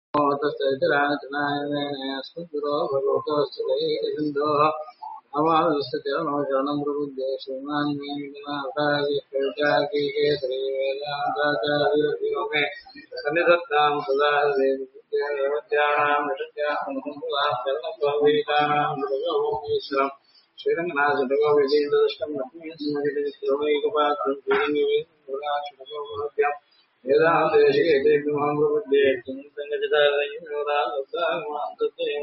स्मृतिरो भगवतोस्तुतैर्हिन्दोः अमानुष्यते नमशरणं प्रबुद्धे श्रीमान् वेङ्कटनाथार्यकेसरी वेदान्ताचार्योमे सन्निधत्तां सदा देवत्यानां निषत्यानां श्रीरङ्गनाथगोविन्ददृष्टं लक्ष्मी स्मृतिश्रोमैकपात्रं श्रीरङ्गवेदां वेदान्तेशिकेतेभ्यमामृपद्ये चिन्तनगजारयं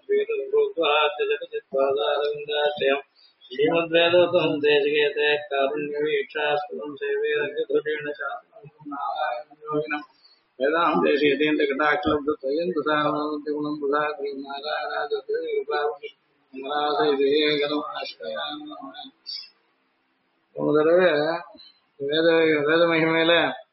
श्रीमद्वेदोद्वाद्यजगत्पादारविन्दाश्रयम् श्रीमद्वेदोत्तमं देशिकेते कारुण्यवीक्षास्पदं सेवे रङ्गधुरेण शासनं वेदान्तेशिकेतेन्द्रकटाक्षलब्धत्वयं तुषारमन्तिगुणं तुषाग्रीनारायणादित्य ஒரு தடவை வேத வேத மகிமையில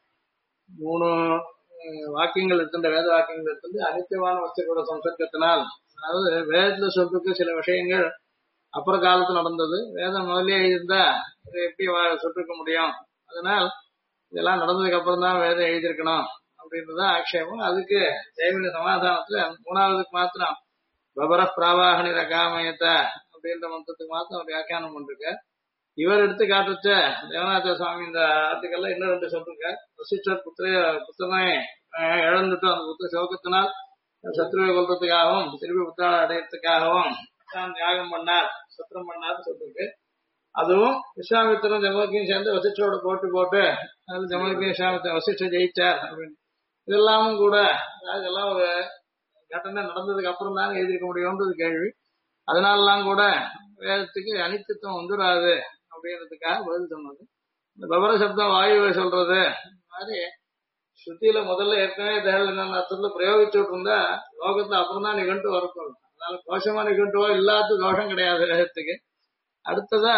3 வாக்கியங்கள் இருக்கின்ற வேத வாக்கியங்கள் இருந்து அனித்தியமான வஸ்துக்களோட சம்சர்க்கத்தினால், அதாவது வேதத்துல சொல்றதுக்கு சில விஷயங்கள் அப்புற காலத்துல நடந்தது, வேதம் முதலே எழுதியிருந்தா இதை எப்படி சொல்லிருக்க முடியும், அதனால் இதெல்லாம் நடந்ததுக்கு அப்புறம் தான் வேதம் எழுதியிருக்கணும் அப்படின்றதான் ஆக்ஷேபம். அதுக்கு தேவையான சமாதானத்துல 3வதுக்கு மாத்திரம் பபர பிராவாகனி ரகாமயத்த அப்படின்ற மந்திரத்துக்கு மாத்திரம் ஒரு வியாக்கியானம் பண்ணிருக்க. இவர் எடுத்து காட்டுச்ச தேவநாத சுவாமி இந்த ஆர்டிக்கல்ல இன்னும் 2 சொல்லிருக்க. வசிஷ்டர் புத்திரனை இழந்துட்டு அந்த புத்திர சோகத்தினால் சத்ருவை கொல்றதுக்காகவும் திருப்பி புத்திராவை அடையறதுக்காகவும் தான் தியாகம் பண்ணார், சத்திரம் பண்ணார் சொல்லிருக்கு. அதுவும் விஸ்வாமித்திரன் ஜமதக்னியும் சேர்ந்து வசிஷ்டரோட போட்டு அது ஜமதக்னி விஸ்வாமித்திரன் வசிஷ்டர் ஜெயிச்சார் அப்படின்னு இதெல்லாமும் கூட, இதெல்லாம் ஒரு கட்டணை நடந்ததுக்கு அப்புறம் தான் எழுதிருக்க முடியும்ன்றது கேள்வி. அதனாலலாம் கூட வேதத்துக்கு அனித்தியத்துவம் வந்துடாது அப்படின்றதுக்காக பதில் சொன்னது. இந்த பபர சப்தம் வாயுவை சொல்றது மாதிரி ஸ்ருதியில முதல்ல ஏற்கனவே தேவை என்னென்ன அர்த்தத்துல பிரயோகிச்சுட்டு இருந்தா லோகத்துல அப்புறம் தான் நிகழ்ந்து வரப்போகுது. அதனால கோஷமா நிகழ்ந்துவோ இல்லாத தோஷம் கிடையாது வேதத்துக்கு. அடுத்ததா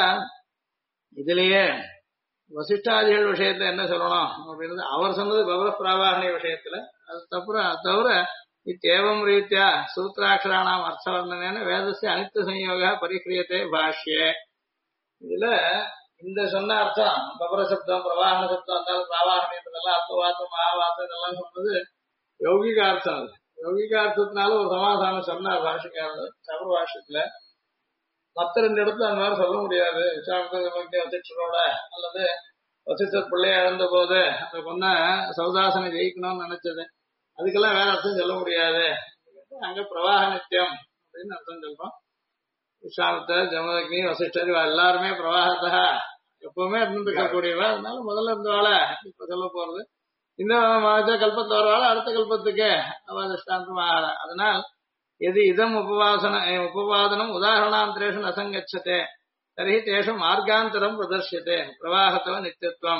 இதுலயே வசிஷ்டாதிகள் விஷயத்துல என்ன சொல்லணும் அப்படின்றது அவர் சொன்னது பபர பிராவாகனி விஷயத்துல. அது தவிர இத்தேவம் ரீத்யா சூத்திராட்சராணாம் அர்த்தவர்ணனேன வேதஸ்ய அனித்திய சம்யோக பரிகிரியத்தை பாஷ்யே. இதுல இந்த சொன்ன அர்த்தம் பபர சப்தம் பிரவாகன சப்தம் இருந்தாலும் பிராவாகனன்றதெல்லாம் அர்த்தவாத்தம் மகாவாத்தம் இதெல்லாம் சொன்னது யௌகிக அர்த்தம். அது யௌகிக அர்த்தத்தினால ஒரு சமாதானம் சொன்னார் பாஷிக்காரர் சபர பாஷ்யத்துல. மற்ற 2 இடத்துல அந்த மாதிரி சொல்ல முடியாது. விஸ்வாமித்திர வசிஷ்டரோட அல்லது வசிஷ்டர் பிள்ளைய இழந்த போது அந்த பொண்ண சௌதாசனை ஜெயிக்கணும்னு நினைச்சது, அதுக்கெல்லாம் வேற அர்த்தம் சொல்ல முடியாது. அங்க பிரவாக நித்தியம் அப்படின்னு அர்த்தம் சொல்றோம். விஸ்வாமித்தர் ஜமதக்னி வசிஷ்டர் எல்லாருமே பிரவாகத்தா எப்பவுமே இருந்துருக்கக்கூடியவா. அதனால முதல்ல இருந்தவாள இப்ப சொல்ல போறது இந்த கல்பத்துல வரவாள அடுத்த கல்பத்துக்கு அவ திருஷ்டாந்தம் ஆகல. அதனால் எது இதம் உபவாதனம் உதாரணாந்தரேஷு நசங்கச்சதே தர்ஹி தேஷு மார்காந்தரம் பிரதர்ஷியதே பிரவாகத்தவ நித்தியத்துவம்.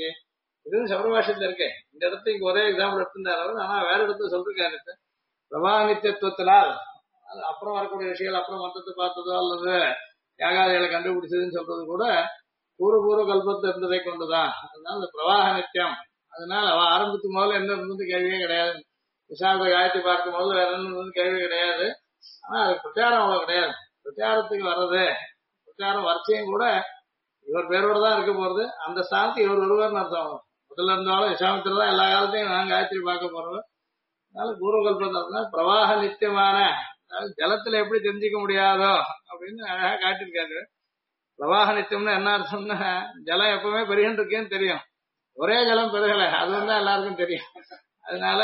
இது சபரபாஷத்துல இருக்கு. இந்த இடத்துக்கு ஒரே எக்ஸாம்பிள் எடுத்திருந்தாரு, ஆனா வேற இடத்துல சொல்லிருக்காரு. பிரவாக நித்தியத்துவத்தினால் அப்புறம் வரக்கூடிய விஷயங்கள் அப்புறம் மொத்தத்தை பார்த்ததோ அல்லது யாகாதிகளை கண்டுபிடிச்சதுன்னு சொல்றது கூட பூர்வ கல்பத்துல இருந்ததை கொண்டுதான். அதனால பிரவாக நித்தியம். அதனால அவ ஆரம்பிக்கும் போது என்ன இருந்தது கேள்வியே கிடையாது. விசாரத்தை காயத்தை பார்க்கும் போது வேற என்ன கேள்வி கிடையாது. ஆனா அது பிரச்சாரம் அவ்வளவு கிடையாது. பிரச்சாரத்துக்கு வர்றது பிரச்சாரம் வரிசையும் கூட இவர் பேரோட தான் இருக்க போறது. அந்த ஸ்தானத்து இவர் ஒருவர்னு அர்த்தம். முதல்ல இருந்தாலும் விசாமித்திர தான் எல்லா காலத்தையும் நான் காயத்ரி பார்க்க போறோம். அதனால பூர்வகல்பத்தினால பிரவாக நித்தியமான, அதாவது ஜலத்துல எப்படி தெரிஞ்சுக்க முடியாதோ அப்படின்னு அழகா காட்டிருக்காரு. பிரவாக நித்தியம்னு என்ன அர்த்தம்னா ஜலம் எப்பவுமே பெருகின்னு இருக்கேன்னு தெரியும், ஒரே ஜலம் பெருகல அது எல்லாருக்கும் தெரியும். அதனால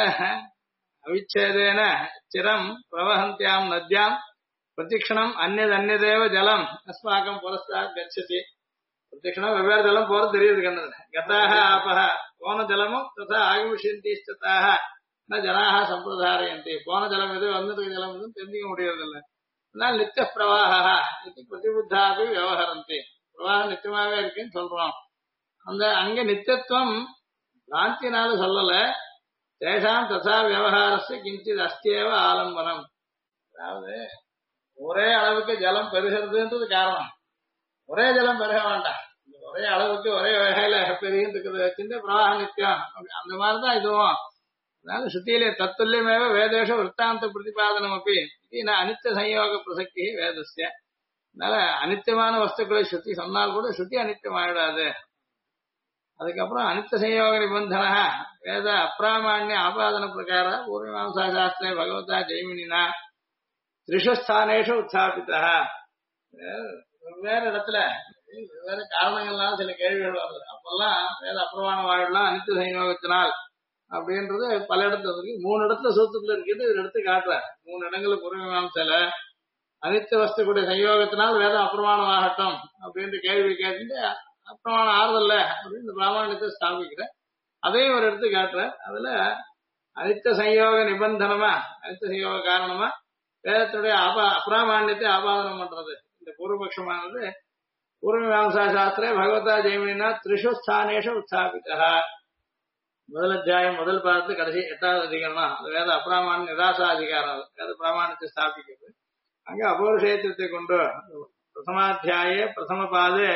அவிச்சேதேன சிரம் பிரவஹந்தியாம் நத்யாம் பிரதிக்ஷணம் அந்நதேவ ஜலம் அஸ்மாக்கம் புரஸ்தாத் கச்சதி. பிரதிக்ஷணம் வெவ்வேறு ஜலம் போறது தெரியுது கண்ணது. கதாக ஆபக போன ஜலமும் ததா ஆகமிஷந்திஸ்தாக ஜனாக சம்பிரதாரயந்தி. போன ஜலம் எது வந்ததுக்கு ஜலம் எதுவும் தெரிஞ்சுக்க முடியறதில்லை. அதனால நித்திய பிரவாக பிரதிபுத்தாபி விவகரந்தி. பிரவாகம் நித்தியமாவே இருக்குன்னு சொல்றோம். அந்த அங்க நித்தியத்துவம் பிராந்தினால சொல்லல, தேசாம் தசா விவகாரஸ்ய கிஞ்சித் அஸ்தியேவ ஆலம்பனம். அதாவது ஒரே அளவுக்கு ஜலம் பெருகிறதுன்றது காரணம். ஒரே ஜலம் பெருக வேண்டாம், ஒரே அளவுக்கு ஒரே வகையில பெருகின்னு இருக்கிறத வச்சுட்டு பிரவாக நித்தியம் அந்த மாதிரிதான் இதுவும். அதனால சுத்தியிலே தத்துல்யமேவ வேதேஷ விற்த்தாந்த பிரதிபாதனம் அப்படி இது அனித்திய சம்யோக பிரசக்தி வேதஸ்ய. அதனால அனித்தியமான வஸ்துக்களை சுத்தி சொன்னால் கூட சுத்தி அனித்தியம் ஆயிடாது. அதுக்கப்புறம் அனித்த சம்யோக நிபந்தன வேத அப்பிராமாண்ய ஆபாதன பிரகார பூர்வீமாசா சாஸ்திரே பகவதா ஜெய்மினா திரிஷு ஸ்தானேஷு உத்தாபிதா. வெவ்வேறு இடத்துல வெவ்வேறு காரணங்கள்லாம் சில கேள்விகள் வருது. அப்பெல்லாம் வேத அப்பிரமாண வாழ்லாம் அனித்த சம்யோகத்தினால் அப்படின்றது பல இடத்துல இருக்கு. 3 இடத்துல சூத்திரத்துல இருக்குது. இது எடுத்து காட்டுறாரு. 3 இடங்கள்ல பூர்வீமாம்சையில அனித்த வஸ்துக்குடைய சம்யோகத்தினால் வேதம் அப்பிரமாணம் ஆகட்டும் அப்படின்ற கேள்வி கேட்டு அப்பிரமாணம் ஆறுதல்ல அப்படின்னு இந்த பிராமணியத்தை ஸ்தாபிக்கிறேன். அதையும் ஒரு எடுத்து காட்டுற. அதுல அனித்த சம்யோக நிபந்தனமா அனித்த சம்யோக காரணமா வேதத்துடைய அப்பிராமாண்யத்தை ஆபாதனம் பண்றது. இந்த பூர்வபக்ஷமானது பூர்வமீமாம்சா சாஸ்திரே பகவதா ஜெயமினா திரிஷு ஸ்தானேஷு உத்தாபிதா. முதல் அத்தியாயம் முதல் பாதத்து கடைசி 8வது அதிகாரம் அது வேத அப்பிராமான்ய நிராசா அதிகாரம். வேத பிராமணியத்தை ஸ்தாபிக்கிறது. அங்க அபௌருஷேத்திரத்தை கொண்டு பிரதமாத்தியாயே பிரதம பாதே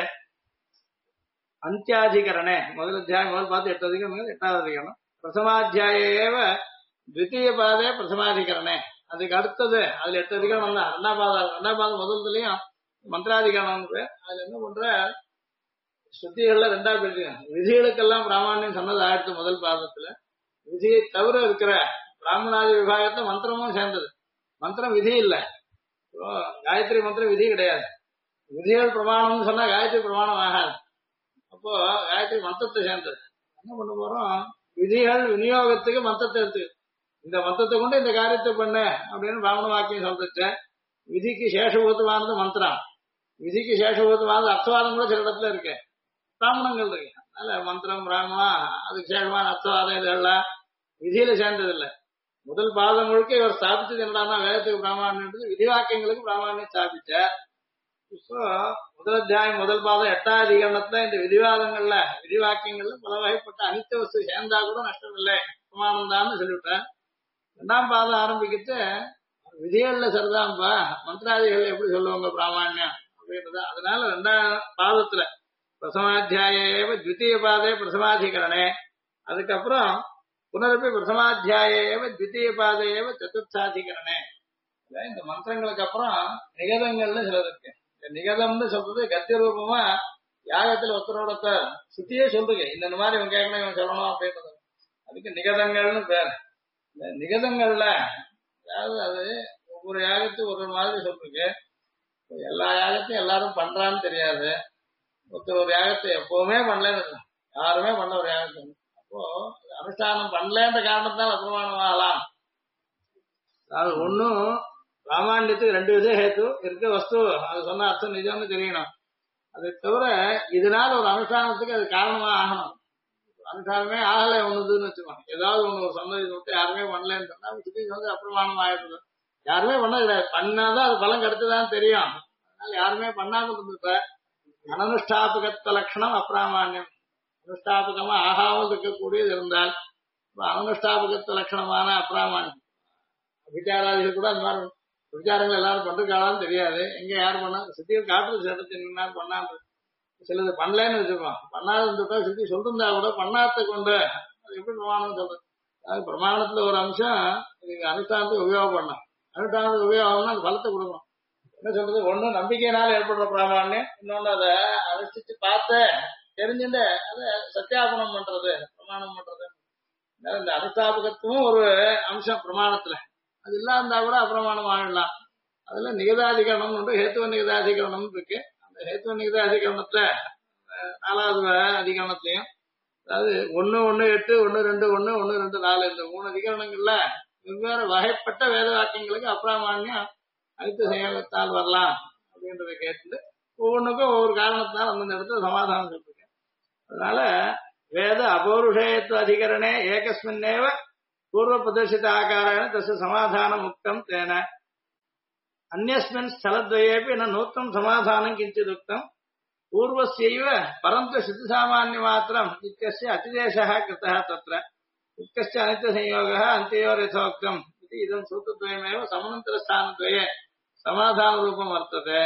அந்தியாதிகரணே முதல் அத்தியாயம் முதல் பாதத்து 8 அதிகாரம் 8வது அதிகாரம். பிரதமாத்தியாயேவ த்விதீய பாதே பிரதமாதிகரணே அதுக்கு அடுத்தது அதுல 8 அதிகாரம் தான். 2வது பாதம் முதல்லையும் மந்திராதிகாரம் அதுல என்ன பண்ற ஸ்ருதிகள்ல 2ஆ பிரிச்சுக்கணும். விதிகளுக்கெல்லாம் பிராமணியம் சொன்னது ஆயிடுத்து முதல் பாதத்துல. விதியை தவிர இருக்கிற பிராமணாதி விபாகத்தை மந்திரமும் சேர்ந்தது. மந்திரம் விதி இல்ல. காயத்ரி மந்திரம் விதி கிடையாது. விதிகள் பிரமாணம்னு சொன்னா காயத்ரி பிரமாணம் ஆகாது. அப்போ காயத்ரி மந்திரத்தை சேர்ந்தது. என்ன பண்ண போறோம், விதிகள் விநியோகத்துக்கு மந்திரத்தை எடுத்து இந்த மந்திரத்தை கொண்டு இந்த காரியத்தை பண்ண அப்படின்னு பிராமண வாக்கியம் சொல்லிச்சு. விதிக்கு சேஷபூதமானது மந்திரம், விதிக்கு சேஷபூதமானது அர்த்தவாதம் கூட சில இடத்துல இருக்கு, பிராமணங்கள் இருக்கு. அதனால மந்திரம் பிராமணா அதுக்கு சேஷமான அர்த்தவாதம் இதெல்லாம் விதியில சேர்ந்தது இல்லை. முதல் பாதம் முழுக்க இவர் ஸ்தாபிச்சது என்னடான்னா வேதத்துக்கு பிராமணியம் விதி வாக்கியங்களுக்கு பிராமணியம் ஸ்தாபிச்ச. இப்போ முதல் அத்தியாயம் முதல் பாதம் 8வது அதிகரணத்துல இந்த விதிவாதங்கள்ல விதி வாக்கியங்கள்ல பல வகைப்பட்ட அனித்த வஸ்து சேர்ந்தா கூட நஷ்டம் இல்லை பிரமாணம் தான் சொல்லிவிட்டேன். 2ஆம் பாதம் ஆரம்பிக்கிட்டு விதிகள்ல சரிதான்பா மந்திராதிகள் எப்படி சொல்லுவாங்க பிராமணியம் அப்படின்றது. அதனால 2ஆம் பாதத்துல பிரசமாத்தியாயேவ த்விதீய பாதே பிரசமாதிகரணே, அதுக்கப்புறம் புனரப்பி பிரசமாத்தியாயேவ த்விதீய பாதையேவ சதுர்த்தாதிகரணே. இந்த மந்திரங்களுக்கு அப்புறம் நிகதங்கள்னு சிலது இருக்கு. இந்த நிகதம்னு சொல்றது கத்திய ரூபமா யாகத்துல ஒருத்தரோட சுத்தியே சொல்லுங்க இந்த மாதிரி இவன் கேட்கணும் இவன் சொல்லணும் அப்படின்றது. அதுக்கு நிகதங்கள்னு பேர். இந்த நிகதங்கள்ல அதாவது அது ஒவ்வொரு யாகத்துக்கு ஒரு மாதிரி சொல்றீங்க. எல்லா யாகத்தையும் எல்லாரும் பண்றான்னு தெரியாது. ஒருத்தர் ஒரு யாகத்தை எப்பவுமே பண்ணலன்னு யாருமே பண்ண ஒரு யாகத்தை அப்போ அனுஷ்டானம் பண்ணலன்ற காரணத்தால் அபிரமாணம் ஆகலாம். அது ஒன்னும் பிராமணியத்துக்கு 2 வித ஹேத்து இருக்க வஸ்து அது சொன்ன அர்த்தம் நிஜம்னு தெரியணும். அதை தவிர இதனால ஒரு அனுஷ்டானத்துக்கு அது காரணமா ஆகணும். அனுஷ்டானமே ஆகலை ஒண்ணுதுன்னு வச்சுக்கோங்க. ஏதாவது ஒண்ணு ஒரு சந்ததி விட்டு யாருமே பண்ணலன்னு சொன்னா சுத்தி வந்து அப்பிரமாணம் ஆயிடுது. யாருமே பண்ண கிடையாது. பண்ணாதான் அது பலம் கிடைச்சதான்னு தெரியும். அதனால யாருமே பண்ணாம இருந்துட்ட அனனுஷ்டாபகத்த லட்சணம் அப்பிராமான்யம். அனுஷ்டாபகமா ஆகாமல் இருக்கக்கூடியது இருந்தால் அனுஷ்டாபகத்த லட்சணமான அப்பிராமான்யம். விசாராதிகள் கூட அந்த மாதிரி விசாரங்கள் எல்லாரும் பண்றாங்களான்னு தெரியாது. எங்க யார் பண்ணா சித்தியும் காட்டுறது சேர்த்து பண்ணாது சிலது பண்ணலன்னு வச்சுக்கோம். பண்ணாத இருந்துட்டா சித்தி சொல்லிருந்தா கூட பண்ணாத கொண்டு அது எப்படி பிரமாணம் சொல்றது. அதாவது பிரமாணத்துல ஒரு அம்சம் இதுக்கு அனுஷ்டானத்துக்கு உபயோகப்படணும். அனுஷ்டானத்துக்கு உபயோகம்னா அது பலத்தை கொடுக்கணும். என்ன சொல்றது, ஒண்ணு நம்பிக்கையினால ஏற்படுற பிராமணியம், இன்னொன்னு அதை அனுஷ்டிச்சு பார்த்து தெரிஞ்சுட்டு அதை சத்தியாபனம் பண்றது பிரமாணம் பண்றது. இந்த அனுஷ்டாபகத்துவம் ஒரு அம்சம் பிரமாணத்துல. அது இல்லாந்தா கூட அப்பிரமாணம் ஆகிடலாம். அதுல நிகதாதிகரணம் உண்டு, ஹேத்துவ நிகதாதிகரணம் இருக்கு. அந்த ஹேத்துவ நிகதாதிகரணத்துல 4வது அதிகரணத்தையும் அதாவது 1, 1, 8, 1, 2, 1, 1, 2, 4 இந்த 3 அதிகரணங்கள்ல வெவ்வேறு வகைப்பட்ட வேத வாக்கியங்களுக்கு அப்பிராமான்யம் அழுத்த செயலத்தால் வரலாம் அப்படின்றத கேட்டு ஒவ்வொன்றுக்கும் ஒவ்வொரு காரணத்தினால் அந்தந்த இடத்துல சமாதானம் சொல்லிருக்கேன். அதனால வேத அபௌருஷேயத்துவ அதிகரணே ஏகஸ்மின்னேவ பூர்வ பிரதர்சித ஆகாரேன தஸ்ய சமாதானம் உக்தம் தேன அந்யஸ்மின் ஸ்தலத்வயேபி ந நூத்தம் சமாதானம் கிஞ்சித் உக்தம் பூர்வஸ்யைவ பரந்து சித்தி சாமான்ய மாத்திரம் இத்யஸ்ய அதிதேசः கிருதः தத்ர உக்தஸ்ய அனித்ய संयोगः அந்த்யோர் யதோக்தம் இது இதம் சூத்திரத்வயமேவ சமாந்தர ஸ்தானத்வயே சமாதான ரூபம் வர்த்ததே.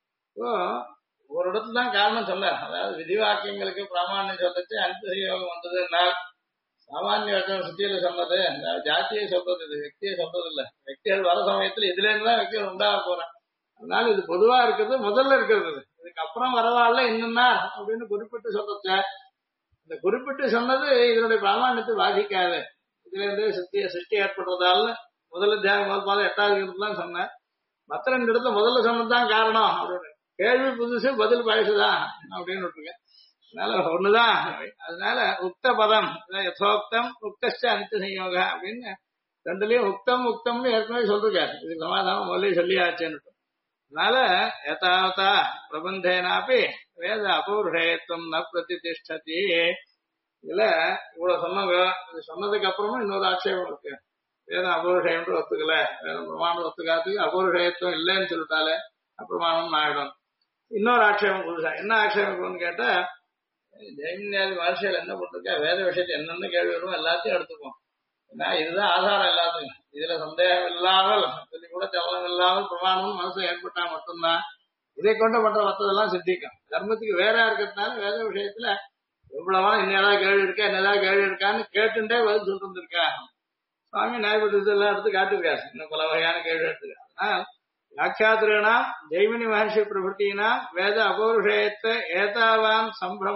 ஒரு இடத்துல தான் காரணம் சொல்ல, அதாவது விதி வாக்கியங்களுக்கு பிராமணியம் சொல்லிச்சு அனித்ய संयोगம் வந்ததுனால் சாமானிய வச்சனம் சுத்தியில சொன்னது ஜாத்தியை சொல்றது, இது வெக்தியை சொல்றது இல்ல. வெக்திகள் வர சமயத்துல இதுல இருந்துதான் வெக்திகள் உண்டாக போறேன். அதனால இது பொதுவா இருக்கிறது முதல்ல இருக்கிறது, இதுக்கு அப்புறம் வரவாள்ல இன்னும்னா அப்படின்னு குறிப்பிட்டு சொல்றச்ச இந்த இந்த குறிப்பிட்டு சொன்னது இதனுடைய பிராமணியத்தை பாதிக்காது. இதுல இருந்து சிருஷ்டி ஏற்படுறதால முதல்ல தியானம் முதல் பாதம் 8வது இடத்துல சொன்னேன். மற்ற 2 இடத்துல முதல்ல சொன்னதுதான் காரணம் அப்படின்னு. கேள்வி புதுசு பதில் பழசுதான் அப்படின்னு விட்டுருக்கேன். அதனால ஒண்ணுதான். அதனால உக்த பதம் யதோக்தம் உக்தஸ்ட அனித்த சயோக அப்படின்னு 2லயும் உக்தம் உக்தம்னு ஏற்கனவே சொல்லிருக்காரு. இது சமாதானம் முதல்ல சொல்லியாச்சுன்னு. அதனால யதாவதா பிரபந்தேனாப்பி வேத அபௌருஷேயத்துவம் ந பிரதிஷ்டதி. இதுல இவ்வளவு சொன்னவங்க இது சொன்னதுக்கு அப்புறமும் இன்னொரு ஆட்சேபம் இருக்கு. வேதம் அபௌருஷேயம் ஒத்துக்கல, வேதம் பிரமாணம் ஒத்துக்காதுக்கு அபௌருஷேயத்துவம் இல்லைன்னு சொல்லிட்டாலே அப்பிரமாணம் ஆயிடும். இன்னொரு ஆட்சேபம் புதுசா என்ன ஆட்சேபம்னு கேட்டா, ஜெயமின்யாதி மகர்ஷிகள் என்ன பண்றா, வேத விஷயத்தை என்னென்ன கேள்வி வருமோ எல்லாத்தையும் எடுத்துப்போம். ஏன்னா இதுதான் ஆதாரம் எல்லாத்துக்கும். இதுல சந்தேகம் இல்லாமல் சொல்லி கூட சவலம் இல்லாமல் பிரமாணம் மனசு ஏற்பட்டா மட்டும்தான் இதை கொண்டு பண்ற மற்றதெல்லாம் சித்திக்கும். தர்மத்துக்கு வேற இருக்கிறதுனால வேத விஷயத்துல எவ்வளவா இன்னும் ஏதாவது கேள்வி இருக்கா, என்னதான் கேள்வி இருக்கான்னு கேட்டுட்டே பதில் சொல்லிட்டு இருக்கா. சுவாமி நியாயப்பட்டு எல்லாம் எடுத்து காட்டிருக்காரு. இன்னும் பல வகையான கேள்வி எடுத்துக்காரு. ஆனா வியாக்கியாத்திரனா ஜெய்மினி மகர்ஷி பிரபுத்தினா வேத அபௌருஷேயத்தை ஏதாவான்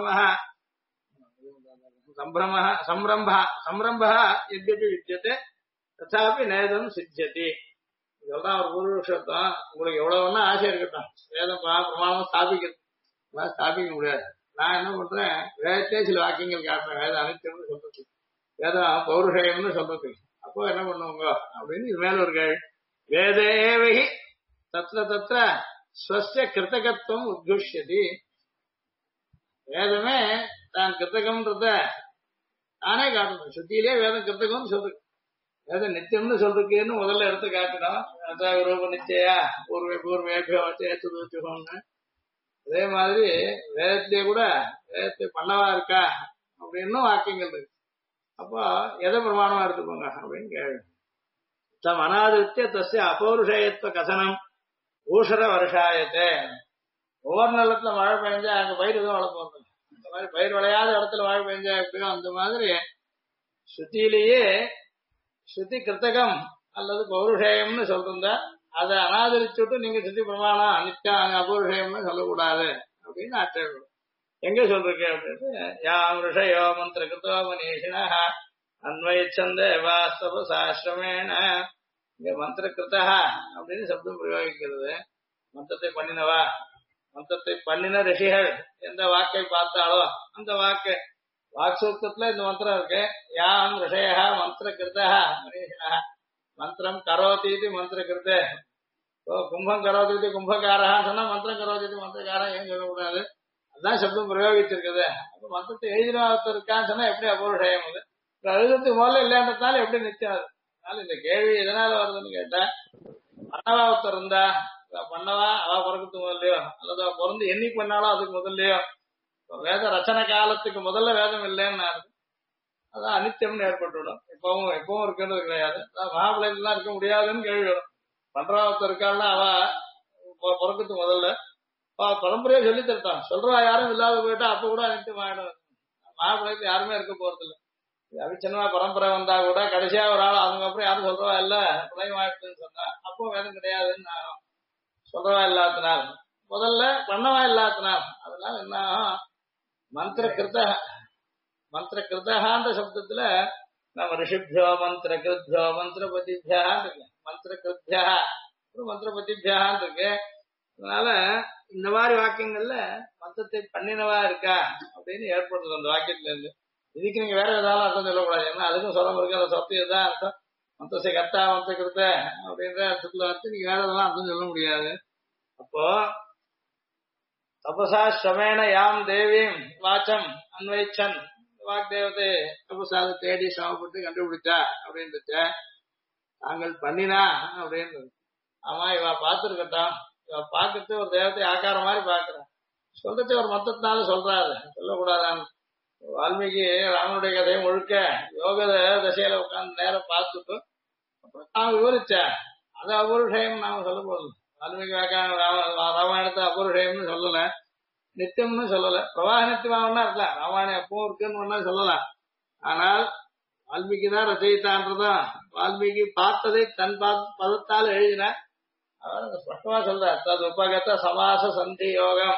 சம்பிரம்ப எத்யபி வித்யதே ததாபி நேதம் சித்தியதி. இதெல்லாம் ஒரு பூர்வபக்ஷத்தான். உங்களுக்கு எவ்வளவு வேணா ஆசை இருக்கட்டும், வேதம் பிரமாணம் ஸ்தாபிக்க முடியாது. நான் என்ன பண்றேன், வேதத்தே சில வாக்கியங்கள் காட்டுறேன். வேதம் அனைத்துன்னு சொல்றது, வேதம் பௌருஷேயம்னு சொல்றது. அப்போ என்ன பண்ணுவாங்க அப்படின்னு இது மேல ஒரு கேள்வி. வேதேவகி தத்ர தத்ர ஸ்வஸ்ய கிருத்தகத்துவம் உத்குஷ்யதி. வேதமே தான் கிருத்தகம்ன்றத தானே காட்டணும். சுத்தியிலே வேதம் கிருத்தகம்னு சொல்றது. வேதம் நித்தியம்னு சொல்றதுக்குன்னு முதல்ல எடுத்து காட்டணும். அதான் ரூப நிச்சயா பூர்வேபியோன்னு. அதே மாதிரி வேதத்திலே கூட வேதத்தை பண்ணவா இருக்கா அப்படின்னு வாக்கியங்கள் இருக்கு. அப்போ எதை பிரமாணமா எடுத்துக்கோங்க அப்படின்னு கேள்வி. தம் அநாதித்ய தஸ்ய அபௌருஷேயத்துவ கதனம் ஊஷர வருஷாயத்தே. ஒவ்வொரு நிலத்துல மழை பெஞ்சா அங்க பயிர் எதுவும் வளர்ப்போம். அந்த மாதிரி பயிர் விளையாத இடத்துல மழை பெஞ்சா எப்படியோ அந்த மாதிரி ஸ்ருதியிலேயே ஸ்ருதி கிருத்தகம் அல்லது பௌருஷேயம்னு சொல்றா அதை அனாதரிச்சுட்டு நீங்க ஸ்ருதி பிரமாணம் அனித்யா அபௌருஷேயம்னு சொல்லக்கூடாது அப்படின்னு ஆச்சரியம். எங்க சொல்றீங்க அப்படின்னு, யாம் ரிஷயோ மந்திர கிருத்தோ மனீஷினா அன்வயச்சந்த வாஸ்தவசாஸ்திரமேன. இங்க மந்திர கிருத்தா அப்படின்னு சப்தம் பிரயோகிக்கிறது. மந்திரத்தை பண்ணினவா, மந்திரத்தை பண்ணின ரிஷிகள் எந்த வாக்கை பார்த்தாலோ அந்த வாக்கு வாக்சூக்தத்துல இந்த மந்திரம் இருக்கு. யாம் ரிஷயா மந்திர கிருத்தா மனீஷினா மந்திரம் கரோதீதி மந்திர கிருத்து. கும்பம் கரோதீதி கும்பகாரஹான்னு சொன்னா மந்திரம் கரோதீதி மந்திரக்காரன் ஏன் சொல்லக்கூடாது? அதுதான் சப்தம் பிரயோகிச்சிருக்குது. அப்ப மந்திரத்தை எழுதினவர்த்தர் இருக்கான்னு சொன்னா எப்படி அபௌருஷேயம்? அது எழுதுறதுக்கு முதல்ல இல்லைன்றதுனால எப்படி நிச்சயம்? அதனால இந்த கேள்வி எதனால வருதுன்னு கேட்டா, பண்ணவா ஒருத்தர் இருந்தா பண்ணவா அவ பிறக்கிறதுக்கு முதல்லயோ அல்லது அவ பிறந்து என்னைக்கு பண்ணாலும் அதுக்கு முதல்லயோ வேத ரச்சனை காலத்துக்கு முதல்ல வேதம் இல்லைன்னு அதான் அனித்தியம்னு ஏற்பட்டுவிடும். எப்பவும் இருக்குன்றது கிடையாது. மகாபலயத்துல இருக்க முடியாதுன்னு கேள்வி வரும். பண்றவா ஒருத்தர் இருக்காள்னா அவ பிறக்கிறதுக்கு முதல்ல பரம்பரையா சொல்லி தருட்டான். சொல்றவா யாரும் இல்லாத போயிட்டா அப்ப கூட அனித்தியம் ஆயிடும். மகாபலயத்துல யாருமே இருக்க போறது இல்லை. அவிச்சனமா பரம்பரை வந்தா கூட கடைசியா ஒரு ஆள் அதுக்கப்புறம் யாரும் சொல்றவா இல்ல பிரளயம் ஆயிடுச்சுன்னு சொன்னா அப்போ வேதம் கிடையாதுன்னு சொல்றவா இல்லாதனால, முதல்ல பண்ணவா இல்லாதனால. அதனால என்ன மந்திர கிருத்தகான்ற சப்தத்துல நம்ம ரிஷிபியோ மந்திர கிருத்தியோ மந்திரபதிபியான்னு இருக்கு. மந்திர கிருத்தியா மந்திரபதிபியான்னு இருக்கு. அதனால இந்த மாதிரி வாக்கியங்கள்ல மந்திரத்தை பண்ணினவா இருக்கா அப்படின்னு ஏற்படுறது அந்த வாக்கியத்துல இருந்து. இதுக்கு நீங்க வேற ஏதாவது அர்த்தம் சொல்லக்கூடாது. ஏன்னா அதுக்கும் சொல்ல இருக்கு. அதை சொத்து இதுதான் அர்த்தம். மந்திரத்தை கர்த்தா மந்திர கிருத்த அப்படின்ற அர்த்தத்துல வந்து நீங்க வேற எதெல்லாம் அர்த்தம் சொல்ல முடியாது. அப்போ தபசா ஸ்ரமேண யாம் தேவீம் வாச்சம் அன்வைச்சன், வாக்தேவத்தை தபசாத தேடி சமப்பட்டு கண்டுபிடிச்சா அப்படின்ட்டு தாங்கள் பண்ணினா அப்படின்னு. ஆமா இவ பார்த்துருக்கட்டும், இவ பார்க்கறது ஒரு தேவத்தை ஆக்கார மாதிரி பாக்குறான். சொல்றது ஒரு மொத்தத்தினால சொல்றாரு, சொல்லக்கூடாதான். வால்மீகி ராமனுடைய கதையை முழுக்க யோக தசையில உட்கார்ந்து நேரம் பார்த்துட்டு அப்புறம் நான் விவரிச்சேன். அது அபௌருஷயம் நாம சொல்ல போதும். வால்மீகி ராமாயணத்தை அபௌருஷயம்னு சொல்லல, நித்தியம்னு சொல்லல. பிரவாக நித்தியமாவன்னா இருக்கலாம், ராமாயணம் எப்பவும் இருக்குன்னு ஒன்னா சொல்லலாம். ஆனால் வால்மீகி தான் ரசயித்தான்றதும் வால்மீகி பார்த்ததை தன் பதத்தால் எழுதின அவர் ஸ்பஷ்டமா சொல்றார். தது உபகத சமாச சந்தி யோகம் ச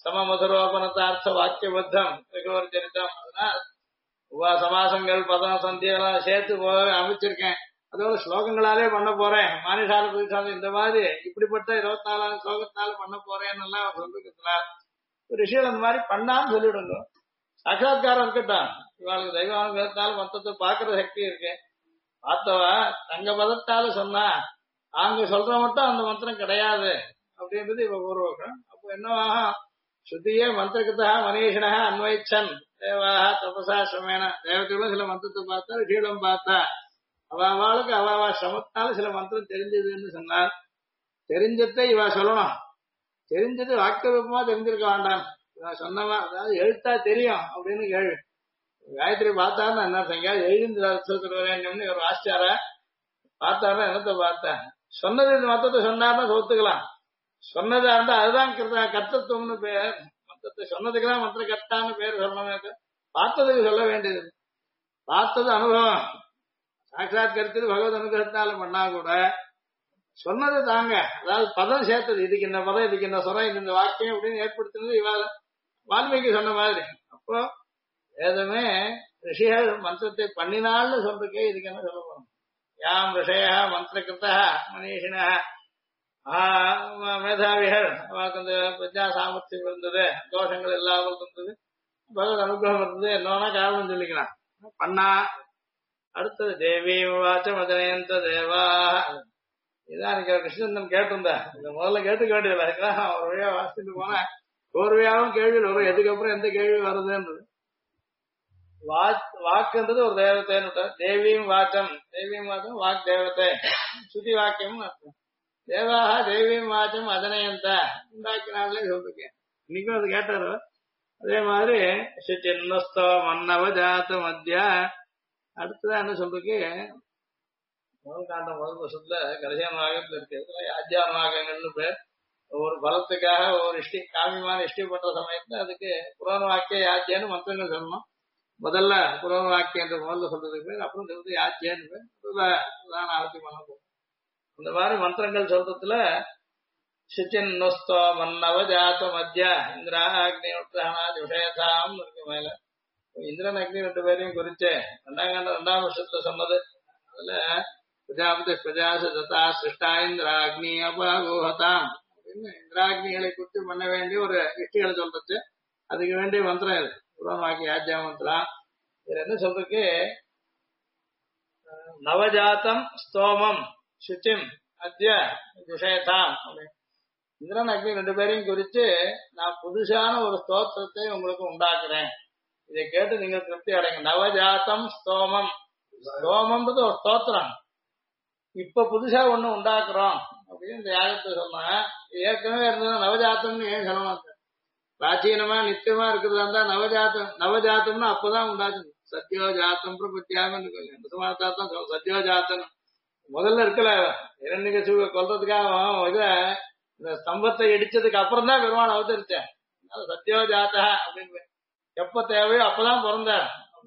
சமமதுரோபனத்தார்த்த வாக்கியபத்தம் ரகுவர் சரித்தம். அதனால் சமாசங்கள் பதம் சந்தியெல்லாம் சேர்த்து போக அமைச்சிருக்கேன். அதோட ஸ்லோகங்களாலே பண்ண போறேன். மானிஷால புதுசால இந்த மாதிரி இப்படிப்பட்ட 24 ஸ்லோகத்தால பண்ண போறேன்னு எல்லாம் அவர் சொல்லிருக்கிறார். ரிஷிகள் அந்த மாதிரி பண்ணான்னு சொல்லிவிடுங்க. சாட்சாத்காரம் இருக்கட்டும். இவாளுக்கு தெய்வானுகிறதால மொத்தத்தை பாக்குற சக்தி இருக்கு. பார்த்தவா தங்க பதத்தால சொன்னா அங்க சொல்ற மட்டும் அந்த மந்திரம் கிடையாது அப்படின்றது இவ பூர்வகம். அப்போ என்னவாக சுத்தியே மந்திரகிருத்தா மனிஷனா அன்வைச்சன் தேவாக தபசா சமேன தேவத்தையும் சில மந்திரத்தை பார்த்தா ரிஷிகளும் பார்த்தா அவளுக்கு அவ சமத்தால சில மந்திரம் தெரிஞ்சதுன்னு சொன்னார். தெரிஞ்சதை இவ சொல்லணும். தெரிஞ்சது வாக்கியமா தெரிஞ்சிருக்க வேண்டாம். இவ சொன்னவா அதாவது எழுத்தா தெரியும் அப்படின்னு கேள்வி. காயத்ரி பார்த்தாருன்னா என்ன எங்கேயாவது எழுதின்னு ஒரு ஆச்சார பார்த்தாருன்னா என்னத்தை பார்த்தேன் சொன்னது இந்த மொத்தத்தை சொன்னார்னா சொத்துக்கலாம். சொன்னதா இருந்தா அதுதான் கர்த்தத்துவம்னு பேர். மொத்தத்தை சொன்னதுக்குதான் மந்திர கர்த்தான்னு பேர் சொல்லணும். பார்த்ததுக்கு சொல்ல வேண்டியது. பார்த்தது அனுபவம் சாட்சாத் கருத்து பகவத் அனுகிரகத்தால பண்ணா கூட சொன்னது தாங்க. அதாவது பதம் சேர்த்தது இதுக்கு இந்த பதம் இதுக்கு இந்த சொரம் இது இந்த வாக்கியம் அப்படின்னு ஏற்படுத்தினது இவாத வால்மீகி சொன்ன மாதிரி. அப்போ வேதமே ரிஷிகள் மந்திரத்தை பண்ணினால்னு சொல்றதுக்கே இதுக்கு என்ன சொல்ல போறோம். யாம் ரிஷய மந்திரகிருத்தா மனிஷின மேதாவிகள் அவருக்கு அந்த பிரஜா சாமர்த்தியம் இருந்தது, தோஷங்கள் இல்லாமல் இருந்தது, பகவத் அனுகிரகம் இருந்தது, என்னன்னா காரணம் சொல்லிக்கலாம் பண்ணா. அடுத்தது தேவி வாச்சம் அதனேந்த தேவா. இதான் எனக்கு கிருஷ்ணன் கேட்டிருந்தா. இந்த முதல்ல கேட்டுக்க வேண்டியதில்லை. அதுக்காக ஒரு வழியா வாசிட்டு போனா கோர்வையாவும் கேள்வியில் வரும். எதுக்கப்புறம் எந்த கேள்வி வருதுன்றது. வாக்குன்றது ஒரு தேவத்தைன்னு தேவியும் வாச்சம். தேவியும் வாச்சம் வாக் தேவத்தை சுத்தி வாக்கியம் அர்த்தம். தேவாக தேவியும் வாச்சம் அதனையந்த உண்டாக்கினாலே சொல்லிருக்கேன். இன்னைக்கும் அது கேட்டாரு. அதே மாதிரி சின்னஸ்தோ மன்னவ ஜாத்த மத்தியா. அடுத்ததான் என்ன சொல்றதுக்கு முதல் காண்டம் முதல் வருஷத்துல கடைசியான வாகத்துல இருக்கு. ஆத்தியாத்மாகங்கள்னு பேர். ஒரு பலத்துக்காக ஒரு இஷ்டி காமியமான இஷ்டி பண்ற சமயத்துல அதுக்கு புராண வாக்கிய யாத்தியான்னு மந்திரங்கள் சொல்லணும். முதல்ல புராண வாக்கியம் என்ற முதல்ல சொல்றதுக்கு பேர், அப்புறம் சொல்றது யாத்தியான்னு பேர். அதுதான் ஆரத்தி பண்ண போகும். இந்த மாதிரி மந்திரங்கள் சொல்றதுல சிச்சின் நொஸ்தோ மன்னவ ஜாத்த மத்தியா இந்திரா அக்னி உத்ராணா விஷயதாம் இருக்கு. மேல இந்திரன் அக்னி 2 பேரையும் குறிச்சு 2ஆம் வருஷத்துல சொன்னது. அதுல பிரஜாபதி பிரஜாச ததா சிருஷ்டா இந்திரா அக்னி அபாகோஹதாம் அப்படின்னு இந்திராக்னிகளை குறித்து பண்ண வேண்டிய ஒரு யுக்திகளை சொல்றது. அதுக்கு வேண்டிய மந்திரம் இது புரோமாக்கி ஆஜ்யா மந்திரம். இதுல என்ன சொல்றதுக்கு நவஜாத்தம் ஸ்தோமம் சுச்சிம் அத்ய விஷயதாம். இந்திரன் அக்னி 2 பேரையும் குறித்து நான் புதுசான ஒரு ஸ்தோத்திரத்தை உங்களுக்கு உண்டாக்குறேன். இதை கேட்டு நீங்க திருப்தி அடைங்க. நவஜாத்தம் ஸ்தோமம். ஸ்தோமம்ன்றது ஒரு ஸ்தோத்திரம். இப்ப புதுசா ஒண்ணு உண்டாக்குறோம் அப்படின்னு இந்த யாகத்தை சொன்னா. ஏற்கனவே இருந்தது நவஜாத்தம்னு ஏன் சொல்ல மாட்டேன். பிராச்சீனமா நித்தியமா இருக்கிறதா இருந்தா நவஜாத்தம்னு அப்பதான் உண்டாச்சு. சத்யோஜாத்தம் பிரபத்தியாகம் தான் சத்யோஜாத்தம் முதல்ல இருக்கல. இரண்டு கொல்றதுக்காக இத இந்த ஸ்தம்பத்தை இடிச்சதுக்கு அப்புறம் தான் பெருமாள் அவதரிச்சேன். சத்யோஜாத்தா அப்படின்னு எப்ப தேவையோ அப்பதான் பிறந்தார்.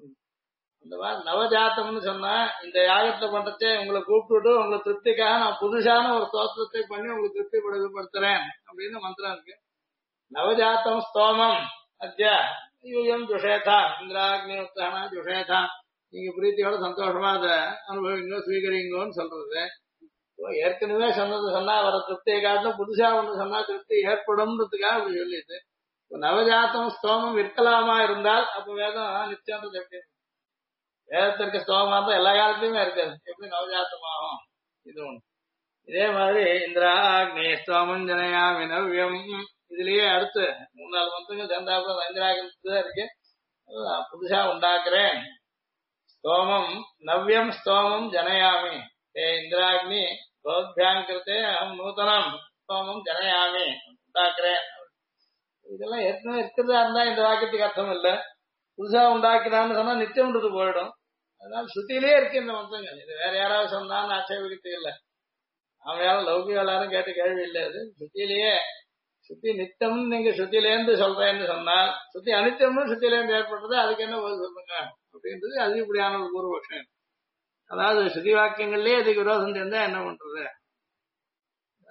அந்த மாதிரி நவஜாத்தம்னு சொன்னா இந்த யாகத்தை பண்றதே உங்களை கூப்பிட்டுட்டு உங்களை திருப்திக்காக நான் புதுசான ஒரு ஸ்தோத்திரத்தை பண்ணி உங்களுக்கு திருப்திப்படுத்துறேன் அப்படின்னு மந்திரம் இருக்கு. நவஜாத்தம் ஸ்தோமம் அத்யா யூயம் ஜுஷேதா இந்திராக்னி உத்தானா ஜுஷேதா. நீங்க பிரீத்தியோட சந்தோஷமா அதை அனுபவிங்க ஸ்வீகரிங்கன்னு சொல்றது. ஏற்கனவே சொன்னது சொன்னா வர திருப்தியை காட்டிலும் புதுசா ஒன்று சொன்னா திருப்தி ஏற்படும்ன்றதுக்காக அப்படி சொல்லிட்டு நவஜாத்தம் ஸ்தோமம் இருக்கலாமா இருந்தால் அப்ப வேதம் நிச்சயம்ன்றது எப்படி வேதத்திற்கு ஸ்தோமா இருந்தா எல்லா காலத்திலுமே இருக்காது. எப்படி நவஜாத்தமாகும் இது ஒண்ணு. இதே மாதிரி இந்திராக்னி ஸ்தோமம் ஜனயா வினவ்யம். இதுலயே அடுத்து 3-4 மந்திரங்கள் சேர்ந்தாப்புல இந்திராக்னி இருக்கு. புதுசா உண்டாக்குறேன். ஸ்தோமம் நவ்யம் ஸ்தோமம் ஜனயாமி ஏ இந்திராக்னி பௌத்தியாங்கிருத்தே அகம் நூத்தனம் ஸ்தோமம் ஜனயாமி உண்டாக்குறேன். இதெல்லாம் ஏற்கனவே இருக்கிறதா இருந்தா இந்த வாக்கியத்துக்கு அர்த்தம் இல்லை. புதுசா உண்டாக்கினான்னு சொன்னா நித்தியம்ன்றது போயிடும். அதனால ஸ்ருதியிலே இருக்கு இந்த மந்திரங்கள். இது வேற யாராவது சொன்னான்னு ஆட்சேபிக்கிறது இல்லை. அவன் யாரும் லௌகிக எல்லாரும் கேட்ட கேள்வி இல்லை. அது ஸ்ருதியிலேயே சுத்தி நித்தம்னு நீங்க ஸ்ருதியிலேருந்து சொல்றேன்னு சொன்னால் சுத்தி அனித்தியம்னு ஸ்ருதியிலேருந்து ஏற்படுறது அதுக்கு என்ன பதில் சொல்லுங்க அப்படின்றது அதிகப்படியான ஒரு பூர்வபக்ஷம். அதாவது ஸ்ருதி வாக்கியங்கள்லயே அதுக்கு விரோதம் தெரிந்தா என்ன பண்றது.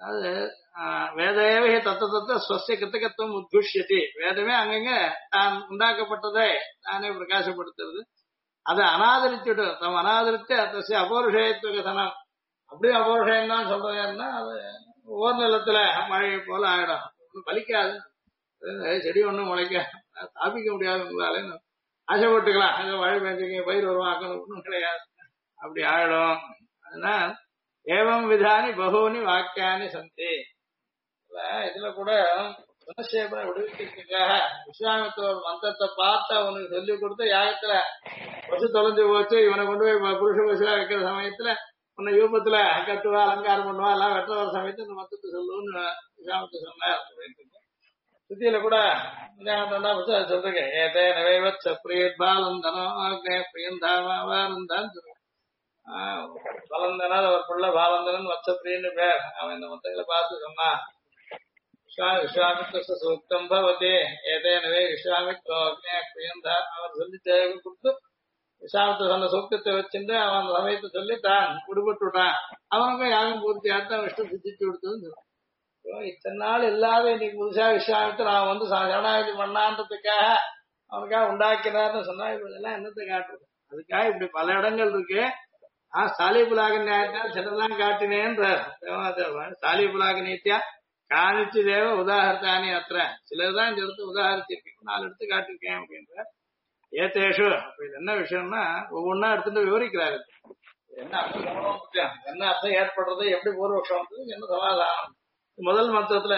அதாவது வேதேவே தத்த தத்த ஸ்வசிய கிருத்தகத்துவம் உத்குஷ்யதி. வேதமே அங்கங்க தான் உண்டாக்கப்பட்டதை தானே பிரகாசப்படுத்துறது. அதை அனாதரிச்சுட்டு தம் அனாதரித்து தசிய அபௌருஷயத்துவ கதனம். அப்படியே அபௌருஷயம் தான் சொல்றேன்னா அது ஓர் நிலத்துல மழை போல ஆயிடும். ஒன்றும் பலிக்காது. செடி ஒண்ணும் முளைக்க தாப்பிக்க முடியாது. உங்களால ஆசைப்பட்டுக்கலாம், அங்க மழை பெஞ்சுங்க பயிர் உருவாக்கணும், ஒன்றும் கிடையாது. அப்படி ஆயிடும். அதனால ஏவம் விதானி பகூனி வாக்கியானி சந்தி. இதுல கூட குணசேபனை விடுவிக்கிறதுக்காக விஸ்வாமித்திர மந்திரத்தை பார்த்து அவனுக்கு சொல்லி கொடுத்து யாகத்துல பசு தொலைஞ்சு போச்சு, இவனை கொண்டு போய் புருஷ பசுவா வைக்கிற சமயத்துல உன்னை யூபத்துல கட்டுவா அலங்காரம் பண்ணுவா எல்லாம் வெட்ட வர சமயத்துல இந்த மந்திரத்தை சொல்லுன்னு விஸ்வாமித்திர சொன்னார். சுத்தியில கூட சொல்றேன் ஏதே நவைவத் சப்ரியத் பாலந்தனோ பிரியந்தாவானந்தான்னு சொல்றேன். பலந்தனால் அவர் பிள்ளை பாலந்தனன் வச்சப்பிரியன்னு பேர். அவன் இந்த மொத்தங்களை பார்த்து சொன்னான். விஸ்வாமித்திர சூக்தம் பவதி ஏதேனவே விஸ்வாமித்ரோ பிரியந்தா அவர் சொல்லி கொடுத்து விஸ்வாமித்திர சொன்ன சூக்தத்தை வச்சுட்டு அவன் அந்த சமயத்தை சொல்லி தான் விடுபட்டு விட்டான். அவனுக்கும் யாரும் பூர்த்தி ஆட்டம் இஷ்டம் சித்திச்சு கொடுத்ததுன்னு சொல்லுவான். இத்தனை நாள் இல்லாத இன்னைக்கு புதுசா விஸ்வாமித்திர அவன் வந்து சரணாகதி பண்ணான்றதுக்காக அவனுக்காக உண்டாக்கினார்னு சொன்னா இதெல்லாம் என்னத்தை காட்டுறது? அதுக்காக இப்படி பல இடங்கள் இருக்கு. சாலிபுலாக நியாயத்தால் சிலதான் காட்டினேன்ற சாலிபுலாக நீத்தியா காணிச்சு தேவ உதாகரத்தானே அத்த சிலர்தான் இந்த இடத்து உதாகரிச்சிருக்கேன், 4 எடுத்து காட்டிருக்கேன் அப்படின்ற ஏத்தேஷு. அப்ப இது என்ன விஷயம்னா ஒவ்வொன்னா எடுத்துட்டு விவரிக்கிறாரு. என்ன அர்த்தம், என்ன அர்த்தம் ஏற்படுறது, எப்படி பூர்வபக்ஷம் வந்தது, என்ன சமாதானம். முதல் மந்திரத்துல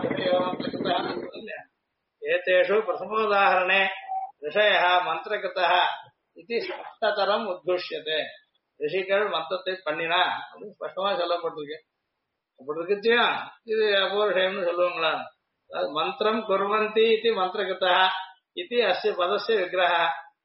ஏத்தேஷு பிரசமோதாகரணே ரிஷய மந்திரகிருத்தா இது ஸ்பஷ்டதரம் உத்குஷ்யதே. ரிஷிகள் மந்திரத்தை பண்ணினா அப்படின்னு ஸ்பஷ்டமா சொல்லப்பட்டிருக்கு. அப்படி இருக்குச்சியா இது அபௌருஷயம்னு சொல்லுவாங்களா? மந்திரம் குர்வந்தி இது மந்திரகிருத்தா இது அஸ்ய பதஸ்ய விக்கிரஹ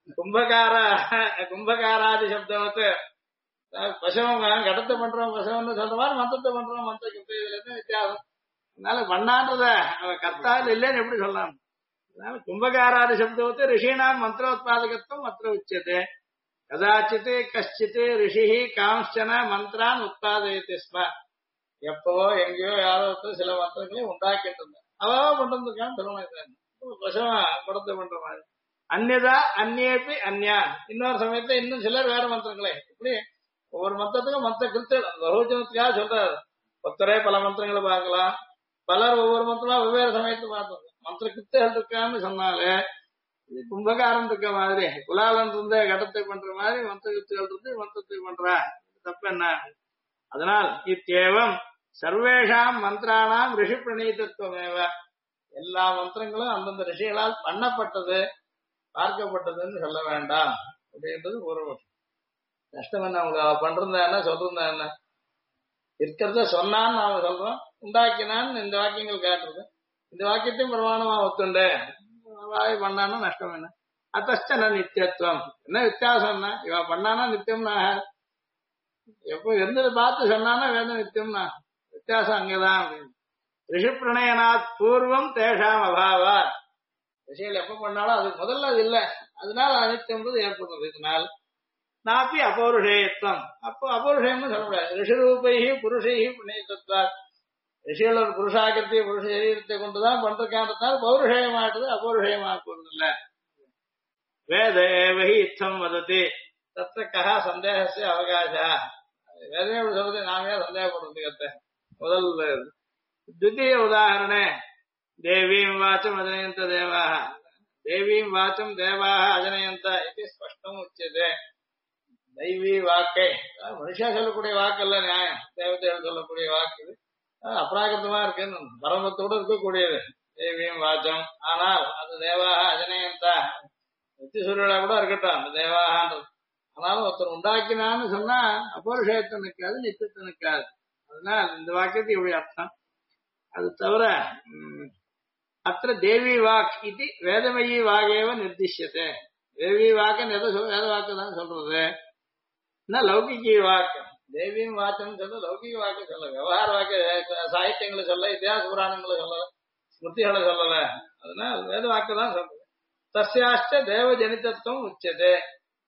கும்பகாராதி சப்தவத்து. பசவங்க கடத்தை பண்றோம் பசவன்னு சொல்ற மாதிரி மந்திரத்தை பண்றோம் மந்திர கிருத்த. இதுல என்ன வித்தியாசம்? அதனால பண்ணான்றத கர்த்தால் இல்லைன்னு எப்படி சொல்லலாம்? அதனால கும்பகாராதி சப்தவத்து ரிஷினாம் மந்திரோத்பாதகத்துவம் மந்திர உச்சதே. கதாச்சித் கஷ்டித் ரிஷி காம்சன மந்திரான் உத்பாதயதி ஸ்ம. எப்பவோ எங்கேயோ யாரோ சில மந்திரங்களையும் உண்டாக்கிட்டு இருந்தா அவா பண்றதுக்கான சொல்லணும். பசவம் குடத்தை பண்ற மாதிரி அந்நியதா அந்நேபி அந்யா. இன்னொரு சமயத்துல இன்னும் சிலர் வேற மந்திரங்களே. இப்படி ஒவ்வொரு மந்திரத்துக்கும் மந்திர கிருத்த பகுஜனத்துக்காக சொல்றாரு. ஒருத்தரே பல மந்திரங்களை பார்க்கலாம், பலர் ஒவ்வொரு மந்திரமா வெவ்வேறு சமயத்துல பார்த்தோம். மந்திர கிருத்தல் இருக்கான்னு சொன்னாலே இது கும்பகாரம் இருக்க மாதிரி குலாலன் இருந்த கடத்தை பண்ற மாதிரி மந்திர கிருத்துகள் இருந்து மந்திரத்தை பண்ற தப்பு என்ன? அதனால் இத்தேவம் சர்வேஷாம் மந்திரானாம் ரிஷி பிரணீதத்துவமேவ. எல்லா மந்திரங்களும் அந்தந்த ரிஷிகளால் பண்ணப்பட்டது பார்க்கப்பட்டதுன்னு சொல்ல வேண்டாம் அப்படின்றது ஒரு கஷ்டம். என்ன அவங்க பண்றதா என்ன சொல்றதா என்ன? இருக்கிறத சொன்னான்னு நாம சொல்றோம், உண்டாக்கினான்னு இந்த வாக்கியங்கள் காட்டுறது. இந்த வாக்கியத்தையும் பிரமாணமா ஒத்துண்டு பண்ணான்னு நஷ்டம் என்ன? அத்தன நித்தியத்துவம். என்ன வித்தியாசம்னா இவ பண்ணானா நித்தியம்னா எப்போ இருந்ததை பார்த்து சொன்னானா வேதம் நித்தியம்னா வித்தியாசம் அங்கதான் அப்படின்னு. ரிஷி பிரணயனாத் பூர்வம் தேஷாம் அபாவா. ரிஷிகள் எப்ப பண்ணாலும் அதுக்கு முதல்ல அது இல்லை, அதனால அனித்தியம்ன்றது ஏற்படுறது. இதனால் நாப்பி அபௌருஷேயத்துவம். அப்போ அபௌருஷயம்னு சொல்ல முடியாது. ரிஷிரூபைஹி புருஷைஹி புண்ணியத்துவா. ரிஷிகள் ஒரு புருஷாக்கிருத்திய புருஷ சரீரத்தை கொண்டுதான் பண்றதுக்கானதால் பௌருஷயமாட்டது அபௌருஷயமாக்குவது இல்ல. வேத ஏவஹி இத்தம் வதத்தி தத்த கஹா சந்தேகஸ்ய அவகாசா. வேதமே சொல்றது நாமே சந்தேகப்படுறது. முதல் द्वितीय उदाहरणे देवीं वाचम अजनयन्त देवाः. देवीं वाचम देवाः अजनयन्त इति स्पष्टम् उच्यते. दैवी वाक्य மனுஷா சொல்லக்கூடிய வாக்கல்ல, நியாயம் தேவதைகள் சொல்லக்கூடிய வாக்கு. இது அப்ராகிருத்தமா இருக்கு, பரமத்தோடு இருக்கக்கூடியது தேவியும் வாச்சம். ஆனால் அது தேவாக அஜனயந்தா நித்திய சூரியலா கூட இருக்கட்டும், அந்த தேவாகன்றது. ஆனாலும் ஒருத்தர் உண்டாக்கினான்னு சொன்னா அபௌருஷயத்தை நிற்காது, நித்தியத்தை நிற்காது. அதனால இந்த வாக்கியத்துக்கு இப்படி அர்த்தம். அது தவிர அத்த தேவி வாக் இது வேதமயி வாகேவ நிர்திஷ்யத்தை. தேவி வாக்கன் எதை வேத வாக்கு தான் சொல்றது. லௌகிகி வாக்கு தேவியும் வாக்குன்னு சொல்ல, லௌகிக வாக்கு சொல்ல, விவகார வாக்கு சாகித்யங்களை சொல்ல, இத்தியாச புராணங்களை சொல்ல, ஸ்மிருதிகளை சொல்லல. அதனால வேத வாக்கு தான் சொல்றது. தஸ்யாஷ்ட தேவ ஜனிதத்துவம் உச்சது.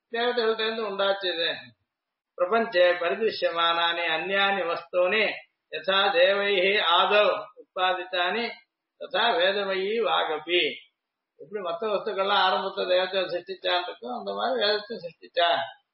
தேவதைகள்கிட்ட இருந்து உண்டாச்சது. பிரபஞ்சே பரிதிருஷ்யமானி அந்யானி வஸ்தூனி யதா தேவைஹ ஆதவ் உற்பத்தித்தானி ததா வேதமயி வாகபி. எப்படி மற்ற வஸ்துக்கள்லாம் ஆரம்பத்தை தேவத்தை சிருஷ்டிச்சான் இருக்கும் அந்த மாதிரி வேதத்தை சிருஷ்டிச்சா.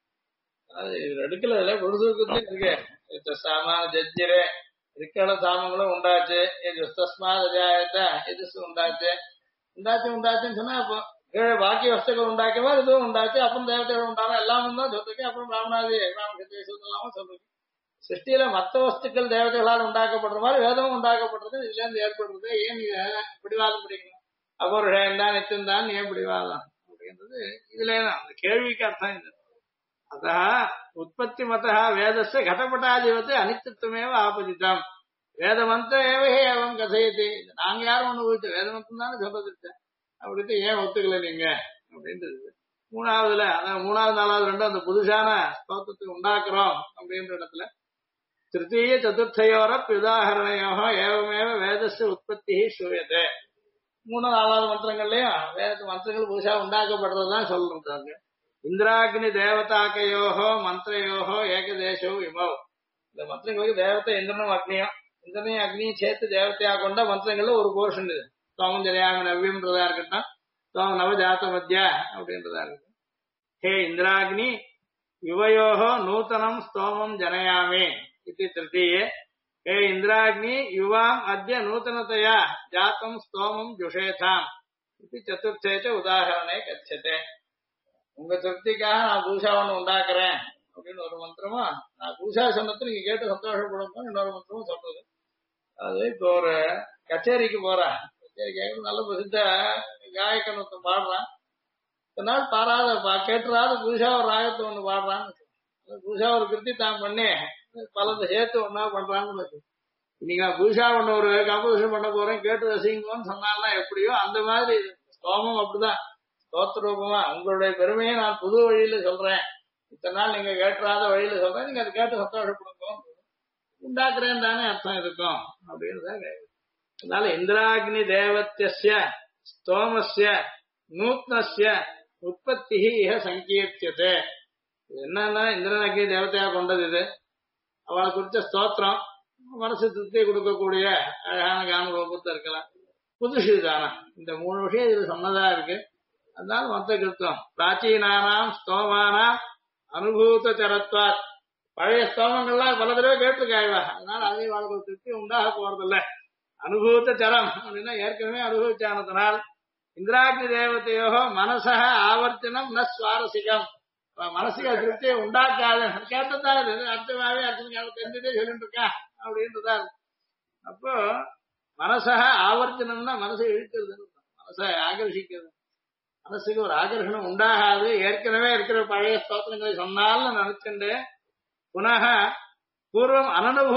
அது எடுக்கல பொழுதுக்கு இருக்கு. சாமான ஜஜ்ஜிரே ரிக்கல சாமங்களும் உண்டாச்சு. இது தஸ்மாத் இது உண்டாச்சு உண்டாச்சுன்னு சொன்னா அப்போ கீழே பாக்கி வஸ்துக்கள் உண்டாக்கவா இதுவும் உண்டாச்சு. அப்புறம் தேவதைகள் உண்டான எல்லாமும் தான் சொல்லிருக்கு. அப்புறம் பிராமணாதி எல்லாமும் சொல்லிருக்கு. சிருஷ்டியில மற்ற வஸ்துக்கள் தேவதைகளால் உண்டாக்கப்படுற மாதிரி வேதமும் உண்டாக்கப்படுறது இதுல இருந்து ஏற்படுறது. ஏன் நீங்க பிடிவாதம் பிடிக்கணும்? அபௌருஷம் தான் நித்தியம் தான் ஏன் பிடிவாதம் அப்படின்றது இதுல அந்த கேள்விக்கு அர்த்தம் இது. அத உற்பத்தி மத வேதஸ்ய கடப்பட்டாதிபத்து அனித்தியத்துவமேவ ஆபதித்தம். வேதமந்திர ஏவகே அவன் கதையத்தை நாங்க யாரும் ஒண்ணு ஊழிச்சு வேதமந்திரம் தானே சொல்றது. அப்படின்ட்டு ஏன் ஒத்துக்கல நீங்க அப்படின்றது. மூணாவதுல அதான் மூணாவது நாலாவது ரெண்டும் அந்த புதுசான ஸ்தோத்திரத்தை உண்டாக்குறோம் அப்படின்ற இடத்துல திருத்தீய சதுர்த்தையோரப் உதாகரணையோக ஏவமேவ வேதஸ்ய உற்பத்தி சூயத்தை. மூணு நாலாவது மந்திரங்கள்லயும் வேத மந்திரங்கள் புதுசா உண்டாக்கப்படுறதுதான் சொல்றாங்க. இந்திராக்னி தேவதாக்கையோகோ மந்திரயோகோ ஏகதேசோ இமவ். இந்த மந்திரங்களுக்கு தேவத்தை இந்திரனும் அக்னியும் இந்திரனையும் அக்னியும் சேர்த்து தேவத்தையா கொண்ட மந்திரங்கள்ல ஒரு போர்ஷன் இது. சோமம் ஜனயாமி நவ்யம்ன்றதா இருக்கட்டும், சோம நவஜாத்த மத்தியா அப்படின்றதா இருக்கட்டும். ஹே இந்திராக்னி யுவயோகோ நூத்தனம் ஸ்தோமம் ஜனயாமி இது திருத்தீயே. ஹே இந்திராக்னி யுவாம் அத்ய நூத்தனத்தையா ஜாத்தம் ஸ்தோமம் ஜுஷேதாம் இது சதுர்த்தேச்ச உதாகரணே கச்சதே. உங்க திருப்திக்காக நான் பூஷா ஒண்ணு உண்டாக்குறேன் அப்படின்னு ஒரு மந்திரமா, நான் பூஷா சொன்னது நீங்க கேட்டு சந்தோஷப்படும் இன்னொரு மந்திரமும் சொல்றது. அது இப்போ ஒரு கச்சேரிக்கு போறேன். கச்சேரி கேட்கறது நல்ல பிரசித்த காயக்கன் ஒருத்தன் பாடுறான். இதனால் பாடாத கேட்டுறாத பூஷா ஒரு ராகத்தை ஒண்ணு பாடுறான்னு. பூஷா ஒரு கிருத்தி தான் பண்ணி பலத்தை சேர்த்து ஒன்னா பண்றான்னு. இன்னைக்கு நான் பூஷா ஒண்ணு ஒரு கம்போசிஷன் பண்ண போறேன் கேட்டு ரசிங்கன்னு சொன்னாலும் எப்படியோ அந்த மாதிரி ஸ்தோமம் அப்படிதான். ஸ்தோத்திர ரூபமா உங்களுடைய பெருமையை நான் புது வழியில சொல்றேன். இத்தனை நாள் நீங்க கேட்டுறாத வழியில சொல்றேன். நீங்க அதை கேட்டு சந்தோஷப்படுங்க உண்டாக்குறேன் தானே அர்த்தம் இருக்கும் அப்படின்றதான். அதனால இந்திராக்னி தேவத்திய ஸ்தோமஸ்ய நூத்னஸ்ய உற்பத்தி இக சங்கீர்த்தியதே. என்னன்னா இந்திரன் அக்னி தேவத்தையா கொண்டது இது. அவளை குறிச்ச ஸ்தோத்திரம் மனசு திருப்தியை கொடுக்கக்கூடிய அழகான கான ரூபத்தை இருக்கலாம். புதுசு தானா இந்த மூணு விஷயம் இது சொன்னதா இருக்கு. அதனால மொத்த கிருத்தம் பிராச்சீனானாம் ஸ்தோமானாம் அனுபூத சரத்வாத். பழைய ஸ்தோமங்கள்லாம் பல தடவை கேட்டிருக்காய்வா. அதனால அதே வாழ்க்கை திருப்தி உண்டாக போறதில்ல. அனுபூத்த சரம் அப்படின்னா ஏற்கனவே அனுபவிச்சானதுனால் இந்திராக்னி தேவதையோகோ மனசக ஆவர்த்தனம் ந சுவாரசிகம். மனசுக்கு திருப்தியை உண்டாக்காத கேட்டதான் அர்த்தமாவே அர்த்தம் தெரிஞ்சதே சொல்லிட்டு இருக்கா அப்படின்றதா. அப்போ மனசக ஆவர்த்தனம்னா மனசை இழுக்கிறது, மனசை ஆகர்ஷிக்கிறது. மனசுக்கு ஒரு ஆகர்ஷணம் உண்டாகாது. ஏற்கனவே இருக்கிற பழைய ஸ்தோத்திரங்களை சொன்னாலும் நினைச்சுண்டு புனக பூர்வம்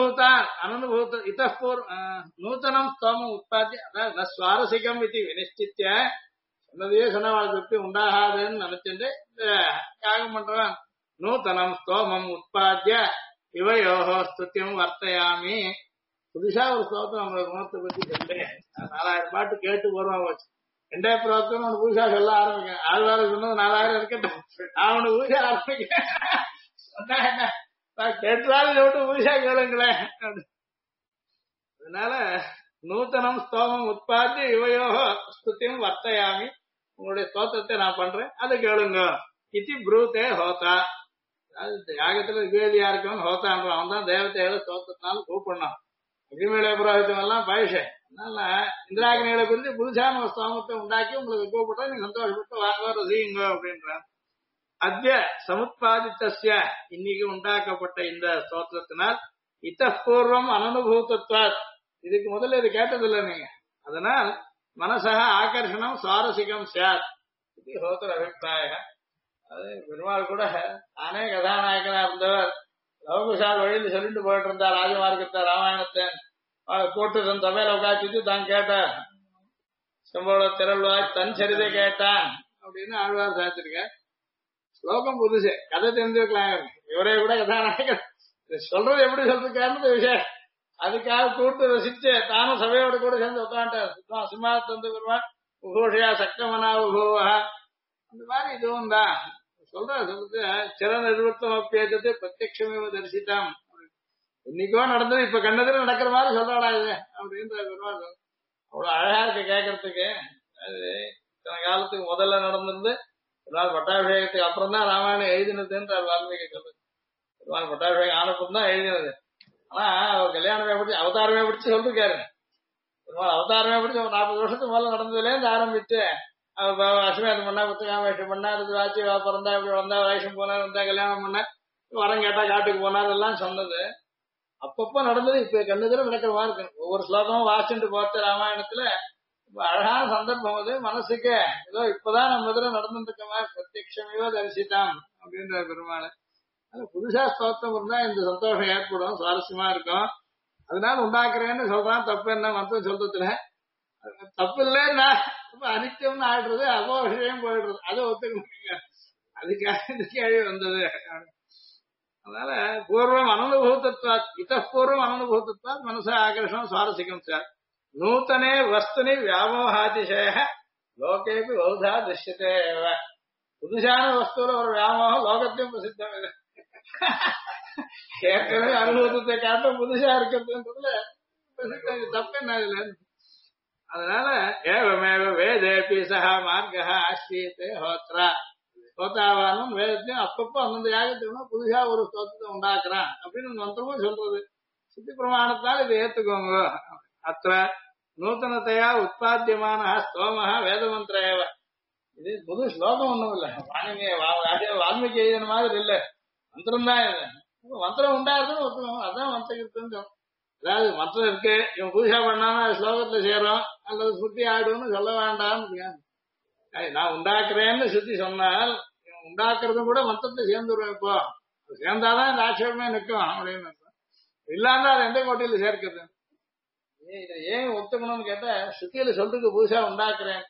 அனனுபூத இத நூத்தனம் ஸ்தோமம் உற்பத்தி அதாவது சுவாரசிகம் இது வினிச்சித்திய சொன்னதையே சொன்னவாள் திருப்தி உண்டாகாதுன்னு நினைச்சுட்டு இந்த யாகம் பண்றவன் நூத்தனம் ஸ்தோமம் உற்பத்திய இவையோகோ ஸ்துத்தியம் வர்த்தையாமி. புதுசா ஒரு ஸ்தோத்திரம் நம்மளோட குணத்தை பத்தி சொல்லு. 4000 பாட்டு கேட்டு போறோம் வச்சு 2000 பிரோத்தம் அவனு பூஜா சொல்ல ஆரம்பிக்க. ஆழ்வாரு சொன்னது 4000 இருக்கட்டும், அவனு பூஜா ஆரம்பிக்க கேட்டாலும் விட்டு பூஜா கேளுங்களேன். அதனால நூத்தனம் ஸ்தோமம் உற்பத்தி இவையோக ஸ்துத்தியம் வர்த்தையாமி. உங்களுடைய ஸ்தோத்திரத்தை நான் பண்றேன், அதை கேளுங்க. இத்தி ப்ரூத்தே ஹோதா. அதாவது யாகத்துல விவேதியா இருக்கவன் ஹோத்தான்றான். அவன் தான் தேவதைகளை ஸ்தோத்திரத்தினால கூப்பிடணும். அக்னிமேல புரோகிதம் எல்லாம் பயிஷை. அதனால இந்திராக்னிகளை குறித்து புதுசான ஒரு ஸ்தோமத்தை உண்டாக்கி உங்களுக்கு கூப்பிட்டா நீங்க சந்தோஷப்பட்டு வாங்க ரசிங்க அப்படின்றான். அத்ய சமுத்பாதித்தஸ்ய இன்னைக்கு உண்டாக்கப்பட்ட இந்த ஸ்தோத்திரத்தினால் இத்த பூர்வம் அனனுபூதத்வாத். இதுக்கு முதல்ல இது கேட்டதில்லை நீங்க. அதனால் மனசக ஆகர்ஷணம் சுவாரசிகம் சாத் இது ஹோத்தர் அபிப்பிராய. அது பெருமாள் கூட தானே கதாநாயகனா இருந்தவர் லவகுஷால் வழியில் சொல்லிட்டு போயிட்டு இருந்தார். ராஜமார்க்கத்தை ராமாயணத்தை போட்டு தன் சமையல உட்காந்து தான் கேட்டார். செம்போல திரள்வாய் தன் சரிதை கேட்டான் அப்படின்னு ஆழ்வார் சாதிச்சிருக்க. ஸ்லோகம் புதுசு, கதை தெரிஞ்சுக்கலாம். இவரே கூட கதாநாயகன் சொல்றது எப்படி சொல்லிருக்காருன்னு விஷயம். அதுக்காக கூட்டு ரசிச்சு தானும் சபையோட கூட சேர்ந்து உட்காந்துட்டார். சிம்மாத்து வந்து வருவான் உகோஷியா சக்கமனா உகோவா. அந்த மாதிரி இதுவும் தான் சொல்றது சிற நிர்வர்த்தம் அப்பேற்றது பிரத்யட்சமே தரிசித்தாம். இன்னைக்கோ நடந்தது இப்ப கண்டதுல நடக்கிற மாதிரி சொல்றாடா இது அப்படின்ற பெருமாள் அவ்வளவு அழகா இருக்கு கேட்கறதுக்கு. அது இத்தனை காலத்துக்கு முதல்ல நடந்திருந்து பெருமாள் பட்டாபிஷேகத்துக்கு அப்புறம் தான் ராமாயணம் எழுதினதுன்ற வால்மீகி சொல்லுது. பெருமாள் பட்டாபிஷேகம் ஆனப்புறம் தான் எழுதினது. ஆனா அவர் கல்யாணமே பிடிச்சி அவதாரமே பிடிச்சு சொல்லிருக்காரு. பெருமாள் அவதாரமே பிடிச்சி ஒரு 40 வருஷத்துக்கு முதல்ல நடந்ததுல இருந்து ஆரம்பிச்சு அஸ்வமேதம் பண்ணா புத்தகாமேஷம் பண்ணா ராஜி பிறந்தா இப்படி வந்தா வயசம் போனார் வந்தா கல்யாணம் பண்ண வரம் கேட்டா காட்டுக்கு போனார் எல்லாம் சொன்னது அப்பப்ப நடந்தது. இப்ப கண்ணுதல நடக்கிற மாதிரி இருக்கு. ஒவ்வொரு ஸ்லோகமும் வாசிச்சுட்டு பார்த்த ராமாயணத்துல அழகான சந்தர்ப்பம் அது. மனசுக்கு ஏதோ இப்பதான் நம்ம எதிர நடந்துட்டு இருக்க மாதிரி பிரத்யட்சமையோ தரிசித்தாம் அப்படின்ற பெருமாள். புதுசா ஸ்தோத்திரம் இருந்தா இந்த சந்தோஷம் ஏற்படும், சுவாரஸ்யமா இருக்கும். அதனால உண்டாக்குறேன்னு சொல்றான். தப்பு என்ன மந்திரம் சொல்றதுல தப்பு இல்லைன்னா அனித்தியம்னு ஆயிடுறது, அபோஷயம் போயிடுறது. அதை ஒத்துக்க அதுக்காக இந்த கேள்வி வந்தது. அதனால பூர்வம் அனுபூதத்வா இத்தூர்வம் அனுபூதத்வா மனச ஆகர்ஷணம் சுவாரஸ்யம் சார். நூத்தனே வஸ்துனி வியாமோகாதிசய லோகேபி பௌதா திருஷ்யத்தே. புதுசான வஸ்துல ஒரு வியாமோகம் லோகத்தையும் பிரசித்தம். இது ஏற்கனவே அனுபவத்தை காட்டும் புதுசா இருக்கிறதுன்றதுல பிரசித்தம். தப்பு என்ன இதுல? அதனால ஏவமேவ வேதேபி சஹா மார்கா ஆஸ்ரீயத்தே ஹோத்ரா. ஹோத்தாவானும் வேதத்தையும் அப்பப்போ அந்தந்த யாகத்துக்கு புதுசா ஒரு ஸ்தோத்திரத்தை உண்டாக்குறான் அப்படின்னு மந்திரமும் சொல்றது. சித்தி பிரமாணத்தால் இதை ஏத்துக்கோங்க. அத்த நூத்தனத்தையா உற்பத்தியமான ஸ்தோம வேத மந்திரேவ. இது புது ஸ்லோகம் ஒண்ணும் இல்ல, வால்மீகி எழுதின மாதிரி இல்ல, மந்திரம் தான் இது. மந்திரம் உண்டாருதுன்னு ஒத்துக்கோங்க, அதான் மந்திரத்துன்னு. அதாவது மந்திரம் இருக்கு, இவன் பூஜா பண்ணாம ஸ்லோகத்துல சேரும் அல்லது சுத்தி ஆயிடும்னு சொல்ல வேண்டாம்னு. நான் உண்டாக்குறேன்னு சுத்தி சொன்னால் இவன் உண்டாக்குறதும் கூட மந்திரத்தை சேர்ந்துருவேன். இப்போ சேர்ந்தாதான் இந்த ஆட்சேபமே நிற்கும் அப்படின்னு. இல்லாம அதை எந்த கோட்டையில சேர்க்கிறது? இதை ஏன் ஒத்துக்கணும்னு கேட்டா, சுத்தியில சொல்றதுக்கு புதுசா உண்டாக்குறேன்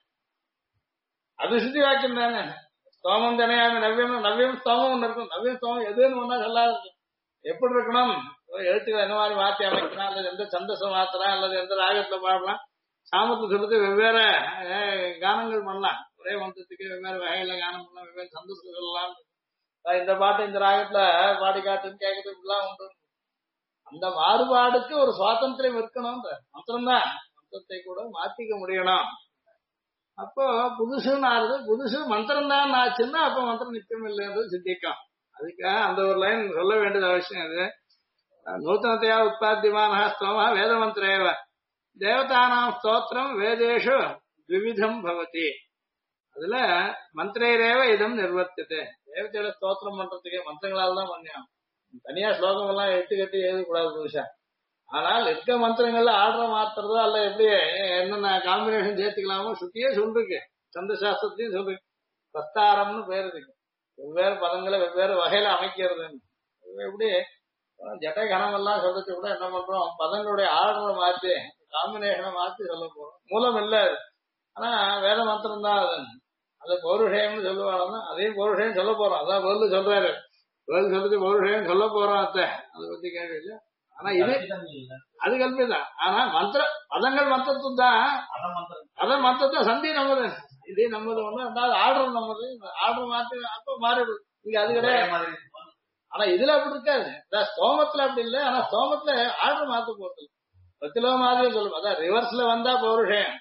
அது சுத்தி வாக்கியம் தானே. ஸ்தோமம் தானே நவ்யம் நவ்யம் ஸ்தோமம் ஒண்ணு இருக்கும். நவ்யம் ஸ்தோமம் எதுன்னு ஒன்னா சொல்லாது. எப்படி இருக்கணும், எழுத்துக்கள் என்ன மாதிரி மாத்தி அமைக்கலாம், அல்லது எந்த சந்தோஷம் மாத்தலாம், அல்லது எந்த ராகத்துல பாடலாம். சாமத்துல சொல்றது வெவ்வேறு கானங்கள் பண்ணலாம். ஒரே மந்திரத்துக்கு வெவ்வேறு வகையில கானம் பண்ணலாம், வெவ்வேறு சந்தோஷம் சொல்லலாம். இந்த பாட்டு இந்த ராகத்துல பாடி காட்டுன்னு கேட்கறதுக்குலாம் உண்டு. அந்த மாறுபாடுக்கு ஒரு சுவாதந்திரம் இருக்கணும். மந்திரம் தான், மந்திரத்தை கூட மாத்திக்க முடியணும். அப்போ புதுசுன்னு ஆறுது, புதுசு மந்திரம் தான் ஆச்சுன்னா அப்ப மந்திரம் நிச்சயம் இல்லைன்றது சித்திக்கும். அதுக்காக அந்த ஒரு லைன் சொல்ல வேண்டியது அவசியம். இது நூத்தனத்தையா உற்பத்தியமான ஸ்தோம வேத மந்திரேவ தேவதானாம் ஸ்தோத்திரம் வேதேஷு த்விவிதம் பவதி. அதுல மந்திரேரேவ இதம் நிர்வர்த்தியதே. தேவதையோட ஸ்தோத்திரம் பண்றதுக்கு மந்திரங்களால தான் பண்ணியான். தனியா ஸ்லோகம் எல்லாம் எட்டு கட்டி எழுதக்கூடாது புதுசா. ஆனால் இருக்க மந்திரங்கள்ல ஆர்டரை மாத்துறதோ அல்ல எப்படி என்னென்ன காம்பினேஷன் சேர்த்துக்கலாமோ சுத்தியே சொல்லிருக்கு. சந்த சாஸ்திரத்தையும் சொல்லிருக்கு. பிரஸ்தாரம்னு பேர் இருக்கு. வெவ்வேறு பதங்களை வெவ்வேறு வகையில அமைக்கிறது. எப்படி ஜட்ட கணம் எல்லாம் சொல்றது கூட என்ன பண்றோம், பதங்களுடைய ஆர்டரை மாத்தி காம்பினேஷனை மாத்தி சொல்ல போறோம். மூலம் இல்ல அது. ஆனா வேத மந்திரம் தான் அது. அது பௌருஷயம்னு சொல்லுவாங்க, அதையும் பௌருஷயம் சொல்ல போறோம். அதான் பதில் சொல்றாரு. பதில் சொல்றது பௌருஷயம் சொல்ல போறோம். அத்தை அதை பத்தி கேள்வி இல்லை. ஆனா இது அது கல்விதான். ஆனா மந்திர பதங்கள் மந்திரத்து தான். அதான் மந்திரத்தை சந்தி நம்மது, இதே நம்மது ஒண்ணு. ரெண்டாவது ஆர்டர் நம்மது. ஆர்டர் மாத்தி அப்ப மாறிடுது. இங்க அது கிடையாது. ஆனா இதுல அப்படி இருக்காது. ஸ்தோமத்துல அப்படி இல்லை. ஆனா ஸ்தோமத்துல ஆர்டர் மாத்த போறது பத்திலோ மாதிரி சொல்லுவோம். அதான் ரிவர்ஸ்ல வந்தா பௌருஷயம்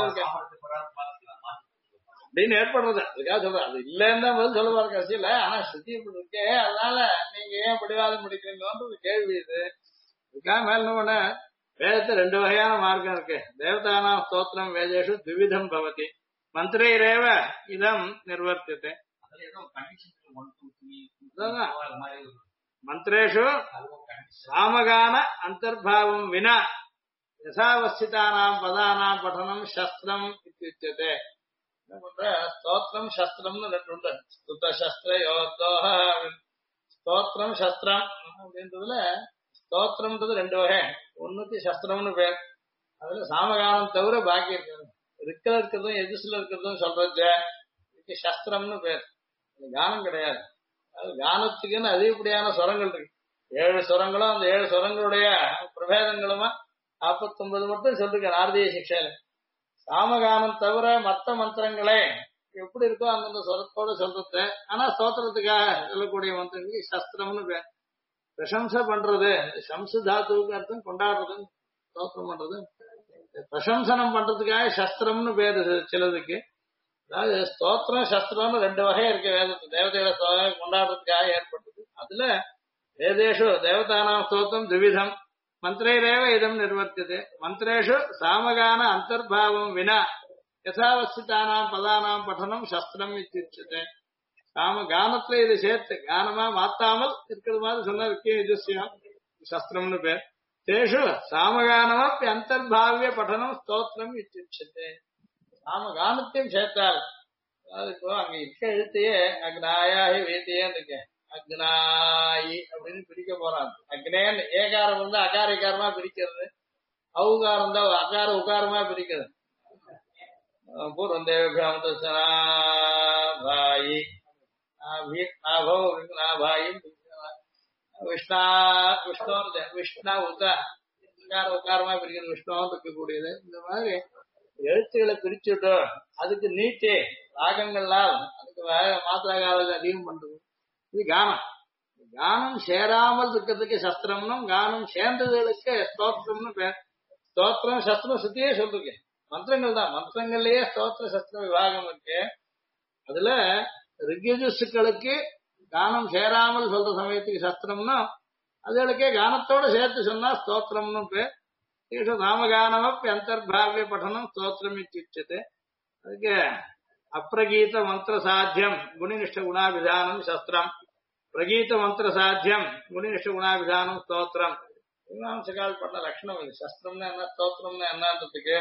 அப்படின்னு ஏற்படுறது. அதுக்காக சொல்றேன். அது இல்லைன்னு தான் பதில் சொல்ல போற கடைசியில. ஆனா சுத்தி இப்படி இருக்கே, அதனால நீங்க ஏன் பிடிவாதம் முடிக்கிறீங்கன்னு கேள்வி இது. இதுக்காக மேல வேதத்தை ரெண்டு வகையான மார்க்கம் இருக்கு. தேவதானாம் ஸ்தோத்திரம் வேதேஷு த்விவிதம் பவதி மந்திரேரேவ இதம் நிர்வர்த்தியதே. மந்திரேஷு சாமகான அந்தர்பாவம் வினா யசாவஸ்திதானாம் பதானாம் படனம் சஸ்திரம் இத்தியுச்யதே. என்ன பண்ற, ஸ்தோத்திரம் சஸ்திரம்னு ரெண்டு உண்டு. ஸ்துத சஸ்திர யோத்தோஹ. ஸ்தோத்திரம் சஸ்திரம் அப்படின்றதுல ஸ்தோத்திரம்ன்றது ரெண்டு வகை. ஒண்ணுக்கு சஸ்திரம்னு பேர். அதுல சாமகானம் தவிர பாக்கி இருக்கிறது இருக்கிறதும் எதிர்ல இருக்கிறதும் சொல்றது இதுக்கு சஸ்திரம்னு பேர். கானம் கிடையாது. அது கானத்துக்குன்னு அதிகப்படியான சுரங்கள் இருக்கு. 7 சுரங்களும் அந்த 7 சுரங்களுடைய பிரபேதங்களுமா 49 மட்டும் சொல்லிருக்க நாரதீய சிக்ஷையில. சாமகானம் தவிர மற்ற மந்திரங்களே எப்படி இருக்கோ அந்தந்த சுரத்தோட சொல்றது. ஆனா ஸ்தோத்திரத்துக்காக சொல்லக்கூடிய மந்திரங்களுக்கு சஸ்திரம்னு பேர். பிரசம்சை பண்றது, சம்சு தாத்துவுக்கு அர்த்தம் கொண்டாடுறது, ஸ்தோத்திரம் பண்றது. பிரசம்சனம் பண்றதுக்காக சஸ்திரம்னு பேரு சிலதுக்கு. அதாவது ஸ்தோத்திரம் சஸ்திரம்னு ரெண்டு வகை இருக்கு வேதத்து. தேவதைகளை கொண்டாடுறதுக்காக ஏற்பட்டது. அதுல வேதேஷு தேவதானாம் ஸ்தோத்திரம் திவிதம் மந்திரைரேவ இதம் நிர்வர்த்தியதே. மந்திரேஷு சாமகான அந்தர்பாவம் வினா யசாவஸ்திதானாம் பதானாம் பட்டனம் சஸ்திரம் இத்தியுச்யதே. சாம கானத்துல இதை சேர்த்து கானமா மாத்தாமல் இருக்கிறது மாதிரி சொன்னா விக்கியம் சஸ்திரம்னு பேர். தேஷு சாமகானமப்பி அந்தர்பாவிய பட்டனம் ஸ்தோத்திரம் இத்தியுச்யதே. சாமகானத்தையும் சேர்த்தால், அதாவது இப்போ அங்க இருக்க எழுத்தையே அக்னாயாஹி வேத்தியன்னு இருக்கேன். அக்னாயி அப்படின்னு பிரிக்க போறாங்க. அக்னேன் ஏகாரம் வந்து அகாரிகாரமா பிரிக்கிறது, அவுகாரம் தான் அகார உகாரமா பிரிக்கிறது. பூர்வந்தேவாயி விஷ்ணா விஷ்ணு விஷ்ணா உகார உகாரமா பிரிக்கிறது, விஷ்ணுவும் இருக்கக்கூடியது. இந்த மாதிரி எழுத்துக்களை பிரிச்சுட்டோம். அதுக்கு நீட்டி ராகங்கள்லாம் அதுக்கு மாத்திராகாரத்தை அதிகம் பண்றது. இது கானம். கானம் சேராமல் இருக்கிறதுக்கு சஸ்திரம்னும், கானம் சேர்ந்ததுக்கு ஸ்தோத்திரம்னு பேர். ஸ்தோத்திரம் சஸ்திரம் சுத்தியே சொல்லிருக்கேன். மந்திரங்கள் தான், மந்திரங்கள்லயே ஸ்தோத்திர சஸ்திர விபாகம் இருக்கு. அதுல ரிக்யஜுசுக்களுக்கு கானம் சேராமல் சொல்ற சமயத்துக்கு சஸ்திரம்னா, அதுகளுக்கே கானத்தோட சேர்த்து சொன்னா ஸ்தோத்திரம்னு பேர். நாமகானமப்பி அந்தர்பாவிய பட்டனம் ஸ்தோத்திரம் இத்தியுச்யதே. அதுக்கு அப்ரகீத மந்திர சாத்தியம் குணினிஷ்ட குணாபிதானம் சஸ்திரம், பிரகீத மந்திர சாத்தியம் குணினிஷ்ட குணாபிதானம் ஸ்தோத்திரம். மீமாம்சகால் பண்ண லட்சணம் இது. சஸ்திரம்னா என்ன, ஸ்தோத்திரம்னா என்னன்றதுக்கு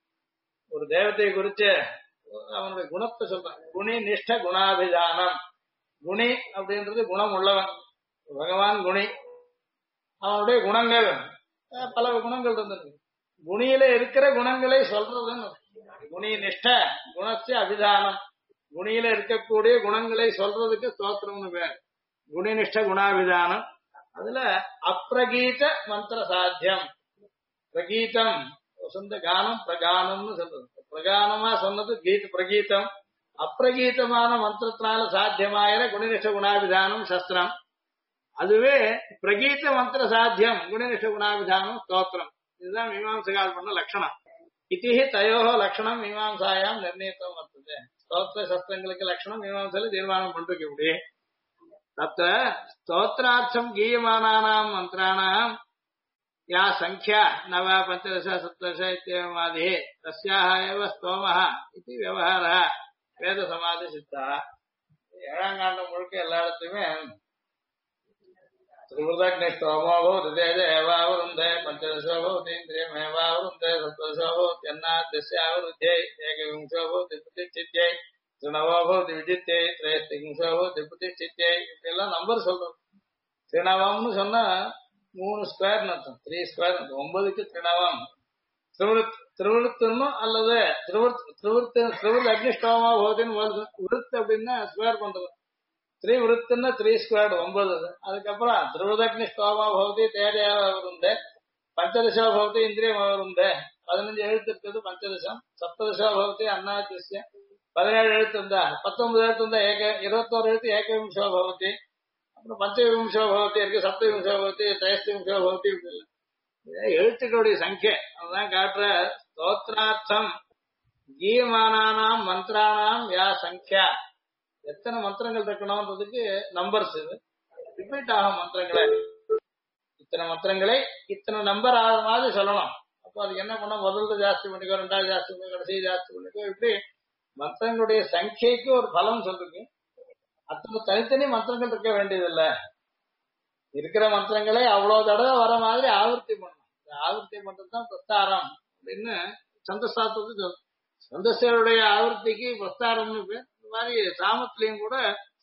ஒரு தேவத்தை குறிச்சு அவனுடைய குணத்தை சொல்றான். குணி நிஷ்ட குணாபிதானம். குணி அப்படின்றது குணம் உள்ளவன், பகவான் குணி. அவனுடைய குணங்கள் பல குணங்கள் இருந்தது. குணியில இருக்கிற குணங்களை சொல்றதுன்னு குணி நிஷ்ட குணஸ்ய அபிதானம். குணியில இருக்கக்கூடிய குணங்களை சொல்றதுக்கு ஸ்தோத்திரம்னு பேர். குணிநிஷ்ட குணாபிதானம். அதுல அப்ரகீத மந்திர சாத்தியம். பிரகீதம் சொந்த கானம் பிரகானம்னு சொல்றது. பிரகானமா சொன்னது கீத பிரகீதம். அப்பிரகீதமான மந்திரத்தினால சாத்தியமாயிர குணிநிஷ்ட குணாபிதானம் சஸ்திரம். அதுவே பிரகீத மந்திர சாத்தியம் குணிநிஷ்ட குணாபிதானம் ஸ்தோத்திரம். இதுதான் மீமாம்சகால் பண்ண லட்சணம். இதிஹி தயோஹ லட்சணம் மீமாம்சாயாம் நிர்ணயித்தம் வர்த்ததே. ஸ்தோத்திர சஸ்திரங்களுக்கு லட்சணம் மீமாம்சையில தீர்மானம் பண்ணிருக்க இப்படி. தத்த ஸ்தோத்திரார்த்தம் கீயமானானாம் மந்திராணாம் யா சங்க்யா நவ பஞ்சதச சப்ததச இத்யேவமாதி தஸ்யாஹ ஏவ ஸ்தோமஹ இது விவகாரः வேத சமாதி சித்தா. ஏழாம் காண்டம் முழுக்க எல்லா இடத்துமே त्रिवृदग्निष्टोमो भवति तेज एवावरुन्धे पञ्चदशो भवति इन्द्रियमेवावरुन्धे सप्तदशो भवति अन्नाद्यस्यावरुध्ये एकविंशो भवति प्रतिष्ठित्यै त्रिनवो भवति विजित्यै त्रयस्त्रिंशो भवति प्रतिष्ठित्यै. இப்படியெல்லாம் நம்பர் சொல்றோம். திரிணவம்னு சொன்னா 3 ஸ்கொயர்னு அர்த்தம், 3 ஸ்கொயர். 9க்கு திரிணவம். திருவிருத்தனும் அல்லது திருவிருத்த அக்னிஷ்டோமா போகுதுன்னு வருது. விருத்து அப்படின்னா ஸ்கொயர் பண்றது. திரிவிருத்துன்னா 3 ஸ்கொயர் 9. அதுக்கப்புறம் திருவிருதக்னிஷ்டோமா பவதி தேஜாவருந்தே பஞ்சதசோ பவதி இந்திரியமவருந்தே 15 எழுத்து இருக்கிறது பஞ்சதசம். சப்ததசோ பவதி அன்னாத்திய 17 எழுத்து இருந்தா 19 எழுத்து இருந்தா 21 எழுத்து ஏகவிம்சோ பவதி. அப்புறம் பஞ்சவிம்சோ பவதி இருக்கு, சப்தவிம்சோ பவதி, திரயஸ்திவிம்சோ பவதி. எழுத்துக்களுடைய சங்கியை அதுதான் காட்டுற. ஸ்தோத்ரார்த்தம் கீயமானானாம் மந்திரானாம் யா சங்கியா. எத்தனை மந்திரங்கள் இருக்கணும்ன்றதுக்கு நம்பர்ஸ். இது ரிப்பீட் ஆகும் மந்திரங்களை. இத்தனை மந்திரங்களை இத்தனை நம்பர் ஆகிற மாதிரி சொல்லணும். அப்போ அதுக்கு என்ன பண்ண, முதல்ல ஜாஸ்தி பண்ணிக்கோ, ரெண்டாவது ஜாஸ்தி பண்ணிக்கோ, கடைசி ஜாஸ்தி பண்ணிக்கோ. இப்படி மந்திரங்களுடைய சங்கைக்கு ஒரு பலம் சொல்றீங்க. அத்தனை தனித்தனி மந்திரங்கள் இருக்க வேண்டியதில்லை. இருக்கிற மந்திரங்களை அவ்வளவு தடவை வர மாதிரி ஆவர்த்தி பண்ணணும். ஆவர்த்தி பண்றதுதான் பிரஸ்தாரம் அப்படின்னு சந்தஸ்தாத்துக்கு சொல்லும். சந்தஸ்தருடைய ஆவர்த்திக்கு பிரஸ்தாரம்னு பேர். இந்த மாதிரி சாமத்திலையும் கூட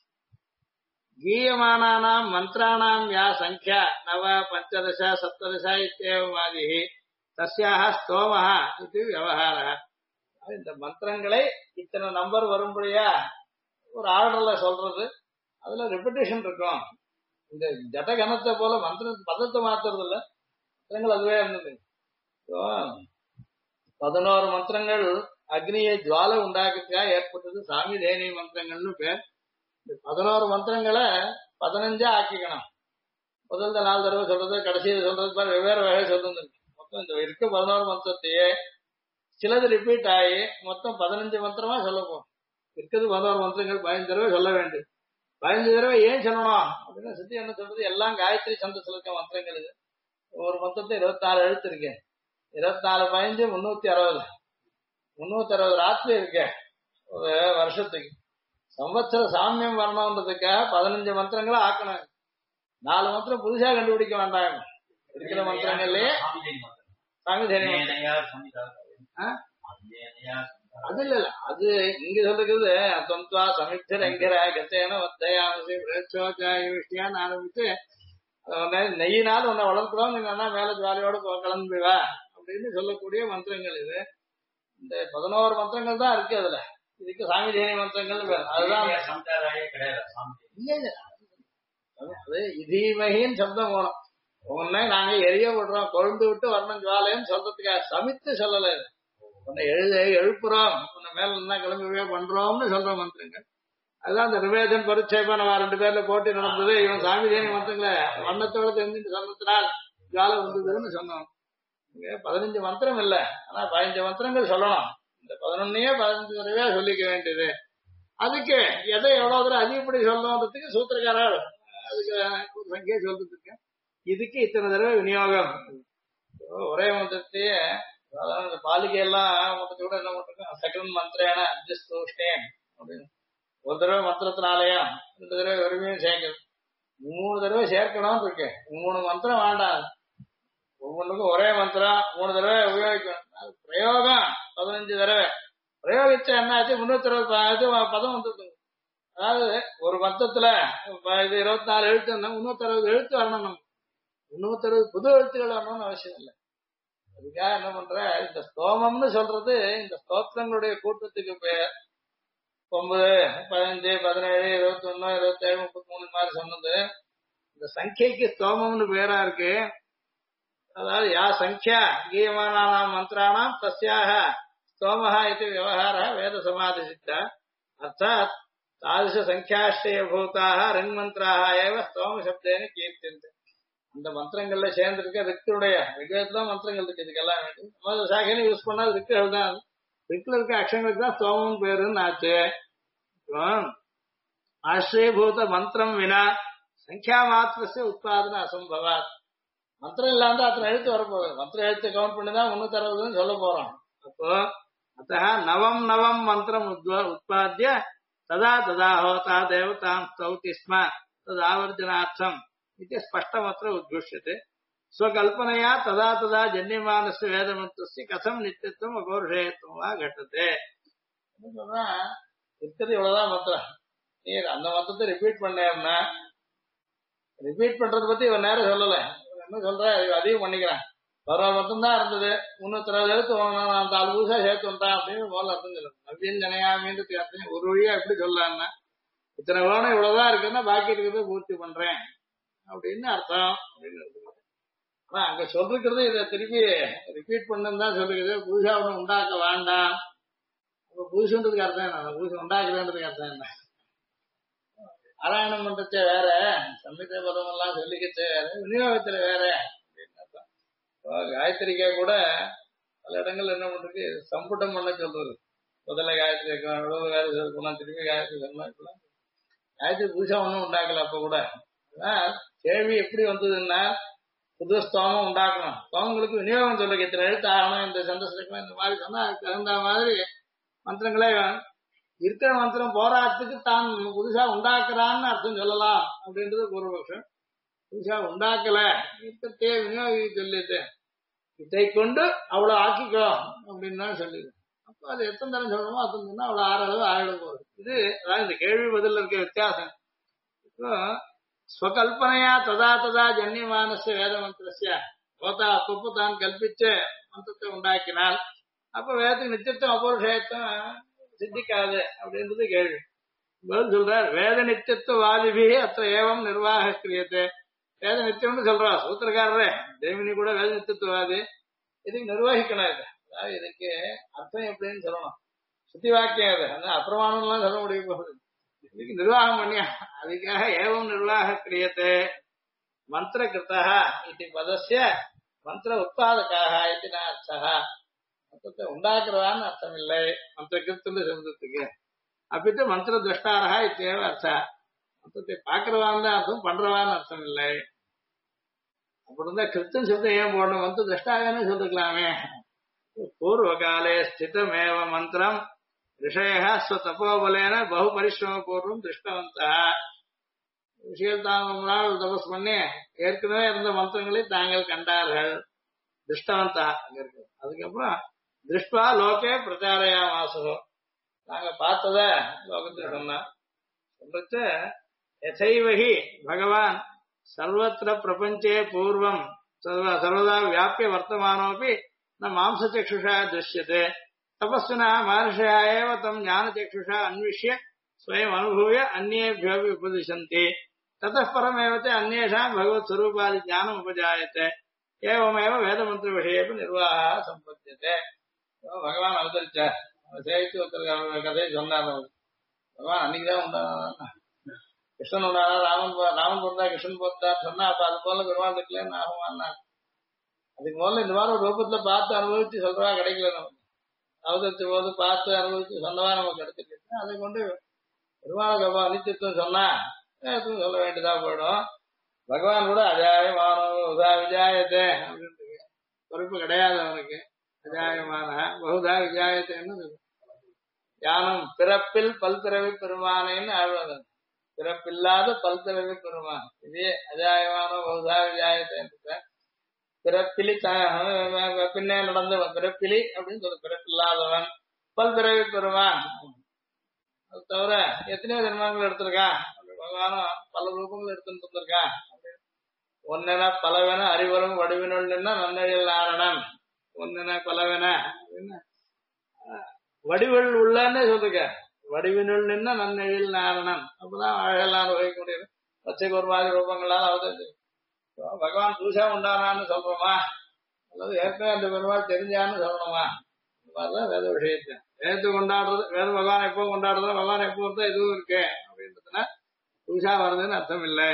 கீயமானானாம் மந்திராணாம் யா சங்கியா நவ பஞ்சதச சப்ததச இத்தியேவமாதி தஸ்யாக ஸ்தோமஹ இது விவகாரः. இந்த மந்திரங்களை இத்தனை நம்பர் வரும்படியா ஒரு ஆர்டர்ல சொல்றது. அதுல ரெப்பிடேஷன் இருக்கும். இந்த ஜடகணத்தை போல மந்திர பதத்தை மாத்துறது இல்ல, மந்திரங்கள் அதுவே இருந்தது. 11 மந்திரங்கள் அக்னியை ஜுவாலை உண்டாக்குறதுக்காக ஏற்பட்டது. சாமி தேனி மந்திரங்கள்னு பேர். 11 மந்திரங்களை 15 ஆக்கிக்கணும். முதல்ல 4 தடவை சொல்றது கடைசியில் சொல்றது பாரு வெவ்வேறு வகை சொல்றது. மொத்தம் இந்த இருக்க 11 மந்திரத்தையே சிலது ரிப்பீட் ஆகி மொத்தம் 15 மந்திரமா சொல்ல போகும். இருக்கிறது 11 மந்திரங்கள் 15 தடவை சொல்ல வேண்டும். 15 தடவை ஏன் சொல்லணும் அப்படின்னா சித்தி என்ன சொல்றது, எல்லாம் காயத்ரி சந்தத்துல இருக்க மந்திரங்கள். இது ஒரு மொத்தத்தை 24 எழுத்து இருக்கு. 24 15 360 360 ராத்திரி இருக்கு ஒரு வருஷத்துக்கு. சம்வத்சர சாமியம் வரணுன்றதுக்காக 15 மந்திரங்களை ஆக்கணும். 4 மந்திரம் புதுசா கண்டுபிடிக்க வேண்டாம். இருக்கிற மந்திரங்கள்லயே சாமி தெரியும். அது இல்ல அது இங்க சொல்றது தொந்தா சமிக்சர் என்கிற கத்தேன ஒத்தையாமசி விஷயான்னு ஆரம்பிச்சு நெய்யினாலும் உன்னை வளர்க்கிறோம், நீங்க என்ன மேல ஜாலியோட கிளம்புவா அப்படின்னு சொல்லக்கூடிய மந்திரங்கள் இது. இந்த 11 மந்திரங்கள் தான் இருக்கு அதுல. இதுக்கு சாமி தேனி மந்திரங்கள் அதுதான். இல்ல இல்ல அது இதீமகின்னு சப்தம் போனோம். உன்னை நாங்க எரிய விடுறோம், கொழுந்து விட்டு வரணும் ஜுவாலைன்னு சொல்றதுக்காக சமித்து சொல்லல. உன்னை எழுப்புறோம், உன்னை மேல என்ன கிளம்பவே பண்றோம்னு சொல்ற மந்திரங்கள். அதுதான் இந்த நிவேதன் பரிச்சேபன் 2 பேர்ல போட்டி நடந்தது. இவன் சாமி தேனி மந்திரங்களை வண்ணத்தோட தெரிஞ்சுட்டு சொன்னதுனால் ஜுவாலை வந்ததுன்னு சொன்னோம். 15 மந்திரம் இல்ல, ஆனா 15 மந்திரங்கள் சொல்லணும். இந்த 11 15 தடவையா சொல்லிக்க வேண்டியது. அதுக்கு எதை எவ்வளவு தூரம் அதிகப்படி சொல்லணுன்றதுக்கு சூத்திரக்காரர் அதுக்கு ஒரு சங்கியா சொல்லிட்டு இருக்கேன். இதுக்கு இத்தனை தடவை விநியோகம். ஒரே மந்திரத்தையே பாலிகையெல்லாம் மொத்தத்தை கூட என்ன பண்றோம், செகண்ட் மந்திரேன ஜஸ்ட் அப்படின்னு ஒரு தடவை மந்திரத்தினாலயா 2 தடவை வெறுமையும் சேர்க்கணும், 3 தடவை சேர்க்கணும்னு இருக்கு. 3 மந்திரம் வேண்டாம், ஒவ்வொன்றுக்கும் ஒரே மந்திரம் 3 தடவை உபயோகிக்கணும். பிரயோகம் 15 தடவை பிரயோகிச்சா என்ன ஆச்சு, 360 பதம் வந்துருக்கு. அதாவது ஒரு மொத்தத்துல இது 24 எழுத்து 360 எழுத்து வரணும். நம்ம 360 புது எழுத்துக்கள் வரணும்னு அவசியம் இல்லை. அதுக்காக என்ன பண்ற, இந்த ஸ்தோமம்னு சொல்றது இந்த ஸ்தோத்திரங்களுடைய கூட்டத்துக்கு பேர். 9 15 17 21 27 33 மாதிரி சொன்னது இந்த சங்கைக்கு ஸ்தோமம்னு பேரா இருக்கு. அதாவது யா சங்கியா கீயமானாம் மந்திராணாம் தஸ்யாக ஸ்தோமஹ இது விவகார வேத சமாதி சித்த அர்த்தாத் தாதிச சங்கியாஷ்டய பூதாக ரின்மந்திராக ஏவ ஸ்தோம சப்தேன்னு கீர்த்தியது. அந்த மந்திரங்கள்ல சேர்ந்திருக்க ரிக்துடைய ரிக்வேதத்துல மந்திரங்கள் இருக்கு. இதுக்கெல்லாம் வேண்டி சாகின்னு யூஸ் பண்ணா ரிக்குகள் தான். ரிக்ல இருக்க அக்ஷங்களுக்கு தான் ஸ்தோமம் பேருன்னு ஆச்சு. ஆசிரியபூத மந்திரம் வினா சங்கியா மாத்திரச உற்பாதன அசம்பவாத். மந்திரம் இல்லாம அத்தனை எழுத்து வரப்போகுது. மந்திர எழுத்து கவுண்ட் பண்ணிதான் 360 சொல்ல போறோம். அப்போ அத்த நவம் நவம் மந்திரம் உற்பத்திய ததா ததா ஹோதா தேவதாம் ஸ்தௌதி ஸ்ம ததாவர்ஜனார்த்தம் இது ஸ்பஷ்டமत्र உத்குஷ்யते. ஸ்வகல்பனையா ததா ததா ஜன்யமானஸ்ய வேதமந்திரஸ்ய கதம் நித்தியத்துவம் அபௌருஷேயத்துவம் வா கட்டதே. சொன்னா இருக்கிறது இவ்வளவுதான் மந்திரம். நீ அந்த மந்திரத்தை ரிப்பீட் பண்ணேன்னா ரிப்பீட் பண்றதை பத்தி இவன் நேரம் சொல்லல. என்ன சொல்ற, அதிகம் பண்ணிக்கிறேன். 16 மட்டும் தான் இருந்தது, 360 எழுத்து நான் 4 புதுசா சேர்த்து வந்தான் அப்படின்னு முதல்ல அர்த்தம் சொல்லணும். நவீன் ஜனயாமின்றதுக்கு அர்த்தம் ஒரு வழியா எப்படி சொல்லலாம்னா இத்தனை வேணும் இவ்வளவுதான் இருக்குன்னா பாக்கி இருக்கிறத பூர்த்தி பண்றேன் அப்படின்னு அர்த்தம் அப்படின்னு. ஆனா அங்க சொல்லிருக்கிறது இதை திருப்பி ரிப்பீட் பண்ணுன்னு தான் சொல்லிருக்குது. புதுசா ஒண்ணு உண்டாக்க வேண்டாம். அப்ப புதுசுன்றதுக்கு அர்த்தம் என்ன, புதுசு உண்டாக்குறதுன்றதுக்கு அர்த்தம் என்ன? ஆராயணம் பண்றதே வேற, சம்மித பதம் எல்லாம் சொல்லிக்கிட்டு வேற, விநியோகத்துல வேற அப்படின்னு அர்த்தம். காயத்ரிக்கா கூட பல இடங்கள்ல என்ன பண்றது, சம்புட்டம் பண்ண சொல்றது. முதல்ல காயத்ரி இருக்கணும், திருப்பி காயத்ரி சொல்லலாம். காயத்ரி புதுசா ஒண்ணும் உண்டாக்கல. அப்ப கூட கேள்வி எப்படி வந்ததுன்னா புது ஸ்தோமம் உண்டாக்கணும், ஸ்தோமங்களுக்கு விநியோகம் சொல்றது இத்தனை எழுத்து ஆகணும், இந்த சந்தோஷம் இந்த மாதிரி சொன்னா அதுக்கு தகுந்த மாதிரி மந்திரங்களே இருக்கிற மந்திரம் போராட்டத்துக்கு தான் புதுசா உண்டாக்குறான்னு அர்த்தம் சொல்லலாம் அப்படின்றது பூர்வபக்ஷம். புதுசா உண்டாக்கல, இருக்கிறதே விநியோகி சொல்லிட்டு இதை கொண்டு அவ்வளவு ஆக்கிக்கோ அப்படின்னு தான் சொல்லிடு. அப்போ அது எத்தனை தரம் சொல்லணுமோ அத்தனை சொன்னா அவ்வளவு ஆறளவு ஆயிடும் போகுது. இது அதாவது இந்த கேள்வி பதில் இருக்க வித்தியாசம். இப்போ ஸ்வகல்பனையா ததா ததா ஜன்யமானஸ்ய வேத மந்திரஸ்ய கோதா அப்பப்போ தான் கல்பிச்ச மந்திரத்தை உண்டாக்கினால் அப்ப வேதத்துக்கு நித்தியத்துவம் அபௌருஷேயத்துவம் சித்திக்காது அப்படின்றது கேள்வி. பதில் சொல்றார், வேத நித்தியத்துவ வாதிபி அத்த ஏவம் நிர்வாக கிரியத்தை. வேத நித்தியம்னு சொல்றா சூத்திரக்காரரே, தேவினி கூட வேத நித்தியத்துவாதி. இதுக்கு நிர்வகிக்கணும். இது அதாவது இதுக்கு அர்த்தம் எப்படின்னு சொல்லணும், சுத்தி வாக்கியம் அது அந்த அப்பிரமாணம்லாம் சொல்ல முடியும் போகுது. இதுக்கு நிர்வாகம் பண்ணியா, அதுக்காக ஏவம் நிர்வாக கிரியத்தை மந்திர கிருத்தः இது பதஸ்ய மந்திர உத்பாதகாக இது அர்த்தः. மந்திரத்தை உண்டாக்குறவான்னு அர்த்தம் இல்லை மந்திர கிருத்துன்னு சப்தத்துக்கு. அப்பிட்டு மந்திர திரஷ்டாரா இத்தேவ அர்த்தா. மந்திரத்தை பார்க்கிறவான்னு தான் அர்த்தம், பண்றவான்னு அர்த்தம் இல்லை. அப்படி இருந்தா கிருத்தன் சப்தம் ஏன் போடணும், மந்திர திரஷ்டாகன்னு சொல்லிருக்கலாமே. பூர்வ காலே ஸ்திதமேவ மந்திரம் ரிஷய ஸ்வதபோபலேன பகு பரிசிரம பூர்வம் திருஷ்டவந்தா. ரிஷிகள் தாங்க நாள் தபஸ் பண்ணி ஏற்கனவே இருந்த மந்திரங்களை தாங்கள் கண்டார்கள். திருஷ்டவந்தா அங்க இருக்கு. அதுக்கப்புறம் திருஷ்டுவா லோகே பிரச்சாரையா மாசோ, நாங்க பார்த்தத லோகத்துக்கு சொன்னா சொல்லிட்டு யசைவகி பகவான் சர்வத்திர பிரபஞ்சே பூர்வம் சர்வதா வியாபிய வர்த்தமானோபி ந மாம்சச்சக்ஷுஷா திருஷ்யதே தபஸ்வினா மகர்ஷயா ஏவ தம் ஞானச்சக்ஷுஷா அன்விஷ்ய ஸ்வயம் அனுபூய அந்நேभ्योऽपि உபதிஷந்தி ततः परमेव च अन्येषां भगवत् स्वरूपादि ज्ञानम् उपजायते एवमेव वेदमन्त्र विषयेपि निर्वाहः सम्पद्यते. भगवान அவதரிச்சார், சேவித்து ஒருத்தர் கதையை சொன்னார். பகவான் அன்னைக்குதான் உண்டானா, கிருஷ்ணன் உண்டானா, ராமன் பிறந்தா கிருஷ்ணன் பிறந்தார் சொன்னா, அப்ப அது போல பெருமாள் இருக்கலன்னு ஆகுமான்னா, அதுக்கு முதல்ல இந்த மாதிரி ஒரு ரூபத்துல பார்த்து அனுபவிச்சு சொல்றவா கிடைக்கல. நமக்கு அவதரிச்ச போது பார்த்து அனுபவிச்சு சொன்னவா நமக்கு கிடைச்சிருக்கு. அதை கொண்டு பெருமாளுக்கு அனித்தியத்துவம் சொன்னா சொல்ல வேண்டியதா போயிடும். பகவான் கூட அஜாயமான பகுதா விஜாயத்தே அப்படின்னு பொறுப்பு கிடையாது அவனுக்கு. அஜாயமான பகுதா விஜாயத்தேன்னு ஞானம் பிறப்பில் பல்பிறவி பெருமானேன்னு ஆழ்வார். பிறப்பில்லாத பல்பிறவி பெருமான் இதே அஜாயமான பகுதா விஜாயத்தேன்னு. பிறப்பிலி பின்னே நடந்தவன் பிறப்பிலி அப்படின்னு சொல்லு, பிறப்பில்லாதவன் பல்பிறவி பெருமான். அது தவிர எத்தனையோ ஜென்மங்கள் எடுத்திருக்கான் பகவானும், பல ரூபங்கள் எடுத்துட்டு இருந்திருக்கான். ஒன்னென பலவென அறிவரும் வடிவினுள் நின்ன நன்னழில் நாரணன். ஒன்னென பலவென அப்படின்னு வடிவில் உள்ளன்னு சொல்லுங்க. வடிவினுள் நின்ன நன்னழில் நாரணன். அப்பதான் அழகெல்லாம் வகிக்க முடியும். பச்சைக்கு ஒரு மாதிரி ரூபங்களால் அவதரிச்சு பகவான் புதுசா உண்டானான்னு சொல்றோமா, அல்லது ஏற்கனவே அந்த பெருமாள் தெரிஞ்சான்னு சொல்லணுமா? இந்த மாதிரிதான் வேத விஷயத்தை வேதத்தை கொண்டாடுறது. வேதம் பகவான் எப்போ கொண்டாடுறதோ பகவான் எப்போ இருந்தா இதுவும் இருக்கு அப்படின்றதுனா புதுசா வருதுன்னு அர்த்தம் இல்லை.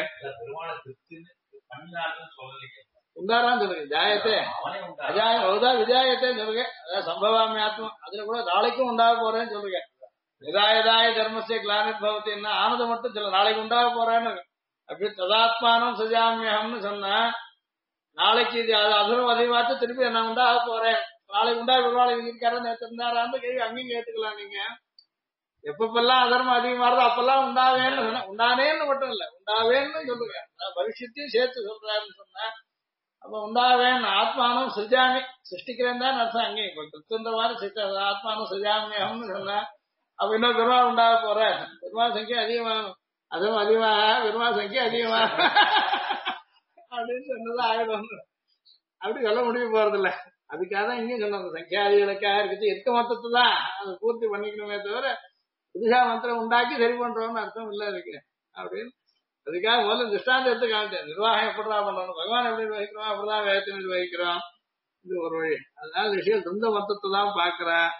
உண்டாரான்னு சொல்லுங்க. ஜாயத்தே அஜாயம் பகுதா விஜாயத்தே சொல்லுங்க. அதாவது சம்பவாமியாத்மம், அதுல கூட நாளைக்கும் உண்டாக போறேன்னு சொல்லுங்க. எதாயதாய தர்மஸ்ய கிளானித் பவதி என்ன ஆனது மட்டும் சொல்ல, நாளைக்கு உண்டாக போறேன்னு. அப்படி ததாத்மானம் சஜாமியகம்னு சொன்னா நாளைக்கு இது அதுவும் அதிகமாச்சு திருப்பி நான் உண்டாக போறேன், நாளைக்கு உண்டாக பெருமாள் இருக்காரு நேற்று இருந்தாரான்னு கேள்வி அங்கேயும் கேட்டுக்கலாம். நீங்க எப்பப்பெல்லாம் அதர்மம் அதிகமாறுதோ அப்பெல்லாம் உண்டாவேன்னு சொன்ன, உண்டானேன்னு மட்டும் இல்ல உண்டாவேன்னு சொல்லுங்க. பவிஷ்யத்தையும் சேர்த்து சொல்றாருன்னு சொன்னா அப்ப உண்டாவேன் ஆத்மானம் சுஜாமி சிருஷ்டிக்கிறேன் தான் அர்த்தம். அங்கேயும் கிருத்துன்ற மாதிரி ஆத்மானம் சுஜாமியகம்னு சொன்னா அப்ப இன்னும் பெருமாள் உண்டாக போற, பெருமாள் சங்கியா அதிகமாகும், அதுவும் அதிகமாக பெருமாள் சங்கியா அதிகமாக அப்படின்னு சொன்னதான் ஆயிடும். அப்படி சொல்ல முடிய போறது இல்ல. அதுக்காக தான் இங்கேயும் சொன்ன சங்கியாதிகளுக்காக இருக்குது. இருக்க மொத்தத்தை தான் அதை பூர்த்தி பண்ணிக்கணுமே தவிர புதுசா மந்திரம் உண்டாக்கி சரி பண்றோம்னு அர்த்தம் இல்ல இருக்கு அப்படின்னு. அதுக்காக முதல்ல திருஷ்டாந்தம் எடுத்து காமிச்சேன். நிர்வாகம் எப்படிதான் பண்ணணும், பகவான் எப்படி வகிக்கிறோம் அப்படிதான் வேதத்தை நிர்வகிக்கிறோம். இது ஒரு வழி. அதனால விஷயம் சொந்த மொத்தத்தை தான் பாக்குறேன்.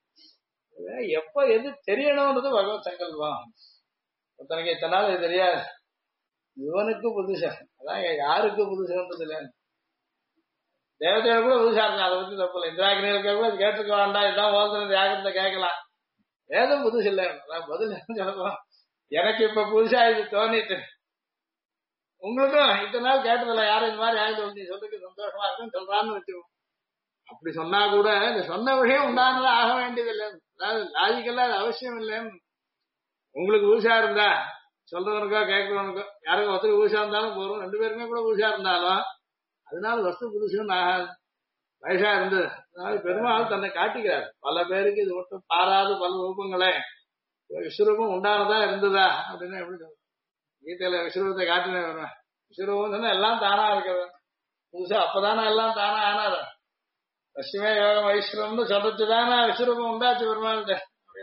எப்ப எது தெரியணும்ன்றது பகவத் சங்கல்பம். ஒருத்தனுக்கு இத்தனை நாள் இது தெரியாது, இவனுக்கு புதுசா, அதான் யாருக்கு புதுசுன்றது இல்ல. தேவதைகள் கூட புதுசா இருக்கும், அதை பத்தி தப்பு இல்லை. இந்திராகினிகளுக்கு கூட அது கேட்டுக்க வேண்டாம், இதான் ஓதுறது யாகத்தை கேட்கலாம். வேதம் புதுசு இல்லை. பதில் சொல்லலாம், எனக்கு இப்ப புதுசா இது தோணிட்டு, உங்களுக்கும் இத்தனை நாள் கேட்டதில்ல யாரும் இந்த மாதிரி ஆயுத வந்து சொல்றதுக்கு சந்தோஷமா இருக்குன்னு சொல்றான்னு வச்சுக்கோங்க. அப்படி சொன்னா கூட இந்த சொன்ன விஷயம் உண்டானதா ஆக வேண்டியதில்லை. அதாவது லாஜிக்கெல்லாம் அது அவசியம் இல்லைன்னு. உங்களுக்கு ஊசா இருந்தா சொல்றவனுக்கோ கேட்கறவனுக்கோ யாருக்கும் ஒருத்தருக்கு ஊசா இருந்தாலும் போறோம், ரெண்டு பேருமே கூட ஊசா இருந்தாலும் அதனால வஸ்து புதுசுன்னு ஆகாது. வயசா இருந்தது அதனால பெருமாள் தன்னை காட்டிக்கிறார். பல பேருக்கு இது மட்டும் பாராது பல ரூபங்களே விஸ்வரூபம் உண்டானதா இருந்ததா அப்படின்னு எப்படி சொல்ற? கீதையில விஸ்வரூபத்தை காட்டினே வருவேன். விஸ்வரூபம் சொன்னா எல்லாம் தானா இருக்கிறது. புதுசா அப்பதானே எல்லாம் தானா ஆனாரு. பশ্চিமே யோகம் ஐஸ்வரம்னு சொல்றதுதானே விஸ்வரூபம் உண்டாச்சு பெருமாள்கிட்ட.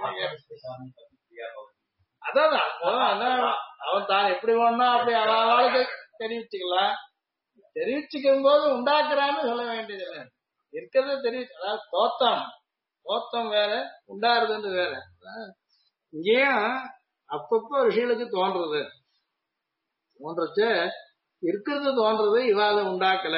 அதான் அவன் தான் எப்படி வேணா அப்படி அவளுக்கு தெரிவிச்சுக்கலாம். தெரிவிச்சுக்கும் போது உண்டாக்குறான்னு சொல்ல வேண்டியதில்லை. இருக்கிறத தெரிவிச்சு, அதாவது தோத்தம் வேற உண்டாருதுன்னு வேற. இங்கேயும் அப்பப்போ ரிஷிகளுக்கு தோன்றது இருக்கிறது தோன்றது இவால உண்டாக்கல.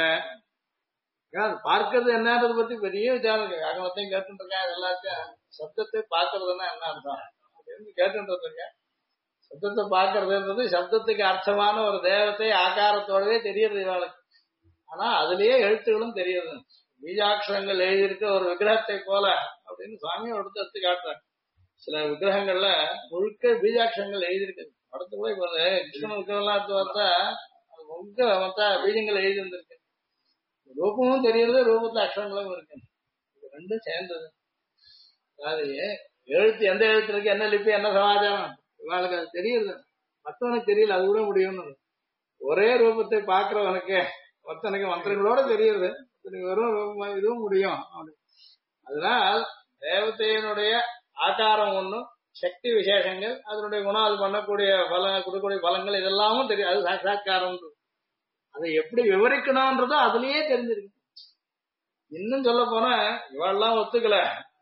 பார்க்கறது என்னன்றதை பத்தி பெரிய விசாரம் இருக்கு. அகமத்தையும் கேட்டுட்டு இருக்கேன். எல்லாத்தையும் சப்தத்தை பார்க்கறதுன்னா என்ன அர்த்தம் அப்படின்னு கேட்டுட்டு இருக்கேன். சப்தத்தை பார்க்கறதுன்றது சப்தத்துக்கு அர்த்தமான ஒரு தேவத்தை ஆகாரத்தோடவே தெரியறது இவாளுக்கு. ஆனா அதுலயே எழுத்துகளும் தெரியுது. பீஜாட்சரங்கள் எழுதியிருக்க ஒரு விக்கிரகத்தை போல அப்படின்னு சுவாமி எடுத்து காட்டுறாங்க. சில விக்கிரகங்கள்ல முழுக்க பீஜாட்சரங்கள் எழுதியிருக்கு. அடுத்து போய் கிருஷ்ணன் விக்கிரகம்லாம் எடுத்து பார்த்தா முழுக்க மொத்த பீஜங்கள் எழுதி இருந்திருக்கு. ரூபமும் தெரியுது, ரூபத்துல அக்ஷரங்களும் இருக்கு. இது ரெண்டும் சேர்ந்தது. அதாவது எழுத்து எந்த எழுத்து இருக்கு, என்ன லிப்பி, என்ன சமாச்சாரம் இவாளுக்கு அது தெரியுது. மற்றவனுக்கு தெரியல, அது கூட முடியும்னு. ஒரே ரூபத்தை பார்க்கிறவனுக்கு ஒருத்தனுக்கு மந்திரங்களோட தெரியுது, வெறும் ரூபம் இதுவும் முடியும். அதனால் தேவதையினுடைய ஆகாரம் ஒண்ணும், சக்தி விசேஷங்கள், அதனுடைய குணம், அது பண்ணக்கூடிய கொடுக்கக்கூடிய பலங்கள் இதெல்லாமும் தெரியும். அது சாட்சாத்காரம். அதை எப்படி விவரிக்கணும்ன்றதோ அதுலயே தெரிஞ்சிருக்கு. இன்னும் சொல்ல போனா இவாள்லாம் ஒத்துக்கல,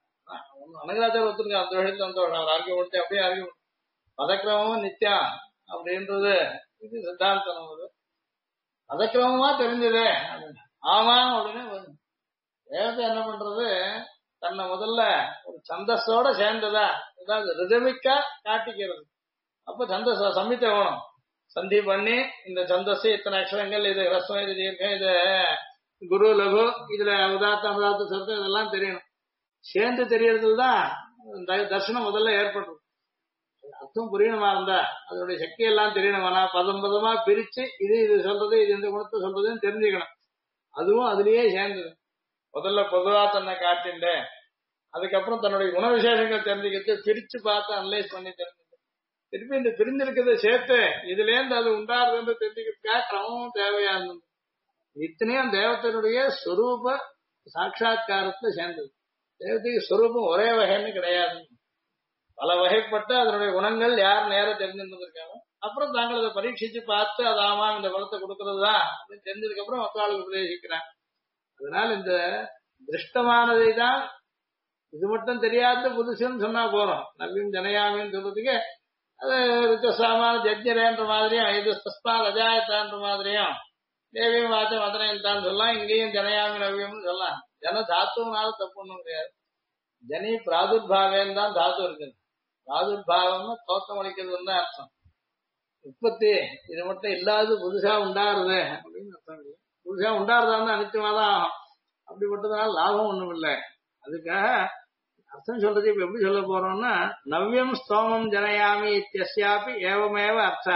அனகராஜர் ஒத்துருக்க அந்த விஷயத்துல அந்த ஆர்கியம் முடிச்சு அப்படியே ஆர்கியம் பதக்கிரமும் நித்யா அப்படின்றது இது சித்தாந்தம். நமது பதக்கிரமமா தெரிஞ்சது ஆமா அப்படின்னு வேதத்தை என்ன பண்றது, தன்னை முதல்ல ஒரு சந்தஸோட சேர்ந்ததா ஏதாவது ரிதமிக்கா காட்டிக்கிறது. அப்ப சந்தஸ் சம்மித்த வேணும். சந்தி பண்ணி இந்த சந்தஸ் இத்தனை அக்ஷரங்கள், இது ரசம், இது தீர்க்கம், இது குரு லகு, இதுல உதாத்த உதாத்த சர்த்தம் இதெல்லாம் தெரியணும். சேர்ந்து தெரியறதுல தான் தர்சனம் முதல்ல ஏற்படும். அர்த்தம் புரியணுமா இருந்தா அதனுடைய சக்தி எல்லாம் தெரியணுமானா பதம் பதமா பிரிச்சு இது இது சொல்றது, இது இந்த குணத்தை சொல்றதுன்னு தெரிஞ்சுக்கணும். அதுவும் அதுலயே சேர்ந்தது. முதல்ல பொதுவா தன்னை காட்டிண்டு அதுக்கப்புறம் தன்னுடைய குண விசேஷங்கள் தெரிஞ்சுக்கிட்டு பிரிச்சு பார்த்து அனலைஸ் பண்ணி தெரிஞ்சுக்கிட்டு திருப்பி இந்த பிரிஞ்சிருக்கிறத சேர்த்து இதுல இருந்து அது உண்டாருதுன்னு தெரிஞ்சுக்கிறதுக்காக கிரமமும் தேவையா இருந்தது. இத்தனையும் தேவத்தினுடைய ஸ்வரூப சாட்சா்காரத்துல சேர்ந்தது. தேவதைக்கு ஸ்வரூபம் ஒரே வகைன்னு கிடையாது, பல வகைப்பட்டு அதனுடைய குணங்கள் யார் நேரம் தெரிஞ்சிருந்திருக்காங்க. அப்புறம் தாங்கள் அதை பரீட்சிச்சு பார்த்து அது ஆமா இந்த குணத்தை கொடுக்கறது தான் அப்படின்னு தெரிஞ்சதுக்கு அப்புறம் மக்களுக்கு உபதேசிக்கிறாங்க. அதனால இந்த திருஷ்டமானதை தான் இது மட்டும் தெரியாத புதுசுன்னு சொன்னா போறோம். நவ்யம் ஜனயாமின்னு சொல்றதுக்கு அது ருத்தசாமான ஜஜ்ஞரேன்ற மாதிரியும், இது தஸ்மா ரஜாயத்தான்ற மாதிரியும், தேவியும் வாச்ச மதனைத்தான் சொல்லலாம். இங்கேயும் ஜனயாமி நவ்யம்னு சொல்லலாம். ஜன தாத்துனால தப்பு ஒண்ணும் கிடையாது. ஜனி பிராதுர்பாவேன்னு தான் தாத்து இருக்குது. பிராதுர்பாவம்னு தோற்றம் அளிக்கிறதுன்னு தான் அர்த்தம். உற்பத்தி இது மட்டும் இல்லாது புதுசா உண்டாருது அப்படின்னு அர்த்தம் இல்லை. புதுசா உண்டாருதா அனிச்சமாதான் ஆகும். அப்படிப்பட்டதுனால லாபம் ஒண்ணும் இல்லை. அதுக்காக அர்த்தம் சொல்றது இப்ப எப்படி சொல்ல போறோம்னா, நவ்யம் ஸ்தோமம் ஜனயாமி இத்தியஸ்யாபி ஏவமேவ அர்த்தா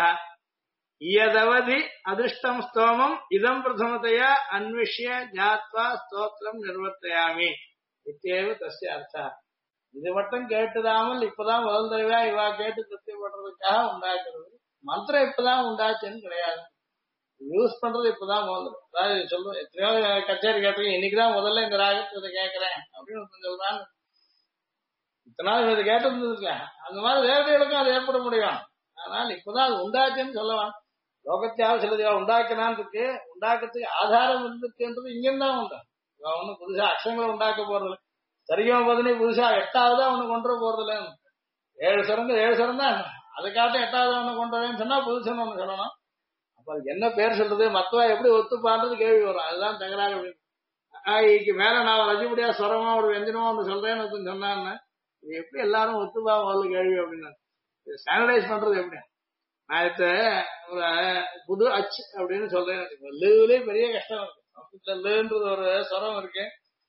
இயதவதி அதிருஷ்டம் ஸ்தோமம் இதம் பிரதமதையா அன்விஷ்ய ஜாத்வா ஸ்தோத்திரம் நிர்வர்த்தயாமி இத்தியேவ தஸ்ய அர்த்தா. இது மட்டும் கேட்டுதாமல் இப்பதான் முதல் தடவையா இவா கேட்டு திருப்திப்படுறதுக்காக உண்டாக்குறது. மந்திரம் இப்பதான் உண்டாச்சுன்னு கிடையாது, யூஸ் பண்றது இப்பதான் முதல்ல. அதாவது சொல்றோம் எத்தனையோ கச்சேரி கேட்டிருக்கேன், இன்னைக்குதான் முதல்ல இந்த ராகத்தை இதை கேட்கிறேன் அப்படின்னு சொல்றாங்க. இத்தனை நாள் இது கேட்டிருந்ததுல அந்த மாதிரி தேவதைகளுக்கும் அது ஏற்பட முடியும். ஆனால் இப்பதான் அது உண்டாச்சுன்னு சொல்லலாம். லோகத்தியாவது சிலது உண்டாக்கினான் இருக்கு, உண்டாக்கத்துக்கு ஆதாரம் இருந்துச்சுன்றது இங்கிருந்தான் உண்டு. ஒன்னும் புதுசா அக்ஷங்களை உண்டாக்க போறது சரியா பதினி புதுசா எட்டாவதா ஒண்ணு கொண்டு போறது இல்ல. 7 சரம் தான், அதை காட்டும் 8வது ஒண்ணு கொண்டு வரேன்னு சொன்னா புதுசுன்னு ஒண்ணு சொல்லணும். அப்ப அதுக்கு என்ன பேர் சொல்றது, மத்தவா எப்படி ஒத்துப்பான்றது கேள்வி வரும். அதுதான் தகராறு. அப்படின்னு மேல நான் ரஜிபடியா ஸ்வரமா ஒரு வெஞ்சனமா ஒண்ணு சொல்றேன்னு சொன்னான்னு எப்படி எல்லாரும் ஒத்துப்பா முதல்ல கேள்வி அப்படின்னா ஸ்டாண்டர்டைஸ் பண்றது எப்படி. நான் இப்ப ஒரு புது அச்சு அப்படின்னு சொல்றேன். லேயே பெரிய கஷ்டம் இருக்கு. லேன்றது ஒரு ஸ்வரம் இருக்கு.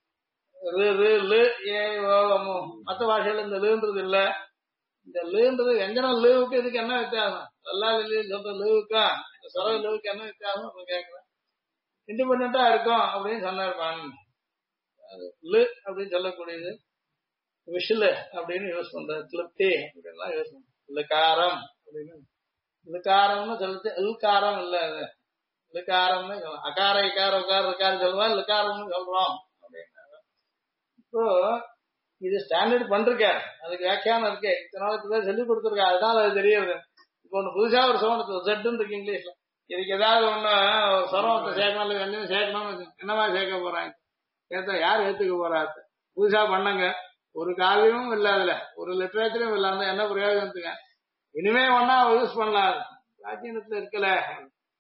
மற்ற பாஷையில இந்த லேன்றது இல்ல. இந்த லேன்றது வெஞ்சனம் லேவுக்கு இதுக்கு என்ன வித்தியாசம், எல்லா சொல்ற லேவுக்கா இந்த ஸ்வர லேவுக்கு என்ன வித்தியாசம் கேட்கிறேன். இண்டிபெண்டா இருக்கும் அப்படின்னு சொன்னாரு. லே அப்படின்னு சொல்லக்கூடியது விஷுல அப்படின்னு யூஸ் பண்ற, திருப்தி அப்படின்லாம் யூஸ் பண்ற. இலக்காரம் அப்படின்னு இலக்காரம்னு சொல்லிட்டு இல்காரம் இல்ல, அது இலக்காரம்னு அகார இக்கார உக்கார இருக்காரு சொல்லுவா, இலக்காரம்னு சொல்றோம் அப்படின்னு. இப்போ இது ஸ்டாண்டர்ட் பண்றாரு, அதுக்கு வியாக்கியானம் இருக்கு. இத்தனை நாளுக்கு பேர் சொல்லி கொடுத்துருக்கா, அதுதான் அது தெரியுது. இப்போ ஒண்ணு புதுசா ஒரு சோனத்து ஜெட்டுன்னு இருக்கு இங்கிலீஷ்ல. இதுக்கு ஏதாவது ஒண்ணு சொரவத்தை சேர்க்கணும் இல்லை வெஞ்சனம் சேர்க்கணும், என்னவா சேர்க்க போறாங்க கேட்டா யார் ஏத்துக்க போறாரு. புதுசா பண்ணங்க, ஒரு காவியமும் இல்ல, அதுல ஒரு லிட்டரேச்சரும் இல்ல, அந்த என்ன பிரயோஜனத்துங்க. இனிமே ஒன்னா யூஸ் பண்ணலாம், பிராச்சீனத்துல இருக்கல.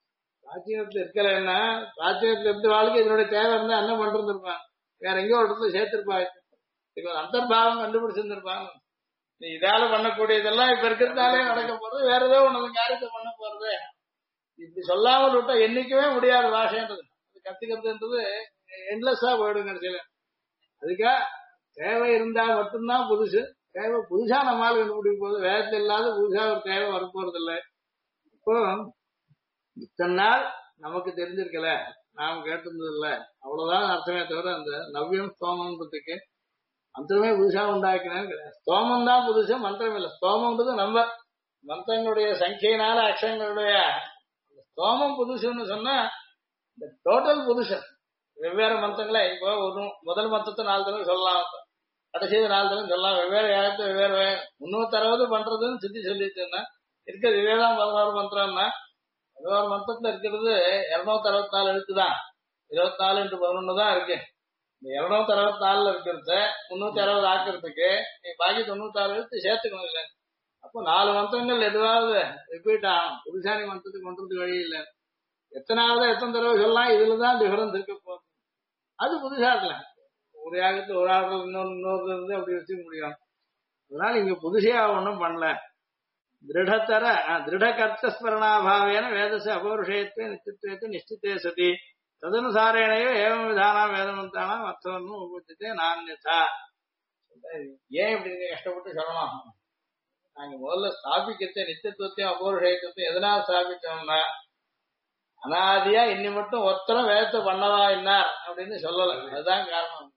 பிராச்சீனத்துல இருக்கலன்னா பிராச்சீனத்துல இருந்த வாழ்க்கை இதனுடைய தேவை இருந்தா என்ன பண்றதுருப்பான், வேற எங்கேயோ ஒரு இடத்துல சேர்த்திருப்பாங்க, இப்ப அந்தர்பாவம் கண்டுபிடிச்சிருந்திருப்பாங்க. நீ இதால பண்ணக்கூடியதெல்லாம் இப்ப இருக்கிறதாலே நடக்க போறது, வேற ஏதோ ஒண்ணு காரியத்தை பண்ண போறது. இப்படி சொல்லாமல் விட்டா என்னைக்குமே முடியாத பாஷைன்றது, கத்துக்கிறதுன்றது என்லெஸ்ஸா போயிடும் கடைசியில. அதுக்கா தேவை இருந்தா மட்டும்தான் புதுசு, தேவை புதுசா நம்மளால கண்டுபிடிக்க போகுது, வேதத்துல இல்லாத புதுசா ஒரு தேவை வரப்போறது இல்லை. இப்போ இத்தனை நாள் நமக்கு தெரிஞ்சிருக்கல, நாம் கேட்டிருந்தது இல்ல, அவ்வளவுதான் அர்த்தமே தவிர அந்த நவ்யம் ஸ்தோமன்றதுக்கு மந்திரமே புதுசா உண்டாக்கினேன்னு கிடையாது. ஸ்தோமம் தான் புதுசு, மந்திரம் இல்லை. ஸ்தோமம்ன்றது நம்ம மந்திரங்களுடைய சங்கையினால அக்ஷங்களுடைய ஸ்தோமம் புதுசுன்னு சொன்னா இந்த டோட்டல் புதுசு. வெவ்வேறு மந்திரங்களே இப்போ ஒரு முதல் மந்திரத்தை 4 தடவை சொல்லலாம், கடைசியில் 4 தடவை சொல்லலாம், வெவ்வேறு ஏகத்தை வெவ்வேறு 360 பண்றதுன்னு சுத்தி சொல்லிட்டுன்னா இருக்கிறது இதேதான் 16 மந்திரம்னா 16 மந்திரத்துல இருக்கிறது 264 எழுத்துதான், 24 into 11 தான் இருக்கு. இந்த 264 இருக்கிறத 360 ஆக்கிறதுக்கு நீ பாக்கி 96 எழுத்து சேர்த்துக்கணும் இல்லை. அப்போ 4 மந்திரங்கள் எதுவாவது ரிப்பீட் ஆகும், புதுசாணி மந்திரத்துக்கு கொண்டதுக்கு வழி இல்லை. எத்தனாவது எத்தனை தடவை சொல்லலாம், இதுலதான் டிஃபரன்ஸ் இருக்க போகுது. அது புதுசா இருக்கலாம், ஒரு யாகத்துல ஒரு ஆள் இன்னொரு இருந்து அப்படி வச்சுக்க முடியும். அதனால இங்க புதுசையா ஒண்ணும் பண்ணல. திருடத்தர திருடகர்த்தஸ்மரணாபாவேன வேதச அபௌருஷயத்வே நித்தியத்வே நிஷ்டித்தே சதி ததனுசாரேணையோ ஏவம் விதானா வேதமந்தானாம் அர்த்தவன்னு உபத்தித்தே நான்யதா. ஏன் இப்படி நீங்க கஷ்டப்பட்டு சொல்லணும், நாங்க முதல்ல ஸ்தாபிக்கத்தை நித்தியத்துவத்தையும் அபௌருஷயத்தையும் எதனால ஸ்தாபிச்சோம்னா அனாதியா இன்னி மட்டும் ஒருத்தரும் வேதத்தை பண்ணவா என்னார் அப்படின்னு சொல்லல, அதுதான் காரணம்.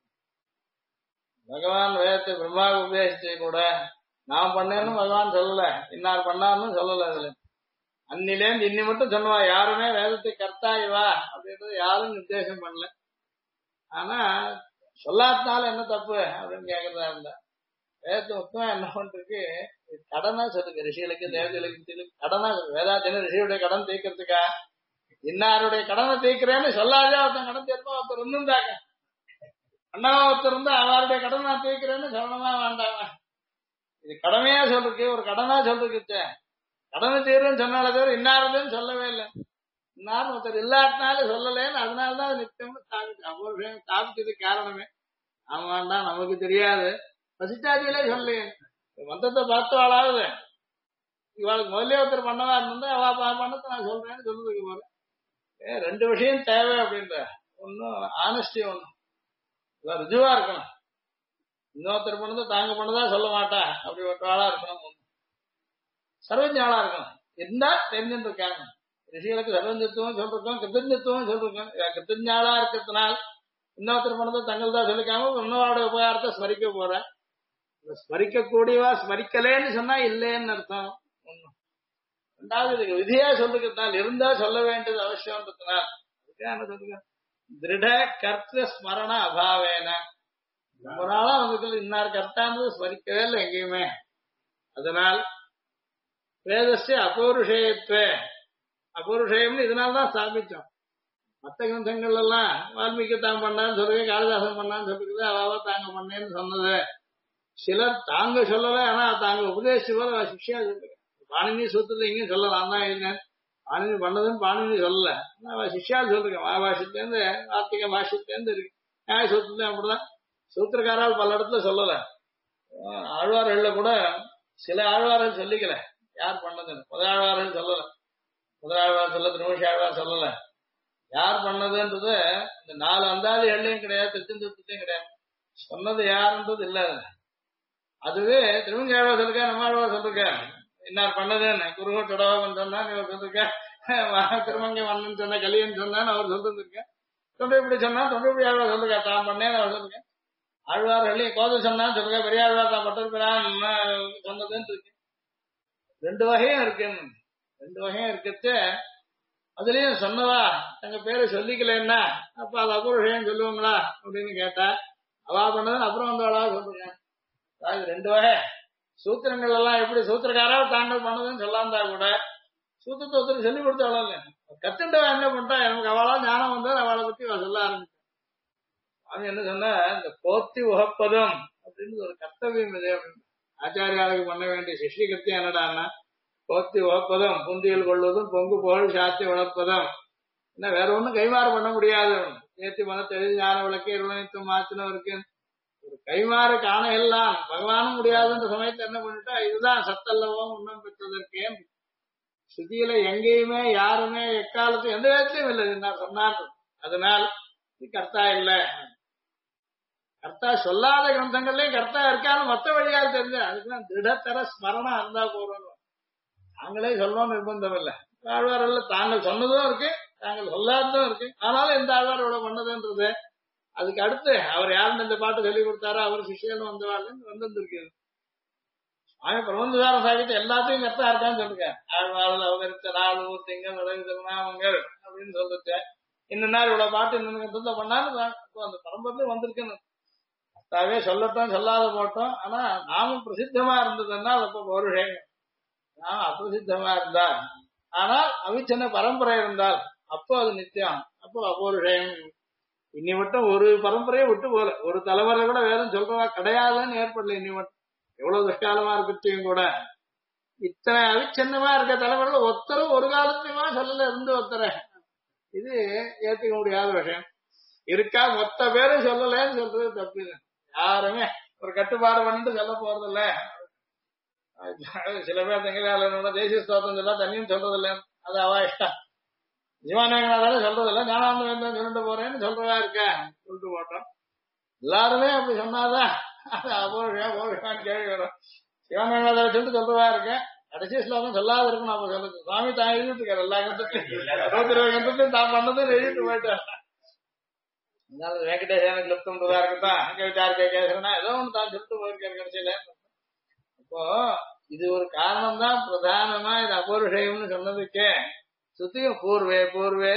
பகவான் வேதத்தை பிரம்மாவுக்கு உபதேசிச்சே கூட நான் பண்ணேன்னு பகவான் சொல்லல, இன்னார் பண்ணான்னு சொல்லல. அதுல அன்னிலேருந்து இன்னி மட்டும் சொன்னவா யாருமே வேதத்தை கர்த்தா இவா அப்படின்றது யாரும் நிர்தேசம் பண்ணல. ஆனா சொல்லாதனால என்ன தப்பு அப்படின்னு கேக்குறதா இருந்தா வேதத்தை மொத்தம் என்ன பண்றதுக்கு கடனா சொல்லுங்க, ரிஷிகளுக்கு தேவதைகளுக்கு கடனா வேதாத்தின ரிஷியுடைய கடன் தீர்க்கறதுக்கா, இன்னாருடைய கடனை தீர்க்கிறேன்னு சொல்லாதே ஒருத்தன் கடன் தீர்ப்பா ஒருத்தர் இருந்தாங்க, அண்ணாவா ஒருத்தர் இருந்தா அவருடைய கடன் நான் தீர்க்கிறேன்னு சொல்லணுமா வேண்டாமா? இது கடமையா சொல்றதுக்கு ஒரு கடனா சொல்றதுக்கு கடமை தீர்ன்னு சொன்னால தவிர இன்னாருன்னு சொல்லவே இல்லை. இன்னாரும் ஒருத்தர் இல்லாட்டினாலே சொல்லலேன்னு அதனாலதான் நித்தியம் ஸ்தாபிச்சதுக்கு காரணமே. ஆமாண்டா நமக்கு தெரியாது, பசிச்சாதியிலே சொல்லு மந்தத்தை பார்த்தாளாவது இவாளுக்கு முதல்ல ஒருத்தர் பண்ணவா இருந்தா அவ பண்ணத்தை நான் சொல்றேன்னு சொல்றதுக்கு போறேன். 2 விஷயம் தேவை அப்படின்ற ஒன்னும் ஆனஸ்டி, ஒண்ணும் ருஜுவா இருக்கணும். இன்னொருத்தர் பண்ணதை தாங்க பண்ணதா சொல்ல மாட்டா அப்படி ஒரு ஆளா இருக்கணும், சர்வஜாளா இருக்கணும். இருந்தா தெரிஞ்சுட்டு இருக்காங்க. ரிஷிகளுக்கு சர்வஞ்சத்துவம் சொல்றோம், கிருத்தஞ்சத்துவம் சொல்றோம். கிருத்தஞ்சாளா இருக்கிறதுனால இன்னொருத்தர் பண்ணதை தங்கள் தான் சொல்லிக்காம இன்னொரு உபகாரத்தை ஸ்மரிக்க போற. ஸ்மரிக்க கூடியவா ஸ்மரிக்கலேன்னு சொன்னா இல்லைன்னு அர்த்தம். ஒண்ணும் 2வது இதுக்கு விதியா சொல்லுகிறதுனால இருந்தா சொல்ல வேண்டியது அவசியம்ன்றதுனால அதுக்காக என்ன சொல்லுங்க, திருட கர்த்த ஸ்மரண அபாவேன ரொம்ப நாளா நமக்கு இன்னார் கர்த்தான்றது ஸ்மரிக்கவே இல்லை எங்கேயுமே. அதனால் வேதஸ்ய அபௌருஷயத்வே, அபௌருஷயம்னு இதனால்தான் ஸ்தாபிச்சோம். மற்ற கிரந்தங்கள் எல்லாம் வால்மீகி தான் பண்ணான்னு சொல்லுங்க, காளிதாசன் பண்ணான்னு சொல்லிருக்குது, அவாவா தாங்க பண்ணேன்னு சொன்னது. சிலர் தாங்க சொல்லல, ஆனா தாங்க உபதேசிச்சு போல சிக்ஷா சொல்லுங்க. பாணினி சூத்திரத்தை இங்கேயும் சொல்லலாம் தான் இருங்க, பாணினி பண்ணதுன்னு பாணினி சொல்லல, ஆனா சிக்ஷா சொல்லுங்க. மகாபாஷ்யத்திலேருந்து வார்த்திக பாஷ்யத்திலேருந்து இருக்கு, நியாய சூத்திரத்தையும் அப்படிதான். சூத்திரக்காரால் பல இடத்துல சொல்லல, ஆழ்வார்கள் கூட சில ஆழ்வார்கள் சொல்லிக்கல யார் பண்ணதுன்னு. முதலாழ்வார்கள் சொல்லல, முதலாழ்வார் சொல்ல, திருமஷி ஆழ்வார் சொல்லல. யார் பண்ணதுன்றது இந்த 4 அந்தாதி எல்லையும் கிடையாது, திருச்செந்தத்தையும் கிடையாது, சொன்னது யாருன்றது இல்ல. அதுவே திருமங்கி ஆழ்வார் சொல்லிருக்க, நம்ம ஆழ்வார் சொல்லிருக்க இன்னார் பண்ணதுன்னு. குருகோட்டோடவன் சொன்னா இவர் சொல்லிருக்க, திருமங்கை மன்னன் சொன்ன கலியன் சொன்னான்னு அவர் சொல்லிருக்க. தொண்டை இப்படி சொன்னா தொண்டை இப்படி ஆழ்வார் சொல்லிருக்கா தான் பண்ணேன்னு அவர் சொல்லுங்க. ஆழ்வார்களே கோதை சொன்னான்னு சொல்லுங்க, பெரிய ஆழ்வார் தான் பட்டிருக்கிறான் சொன்னதுன்னு இருக்கு. 2 வகையும் இருக்குன்னு, 2 வகையும் இருக்குச்சு. அதுலயும் சொன்னவா தங்க பேரை சொல்லிக்கலன்னா அப்ப அது அபூர்வம் சொல்லுவாங்களா அப்படின்னு கேட்டா அவா பண்ணதுன்னு அப்புறம் வந்தவளா சொல்லுங்க. அதாவது 2 வகை. சூத்திரங்கள் எல்லாம் எப்படி சூத்திரக்காரா தாங்கள் பண்ணதுன்னு சொல்லாந்தா கூட சூத்திரத்தை ஒருத்தர் சொல்லி கொடுத்தாலும் இல்லை, கத்துண்டவா என்ன பண்ணிட்டா எனக்கு அவளா ஞானம் வந்தால் அவளை பத்தி அவ சொல்ல ஆரம்பிச்சேன். அவன் என்ன சொன்னா இந்த போத்தி உகப்பதும் அப்படின்னு ஒரு கர்த்தவியம் இது அப்படின்னு. ஆச்சாரியாளுக்கு பண்ண வேண்டிய சிஷ்டி கர்த்தியம் என்னடான்னா போத்தி உகப்பதும் புந்தியல் கொள்வதும் பொங்கு புகழ் சாத்தி வளர்ப்பதும் என்ன வேற ஒண்ணும் கைமாறு பண்ண முடியாது. நேர்த்தி மனத்தை எழுதி ஞான விளக்கு இருவனைத்தும் மாத்தினவருக்கு ஒரு கைமாறு காண எல்லாம் பகவானும் முடியாதுன்ற சமயத்தை என்ன பண்ணிட்டா, இதுதான் சத்தல்லவோ உன்னம் பெற்றதற்கே. ஸ்ருதியில எங்கேயுமே யாருமே எக்காலத்தும் எந்த விதத்திலையும் இல்லை நான் சொன்னான். அதனால் இது கர்த்தா இல்லை. கர்த்தா சொல்லாத கிரந்தங்கள்லயும் கர்த்தா இருக்கான்னு மொத்த வழியால் தெரிஞ்ச அதுக்குதான் திருடத்தர ஸ்மரணம் இருந்தா போறோம். தாங்களே சொல்லணும்னு நிர்பந்தம் இல்லை. ஆழ்வார்கள் தாங்கள் சொன்னதும் இருக்கு, தாங்கள் சொல்லாததும் இருக்கு. ஆனாலும் இந்த ஆழ்வார் இவ்வளவு பண்ணதுன்றது அதுக்கு அடுத்து அவர் யாருன்னு இந்த பாட்டு சொல்லி கொடுத்தாரோ அவர் சிஷியன் வந்தவாழ்னு வந்திருக்கு. அவன் பிரபந்தசார சாகித்யம் எல்லாத்தையும் கர்த்தா இருக்கான்னு சொல்லுங்க. ஆழ்வார்கள் அவதரித்த நாடு திங்கள் நடவு திருநாமங்கள் அப்படின்னு சொல்லிட்டு இன்னும் நாள் இவ்வளவு பாட்டு இன்னும் பண்ணாலும் அந்த பரம்பரையிலும் வந்திருக்குன்னு கர்த்தாவே சொல்லட்டும் சொல்லாத போட்டோம். ஆனா நாமும் பிரசித்தமா இருந்ததுன்னா அப்ப பௌருஷம். நாம அப்பிரசித்தமா இருந்தால் ஆனால் அவிச்சன பரம்பரை இருந்தால் அப்போ அது நித்தியம், அப்போ அபௌருஷம். இன்னி மட்டும் ஒரு பரம்பரையை விட்டு போல, ஒரு தலைமுறை கூட வேதம் சொல்றவா கிடையாதுன்னு ஏற்படல. இன்னி மட்டும் எவ்வளவு துஷ்காலமா இருக்கட்டும் கூட இத்தனை அவிச்சன்னமா இருக்க தலைமுறையில ஒருத்தரும் ஒரு காலத்தையுமா சொல்லல இருந்து ஒருத்தர. இது ஏத்துக்க முடியாத விஷயம். இருக்கா மொத்த பேரும் சொல்லலன்னு சொல்றது தப்பு. யாருமே ஒரு கட்டுப்பாடு பண்ணிட்டு சொல்ல போறது இல்ல. சில பேர் தங்க தேசிய ஸ்தோத்திரம் சொல்ல தண்ணியும் சொல்றது இல்ல, அது அவா இஷ்டம். ஜீவானங்களாதானே சொல்றது இல்ல, ஞானானந்தம் சொல்லிட்டு போறேன்னு சொல்றதா இருக்க சொல்லிட்டு போட்டோம். எல்லாருமே அப்படி சொன்னாதான் அது அபோஷான்னு கேள்வி வரும். சிவானங்களாதார சொல்லிட்டு சொல்றதா இருக்க கடைசி ஸ்லோகம் சொல்லாத இருக்கணும். அப்ப சொல்லுது சுவாமி தான் எழுதிட்டு இருக்காரு எல்லா கந்தத்தையும் 22 கந்தத்தையும் தான் பண்ணதும் எழுதிட்டு போயிட்டார். வெங்கடேசன கிளிப்தம்ன்றதா இருக்கட்டும், கவிதார்க்கே கேசனா ஏதோ ஒண்ணு தான் சொல்லிட்டு போயிருக்காரு கடைசியில. அப்போ இது ஒரு காரணம் தான் பிரதானமா இது அபௌருஷயம்னு சொன்னதுக்கே. சுத்தியும் பூர்வே பூர்வே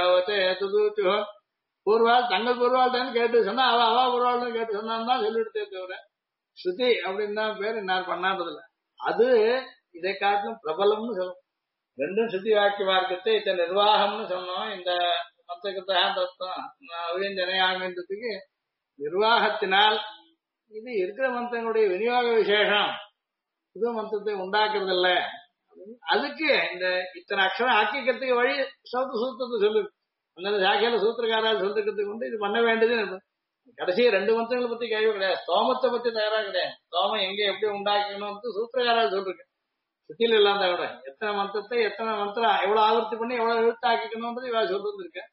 பூர்வாள் தங்கள் பூர்வாள் தான் கேட்டு சொன்னா அவா பூர்வாள் கேட்டு சொன்னான்னு தான் சொல்லிட்டு தவிர ஸ்ருதி அப்படின்னு தான் பேர் இன்னார் பண்ணான்றதில்ல. அது இதை காட்டிலும் பிரபலம்னு சொல்லும். ரெண்டும் ஸ்ருதி வாக்கிய மார்க்கத்தை இத்த நிர்வாகம்னு சொன்னோம். இந்த மந்திரத்தான் அவியஞ்சனையாமன்றதுக்கு நிர்வாகத்தினால் இது இருக்கிற மந்திரங்களுடைய விநியோக விசேஷம். புது மந்திரத்தை உண்டாக்குறது இல்ல. அதுக்கு இந்த இத்தனை அக்ஷரம் ஆக்கிக்கிறதுக்கு வழி சௌத்த சூத்திரத்தை சொல்லு. அந்தந்த சாக்கையில சூத்திரக்காரால் சொல்லிருக்கிறதுக்கு கொண்டு இது பண்ண வேண்டியது. கடைசி 2 மந்திரங்களை பத்தி கேள்வி கிடையாது, ஸ்தோமத்தை பத்தி தயாரா கிடையாது. ஸ்தோமம் எங்க எப்படி உண்டாக்கணும் சூத்திரக்காரால் சொல்லிருக்கு. சுத்தில இல்லாத விட எத்தனை மந்திரத்தை எத்தனை மந்திரம் எவ்வளவு ஆவர்த்தி பண்ணி எவ்வளவு எழுத்து ஆக்கிக்கணும்ன்றது இவ சொல்றது இருக்கு.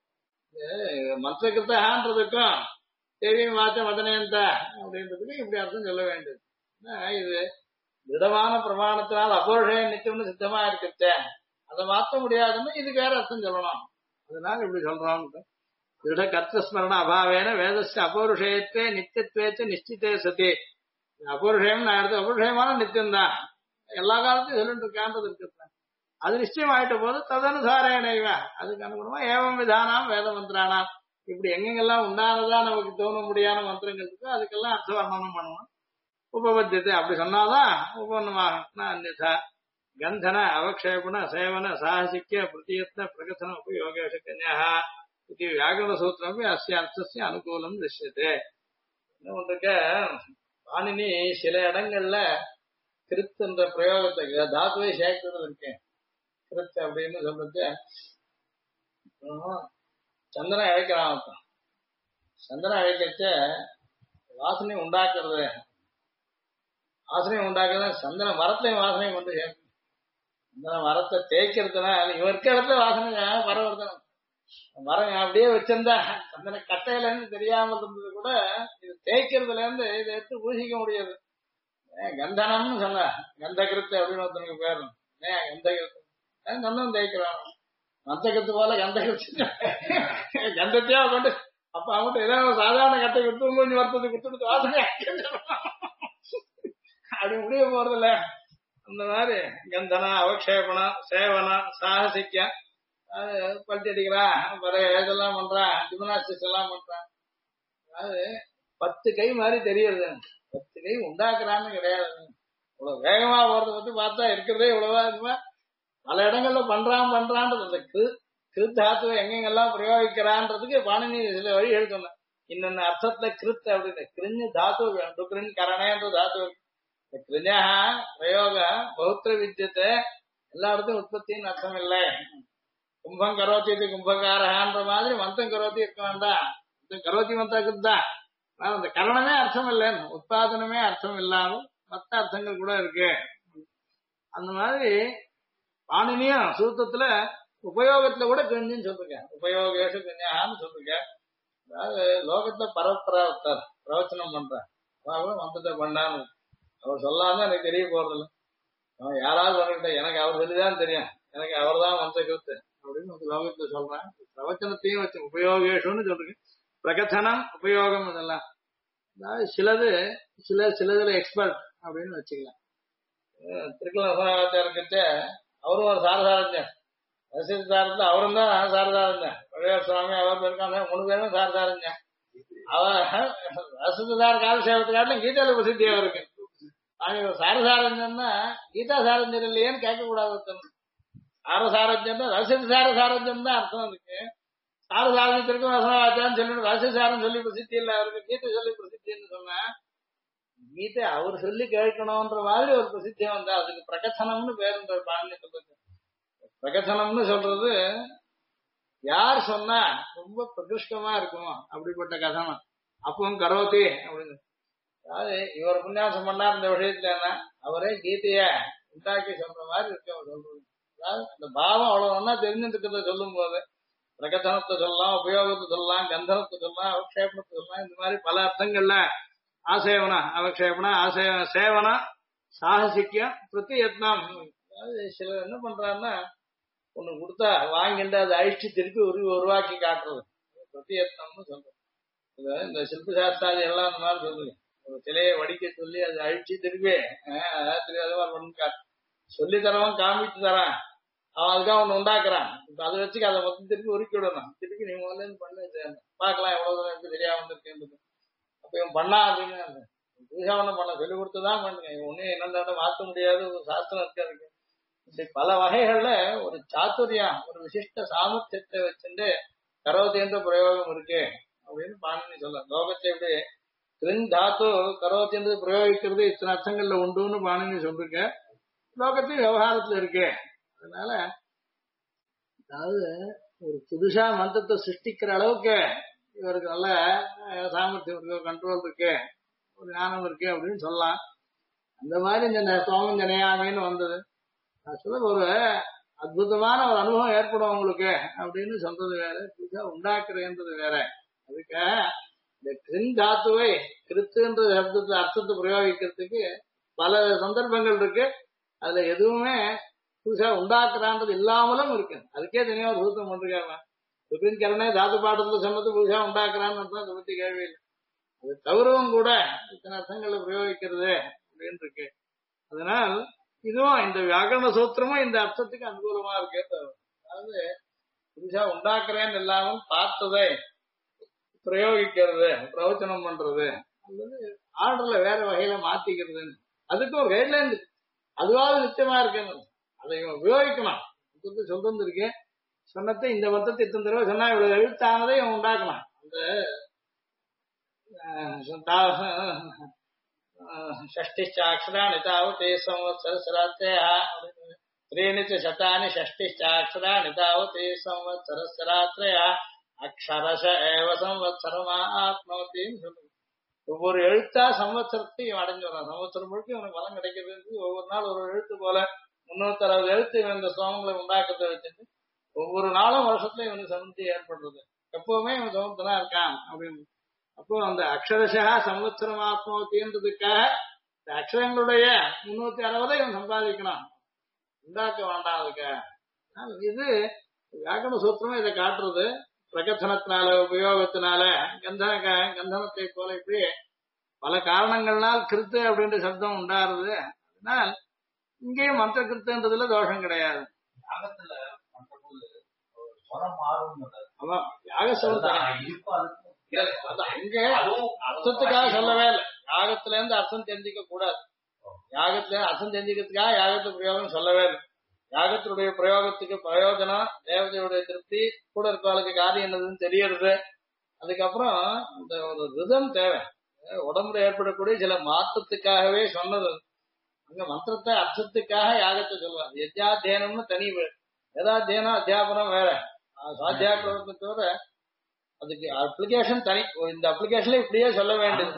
மந்திரகிருத்தகான்றதுக்கும் தேவியும் வாச்ச மதனேந்த அப்படின்றதுக்கும் இப்படி அர்த்தம் சொல்ல வேண்டியது. இது திடமான பிரமாணத்தினால் அபௌருஷயம் நித்தியம்னு சித்தமா இருக்குச்சே அதை மாற்ற முடியாதுன்னு இதுக்கு வேற அர்த்தம் சொல்லணும். அதனால இப்படி சொல்றோம். திருட கர்த்தஸ்மரண அபாவேன வேதஸ்ய அபௌருஷயத்தே நித்தியத்வேச்ச நிச்சிதே சதி. அபௌருஷயம் நான் எடுத்த அபௌருஷயமான நித்தியம்தான் எல்லா காலத்தையும் சொல்லிட்டு இருக்கான்றது இருக்கு. அது நிச்சயம் ஆயிட்ட போது ததனுசாரேனைவ அதுக்கு அனுகுணமா ஏவம் விதானம் வேத மந்திரானாம் இப்படி எங்கெங்கெல்லாம் உண்டானதா நமக்கு தோண முடியாத மந்திரங்கள் இருக்கு அதுக்கெல்லாம் அர்த்த வர்ணனம் பண்ணணும். உபபத்தியத்தை அப்படி சொன்னாதான் உபன்னமாகும். அந்நியதா கந்தன அவக்ஷேபண சேவன சாஹசிக்க பிரதியத்ன பிரகசன உபயோகேஷ கன்யா இது வியாகரண சூத்திரம் அஸ்ய அர்த்தஸ்ய அனுகூலம் திருஷ்யதே. என்ன பண்றக்க பாணினி சில இடங்கள்ல கிருத் என்ற பிரயோகத்தை தாத்துவை சேர்க்கிறது இருக்கேன். கிருத் அப்படின்னு சொல்றது சந்தனம் இழைக்கிறான். சந்தனம் இழைக்கச்ச வாசனை உண்டாக்குறது, வாசனை உண்டாக்குறது சந்தன மரத்தையும் வாசனையும் கொண்டு சேர்க்கணும். சந்தன மரத்தை தேய்க்கிறதுனா இவன் இருக்க இடத்துல வாசனை பரவர்த்தனம். மரம் அப்படியே வச்சிருந்தா சந்தன கட்டையில இருந்து தெரியாமல் இருந்தது கூட இது தேய்க்கிறதுல இருந்து இதை எடுத்து பூசிக்க முடியாது. கந்தனம்னு சொன்ன கந்தகிருத்து அப்படின்னு ஒருத்தனுக்கு பேரு கந்தகிருத்து கந்தம் தேய்க்கிறான். மந்தகிருத்து போல கந்தகிருத்து கந்தத்தையா கொண்டு அப்ப அவங்ககிட்ட ஏதாவது சாதாரண கட்டை கொடுத்து கொஞ்சம் வருத்தத்தை கொடுத்துட்டு வாசனை அப்படி முடிய போறதில்ல. அந்த மாதிரி கந்தனா அவக்ஷேபனம் சேவனம் சாகசிக்க பல்ட்டி அடிக்கிறான் இதெல்லாம் பண்றான் ஜிம்னாஸ்டிக்ஸ் எல்லாம் பண்றான். அதாவது 10 கை மாதிரி தெரியுது, 10 கை உண்டாக்குறான்னு கிடையாது. இவ்வளவு வேகமா போறத பத்தி பார்த்தா இருக்கிறதே இவ்வளவா இருக்குமா. பல இடங்கள்ல பண்றான்றது அந்த கிருத்தாத்துவ எங்கெங்கெல்லாம் பிரயோகிக்கிறான்றதுக்கு பாணினி சில வழி எழுதணும். இன்னொன்னு அர்த்தத்துல கிருத் அப்படின்னு கிருஞ்சு தாத்து டுக்ரின் கரணேன்ற தாத்து கிருஞ்சா பிரயோக பௌத்திர வித்தியத்தை எல்லா இடத்தையும் உற்பத்தின்னு அர்த்தம் இல்லை. கும்பம் கரோத்தி இது கும்பகாரகான்ற மாதிரி மந்தம் கரோத்தி இருக்க வேண்டாம். கரோத்தி மந்தாக்கு தான் அந்த கரணமே அர்த்தம் இல்லைன்னு, உற்பாதனமே அர்த்தம் இல்லாமல் மற்ற அர்த்தங்கள் கூட இருக்கு. அந்த மாதிரி பாணினியும் சூத்திரத்துல உபயோகத்துல கூட கஞ்சின்னு சொல்லிருக்கேன். உபயோகேஷு கன்யான்னு சொல்லிருக்கேன். அதாவது லோகத்துல பரப்பராவத்தார் பிரவச்சனம் பண்றேன் அவன் மந்தத்தை பண்ணான்னு அவர் சொல்லாம எனக்கு தெரிய போறதில்ல. அவன் யாராவது பண்ணிக்கிட்ட எனக்கு அவர் சொல்லிதான் தெரியும், எனக்கு அவர் தான் மந்த கருத்து அப்படின்னு வந்து லோகத்துல சொல்றேன். பிரவச்சனத்தையும் வச்சு உபயோகேஷுன்னு சொல்றேன். பிரகசனம் உபயோகம் இதெல்லாம் அதாவது சிலதுல எக்ஸ்பர்ட் அப்படின்னு வச்சுக்கலாம். திருக்கலாச்சாரக்கிட்ட அவரும் ஒரு சாரசாரஞ்சன், ரசிதாரத்துல அவரும் தான் சாரசாரஞ்சன். பழைய சுவாமி அவர் இருக்காங்க, 3 பேரும் சாரசாரஞ்சன். அவர் ரசிதார காலசேவத்துக்காட்டிலும் கீதால பிரசித்தி அவருக்கு. அவங்க சாரசாரஞ்சன்னா கீதா சாரஞ்சன் இல்லையேன்னு கேட்கக்கூடாது. சாரசாரஞ்சன் ரசிதாரசாரஞ்சன் தான் அர்த்தம் இருக்கு. சாரசாரத்திற்கும் ரசனவாச்சான்னு சொல்லி ரசிசாரம் சொல்லி பிரசித்தி இல்லை அவருக்கு, கீதை சொல்லி பிரசித்தின்னு சொன்னா கீதை அவர் சொல்லி கேட்கணும்ன்ற மாதிரி ஒரு பிரசித்தியம் வந்தா அதுக்கு பிரகசனம்னு பேருன்ற பாண்டிய சொல்றது. பிரகசனம்னு சொல்றது யார் சொன்னா ரொம்ப பிரகிருஷ்டமா இருக்குமோ அப்படிப்பட்ட கதனம். அப்பவும் கரோதி அப்படின்னு அதாவது இவர் புண்ணியாசம் பண்ணார் இந்த விஷயத்துல என்ன அவரே கீதைய உண்டாக்கி சொல்ற மாதிரி இருக்கு அவர் சொல்றது. அதாவது அந்த பாவம் அவ்வளவு ஒன்னா தெரிஞ்சுட்டு இருக்கிறத சொல்லும் போது பிரகசனத்தை சொல்லலாம், உபயோகத்தை சொல்லலாம், கந்தனத்தை சொல்லலாம், அவக்ஷேபனத்தை சொல்லலாம். இந்த மாதிரி பல அர்த்தங்கள்ல ஆசேவனா அவக்ஷேபனா சேவனா சாகசிக்கம் பிரத்தியத்னம். அதாவது சிலர் என்ன பண்றாருன்னா ஒண்ணு கொடுத்தா வாங்கிட்டு அதை அழிச்சு திருப்பி உருவாக்கி காட்டுறது பிரத்தியத்னம்னு சொல்றது. இந்த சில்ப சாஸ்திராதி எல்லாம் அந்த மாதிரி சொல்லுங்க. ஒரு சிலையை வடிக்க சொல்லி அதை அழிச்சு திருப்பி பண்ணி சொல்லி தரவன் காமிச்சு தரான், அவன் அதுக்காக ஒண்ணு உண்டாக்குறான். இப்ப அதை வச்சு அதை மொத்தம் திருப்பி உருக்கி விடணும். திருப்பி நீ முதல்ல இருந்து பண்ணு பார்க்கலாம் எவ்வளவு தூரம் எனக்கு தெரியாம வந்திருக்கேன். அப்ப இவன் பண்ணா அப்படின்னு பூஜாவனம் பண்ண சொல்லி கொடுத்துதான் பண்ணுங்க. இவன் ஒண்ணு என்னென்ன மாற்ற முடியாது ஒரு சாஸ்திரம் இருக்காது. இப்படி பல வகைகள்ல ஒரு சாத்துரியம் ஒரு விசிஷ்ட சாமர்த்தியத்தை வச்சுட்டு கரோதி என்ற பிரயோகம் இருக்கு அப்படின்னு பாணினி சொல்ல. லோகத்தை எப்படி தாத்து கரோதி என்று பிரயோகிக்கிறது இத்தனை அர்த்தங்கள்ல உண்டுன்னு பாணினி சொல்லிருக்க. லோகத்தையும் விவகாரத்துல இருக்கு. அதனால அதாவது ஒரு புதுசா மந்திரத்தை சிருஷ்டிக்கிற அளவுக்கு இவருக்கு நல்ல சாமர்த்தியம் இருக்கு, கண்ட்ரோல் இருக்கு, ஒரு ஞானம் இருக்கு அப்படின்னு சொல்லலாம். அந்த மாதிரி இந்த சோமம் ஜனயாமின்னு வந்தது. நான் சொல்ல ஒரு அற்புதமான ஒரு அனுபவம் ஏற்படும் உங்களுக்கு அப்படின்னு சொல்றது வேற, புதுசா உண்டாக்குறேன்றது வேற. அதுக்காக இந்த கிருங் தாத்துவை கிருத்துன்ற சப்தத்தை அர்த்தத்தை பிரயோகிக்கிறதுக்கு பல சந்தர்ப்பங்கள் இருக்கு. அதுல எதுவுமே புதுசா உண்டாக்குறான்றது இல்லாமலும் இருக்கு. அதுக்கே தனியா ஒரு சூத்திரம் பண்றாங்க. சுப்ரீம்கரணே தாத்து பாடத்துல சொன்னது புதுசா உண்டாக்குறான்னு அர்த்தம், அதை பத்தி கேள்வி இல்லை. அது தவிரவும் கூட இத்தனை அர்த்தங்களை பிரயோகிக்கிறது அப்படின்னு இருக்கு. அதனால் இதுவும் இந்த வியாக்கரண சூத்திரமும் இந்த அர்த்தத்துக்கு அனுகூலமா இருக்கு. அதாவது புதுசா உண்டாக்குறேன்னு இல்லாமல் பார்த்ததை பிரயோகிக்கிறது, பிரவச்சனம் பண்றது, அல்லது ஆர்டர்ல வேற வகையில மாத்திக்கிறது, அதுக்கு ஒரு கைட்லைன் அதுவாவது நிச்சயமா இருக்கு. அதை உபயோகிக்கணும். சொல்றது இருக்கு. சொன்னதை இந்த மொத்தத்தை இத்தனை தடவை சொன்னா இவ்வளவு எழுத்தானதை இவன் உண்டாக்கலாம். அந்த षष्टिश्चाक्षराणि तावते संवत्सरसरात्रयः त्रीणि च शतानि षष्टिश्चाक्षराणि तावते संवत्सरसरात्रयः अक्षरश एव संवत्सरमाप्नोति. ஒவ்வொரு எழுத்தா சம்வத்சரத்தையும் அடைஞ்சு வரான். சம்வத்சரம் முழுக்க இவனுக்கு பலம் கிடைக்கிறது. ஒவ்வொரு நாள் ஒரு எழுத்து போல 360 எழுத்து இவன் இந்த சோமங்களை உண்டாக்கத்தை வச்சுட்டு ஒவ்வொரு நாளும் வருஷத்துல இவனுக்கு சமந்தி ஏற்படுறது. எப்பவுமே இவன் சமந்தனா இருக்கான் அப்படின்னு. அப்போ அந்த அக்ஷரசா சம்வத்சரம் ஆத்மோத்தின்றதுக்காக இந்த அக்ஷரங்களுடைய 360 இவன் சம்பாதிக்கணும், உண்டாக்க வேண்டாம். அதுக்காக இது வியாக்கரண சூத்திரமே இதை காட்டுறது. பிரகசனத்தினால உபயோகத்தினால கந்தனத்தை போல இப்படி பல காரணங்கள்னால் கிருத்து அப்படின்ற சப்தம் உண்டாருது. அதனால் இங்கேயும் மந்திர கிருத்துன்றதுல தோஷம் கிடையாது. அங்க அர்த்தத்துக்காக சொல்லவே இல்லை. யாகத்துல இருந்து அர்த்தம் தெரிஞ்சிக்க கூடாது. யாகத்துல அர்த்தம் தெரிஞ்சுக்கிறதுக்காக யாகத்து பிரயோகம் சொல்லவே இல்லை. யாகத்தினுடைய பிரயோகத்துக்கு பிரயோஜனம் தேவதையுடைய திருப்தி, கூட இருக்கவளுக்கு காரியம் என்னதுன்னு தெரியறது. அதுக்கப்புறம் இந்த ஒரு ரிதம் தேவை. உடம்புல ஏற்படக்கூடிய சில மாற்றத்துக்காகவே சொன்னது. அங்க மந்திரத்தை அர்த்தத்துக்காக யாகத்தை சொல்லுவாங்க. யஜ்ஞாத்தியனம்னு தனி வேதாத்தியனம் அத்தியாபனம் வேற. சுவாத்தியா பிரவர்த்தனை தவிர அதுக்கு அப்ளிகேஷன் தனி. இந்த அப்ளிகேஷன்ல இப்படியே சொல்ல வேண்டியது.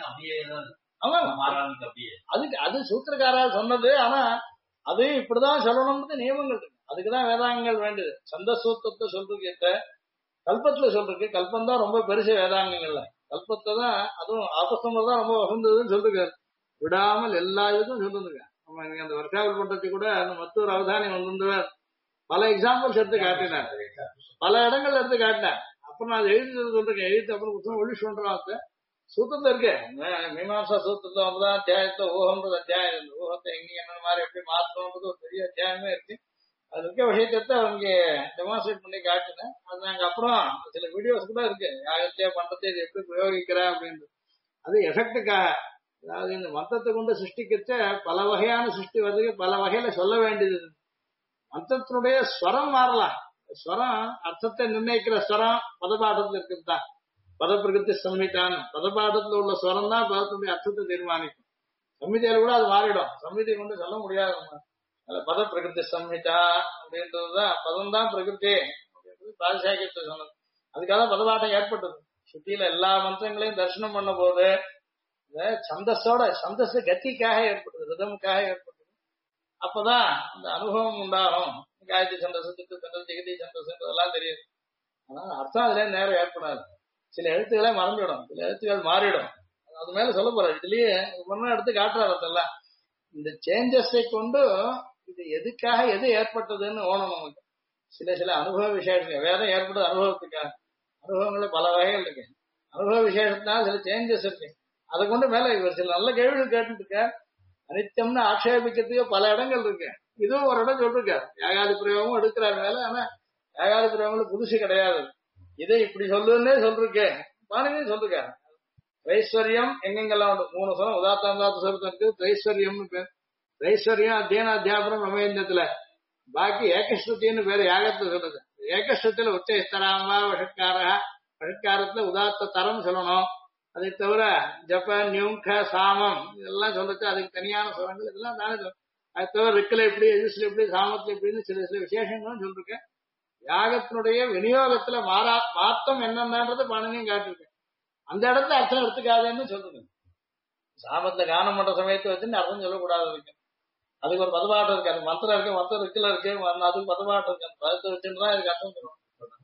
ஆமா, அதுக்கு அது சூத்திரக்காரர் சொன்னது. ஆனா அது இப்படிதான் சொல்லணும்னு நியமங்கள் இருக்கு. அதுக்குதான் வேதாங்கங்கள் வேண்டியது. சந்த சூத்திரத்தை சொல்றதுக்கு கல்பத்துல சொல்றதுக்கு கல்பம் தான் ரொம்ப பெருசு வேதாங்கங்கள்ல. கல்பத்தை தான் அதுவும் ஆபஸ்தம்பம் தான் ரொம்ப வசந்ததுன்னு சொல்லிருக்காரு. விடாமல் எல்லா இதுக்கும் சொல்லிருங்க. நம்ம நீங்க அந்த வருஷாவில் பண்றதுக்கு கூட அந்த மத்தொரு அவதானி வந்திருந்தவர் பல எக்ஸாம்பிள்ஸ் எடுத்து காட்டினார். பல இடங்கள்ல எடுத்து காட்டினார். அப்புறம் நான் எழுதி சொல்றேன். எழுதி அப்புறம் புத்தகம் ஒளி சொல்றான். சூத்திரத்துல இருக்கு. மீமாசா சூத்திரத்துல 9ஆம் அத்தியாயத்துல ஊகம்ன்றது அத்தியாயம் இருக்கு. ஊகத்தை எங்க என்ன மாதிரி எப்படி மாற்றணும்ன்றது ஒரு பெரிய அத்தியாயமே இருக்கு. அது இருக்க விஷயத்தை அவங்க டெமான்ஸ்ட்ரேட் பண்ணி காட்டினேன். அது நாங்க அப்புறம் சில வீடியோஸ் கூட இருக்கு. யாகத்தையே பண்றதை இது எப்படி பிரயோகிக்கிறேன் அப்படின்றது. அது எஃபெக்டுக்காக. அதாவது இந்த மந்திரத்தை கொண்டு சிருஷ்டிக்கிட்ட பல வகையான சிருஷ்டி வருது. பல வகையில சொல்ல வேண்டியது. மந்திரத்தினுடைய ஸ்வரம் மாறலாம். ஸ்வரம் அர்த்தத்தை நிர்ணயிக்கிற ஸ்வரம் பதபாடத்துல இருக்கிறது தான். பத பிரகிருதி சம்ஹிதான். பதபாடத்துல உள்ள ஸ்வரம் தான் பதத்துடைய அர்த்தத்தை தீர்மானிக்கும். சம்ஹிதையில கூட அது மாறிடும். சம்ஹிதை கொண்டு சொல்ல முடியாது. பத பிரகிருதி சம்ஹிதா அப்படின்றதுதான் பதம் தான் பிரகிருதி அப்படின்றது பாரசாக்கியத்தை சொன்னது. அதுக்காக பதபாட்டம் ஏற்பட்டது. சுத்தியில எல்லா மந்திரங்களையும் தரிசனம் பண்ண போது சந்தஸோட சந்தஸ் கத்திக்காக ஏற்பட்டது, ரிதமுக்காக ஏற்பட்டது. அப்பதான் அந்த அனுபவம் உண்டாகும். காயத்ரி சந்தஸ், சித்து சந்தஸ், ஜெகதி சந்தஸ் இதெல்லாம் தெரியுது. ஆனா அர்த்தம் அதுல நேரம் ஏற்படாது. சில எழுத்துக்களே மறந்துவிடும், சில எழுத்துக்கள் மாறிடும். அது மேல சொல்ல போறாரு. இதுலயே ஒன்னும் எடுத்து காட்டுறாரு. அதெல்லாம் இந்த சேஞ்சஸை கொண்டு இது எதுக்காக எது ஏற்பட்டதுன்னு ஓணும் நமக்கு. சில அனுபவ விசேஷம் வேதம் ஏற்பட்டது அனுபவத்துக்காக. அனுபவங்கள பல வகைகள் இருக்கு. அனுபவ விசேஷத்தினால சில சேஞ்சஸ் இருக்கு. அதை கொண்டு மேல இவர் சில நல்ல கேள்விகள் கேட்டு இருக்க. அனித்தியம்னு ஆட்சேபிக்கிறதுக்கு பல இடங்கள் இருக்கு. இதுவும் ஒரு இடம் சொல்லிருக்காரு. யாகாதி பிரயோகமும் எடுக்கிறாரு மேல. ஆனா யாகாதி பிரயோகங்களும் புதுசு கிடையாது. இதை இப்படி சொல்லுன்னே சொல்லிருக்கேன். பாருங்க சொல்லிருக்காரு. திரைஸ்வரியம் எங்கெங்கெல்லாம் உண்டு. 3 சொல்லம் உதாத்தாந்தாத்து சொல்றது இருக்கு. திரைஸ்வரியம்னு பேர். திரைஸ்வரியம் அத்தியன அத்தியாபனம் ரமேந்திரத்துல. பாக்கி ஏகஸ்ருத்தின்னு பேரு யாகத்துல சொல்றது. ஏகஸ்ருத்தில உச்சஸ்தராமா வஷட்காரா. வஷட்காரத்துல உதாத்த தரம் சொல்லணும். அதை தவிர ஜப்ப நியூங்க சாமம் இதெல்லாம் சொல்றது. அதுக்கு தனியான சுரங்கள் இதெல்லாம் தானே சொல்லும். அது தவிர ரிக்கல எப்படி, எதிர்ஸ்ல எப்படி, சாமத்துல எப்படின்னு சில விசேஷங்களும் சொல்லிருக்கேன். யாகத்தினுடைய விநியோகத்துல மாற்றம் என்னன்றது பாணினியும் காட்டிருக்கேன். அந்த இடத்துல அர்த்தம் எடுத்துக்காதுன்னு சொல்றது. சாமத்துல கானம் பண்ற சமயத்தை வச்சுன்னு அர்த்தம் சொல்லக்கூடாது இருக்கு. அதுக்கு ஒரு பதபாட்டம் இருக்கு. அது மந்திரம் இருக்கு, மந்திரம் இருக்குல இருக்கு, அதுக்கு பதபாட்டம் இருக்கு. அந்த பதத்தை வச்சுதான் இதுக்கு அர்த்தம் சொல்லணும்.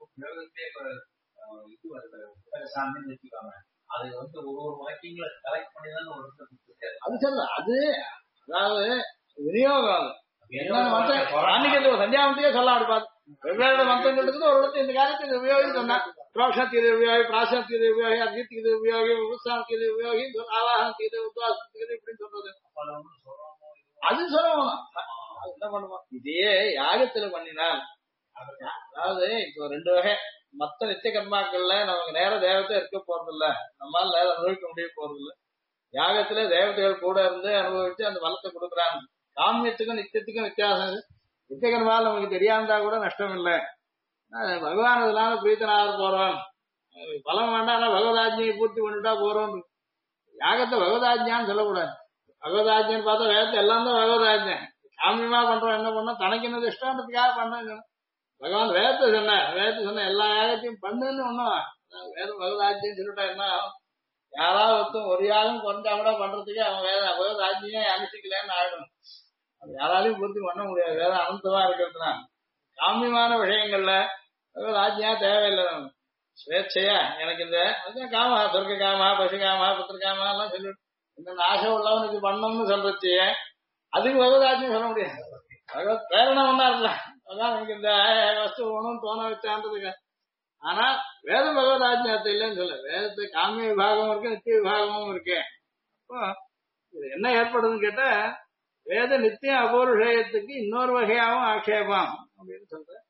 அது ஒரு வாக்கியங்களை கலெக்ட் பண்ணி தான் அது சொல்ல. அது அதாவது விநியோகம். அது சந்தியாவந்தியே சொல்லலாம். அப்படி பார்த்து வெவ்வேறு மந்திரங்கள் இருக்குது. ஒரு இடத்துல இந்த காலத்துக்கு உபயோகம் சொன்னா புரோஷத்துக்கு இது உபயோகி, பிராசத்துக்கு இது உபயோகி, அர்ஜித்துக்கு இது உபயோகி, விவசாயத்துக்கு இது உபயோகி, ஆவாகத்துக்கு இது, உத்வாசத்துக்கு இது இப்படின்னு சொல்றது. அது சொல்லணும். என்ன பண்ணுவோம் இதையே யாகத்துல பண்ணினால். அதாவது இப்போ 2 வகை. மத்த நித்திய கர்மாக்கள்ல நமக்கு நேர தேவத்தை இருக்க போறது இல்ல. நம்மளால நேரம் அனுபவிக்க முடிய போறது இல்ல. யாகத்துல தேவதைகள் கூட இருந்து அனுபவிச்சு அந்த பலத்தை கொடுக்குறாங்க. காமியத்துக்கும் நித்தியத்துக்கும் வித்தியாசம். நித்திய கர்மால நமக்கு தெரியாமதா கூட நஷ்டம் இல்லை. பகவான் இதனால பிரீத்தனாக போறோம். பலம் வேண்டாம். ஆனா பகவதாஜ்ஞையை பூர்த்தி பண்ணிட்டா போறோம். யாகத்தை பகவதாஜ்ஞான்னு சொல்லக்கூடாது. பகவதாஜ்ஞன்னு பார்த்தா வேதத்தை எல்லாம் தான் பகவதாஜ்ஞை. காமியமா பண்றோம். என்ன பண்ணோம் தனக்கு என்ன இஷ்டத்துக்காக பண்ண பகவான் வேதத்தை சொன்ன எல்லா யாகத்தையும் பண்ணுன்னு ஒண்ணும் வேதம் பகவதாஜ்யம் சொல்லிட்டா என்ன யாராவது ஒரு யாகம் குறைஞ்சா கூட பண்றதுக்கு அவன் பகவதாஜ்யே அனுஷ்டிக்கலன்னு ஆயிடும். அது யாராலையும் பூர்த்தி பண்ண முடியாது. வேதம் அனந்தமா இருக்கிறதுனா காமியமான விஷயங்கள்ல பகவதாஜ்யா தேவையில்லை. ஸ்வேச்சையா எனக்கு இந்த காமா சொர்க்க காமா, பசு காமா, புத்திர காமா எல்லாம் சொல்லி இந்த ஆசை உள்ளவனுக்கு பண்ணணும்னு சொல்றச்சு அதுக்கு பகவதாஜ்யம் சொல்ல முடியாது. பகவத் பிரேரணை ஒன்னா இருக்கலாம். அதான் எனக்கு இந்த வஸ்து வேணும்னு தோண வச்சான்றதுக்கு. ஆனா வேதம் பகவதாஜ்ஞாத்தை இல்லைன்னு சொல்ல. வேதத்தை காமிய விபாகமும் இருக்கு, நித்திய விபாகமும் இருக்கு. அப்போ இது என்ன ஏற்படுதுன்னு கேட்டா வேத நித்திய அபௌருஷயத்துக்கு இன்னொரு வகையாகவும் ஆக்ஷேபம் அப்படின்னு சொல்றேன்.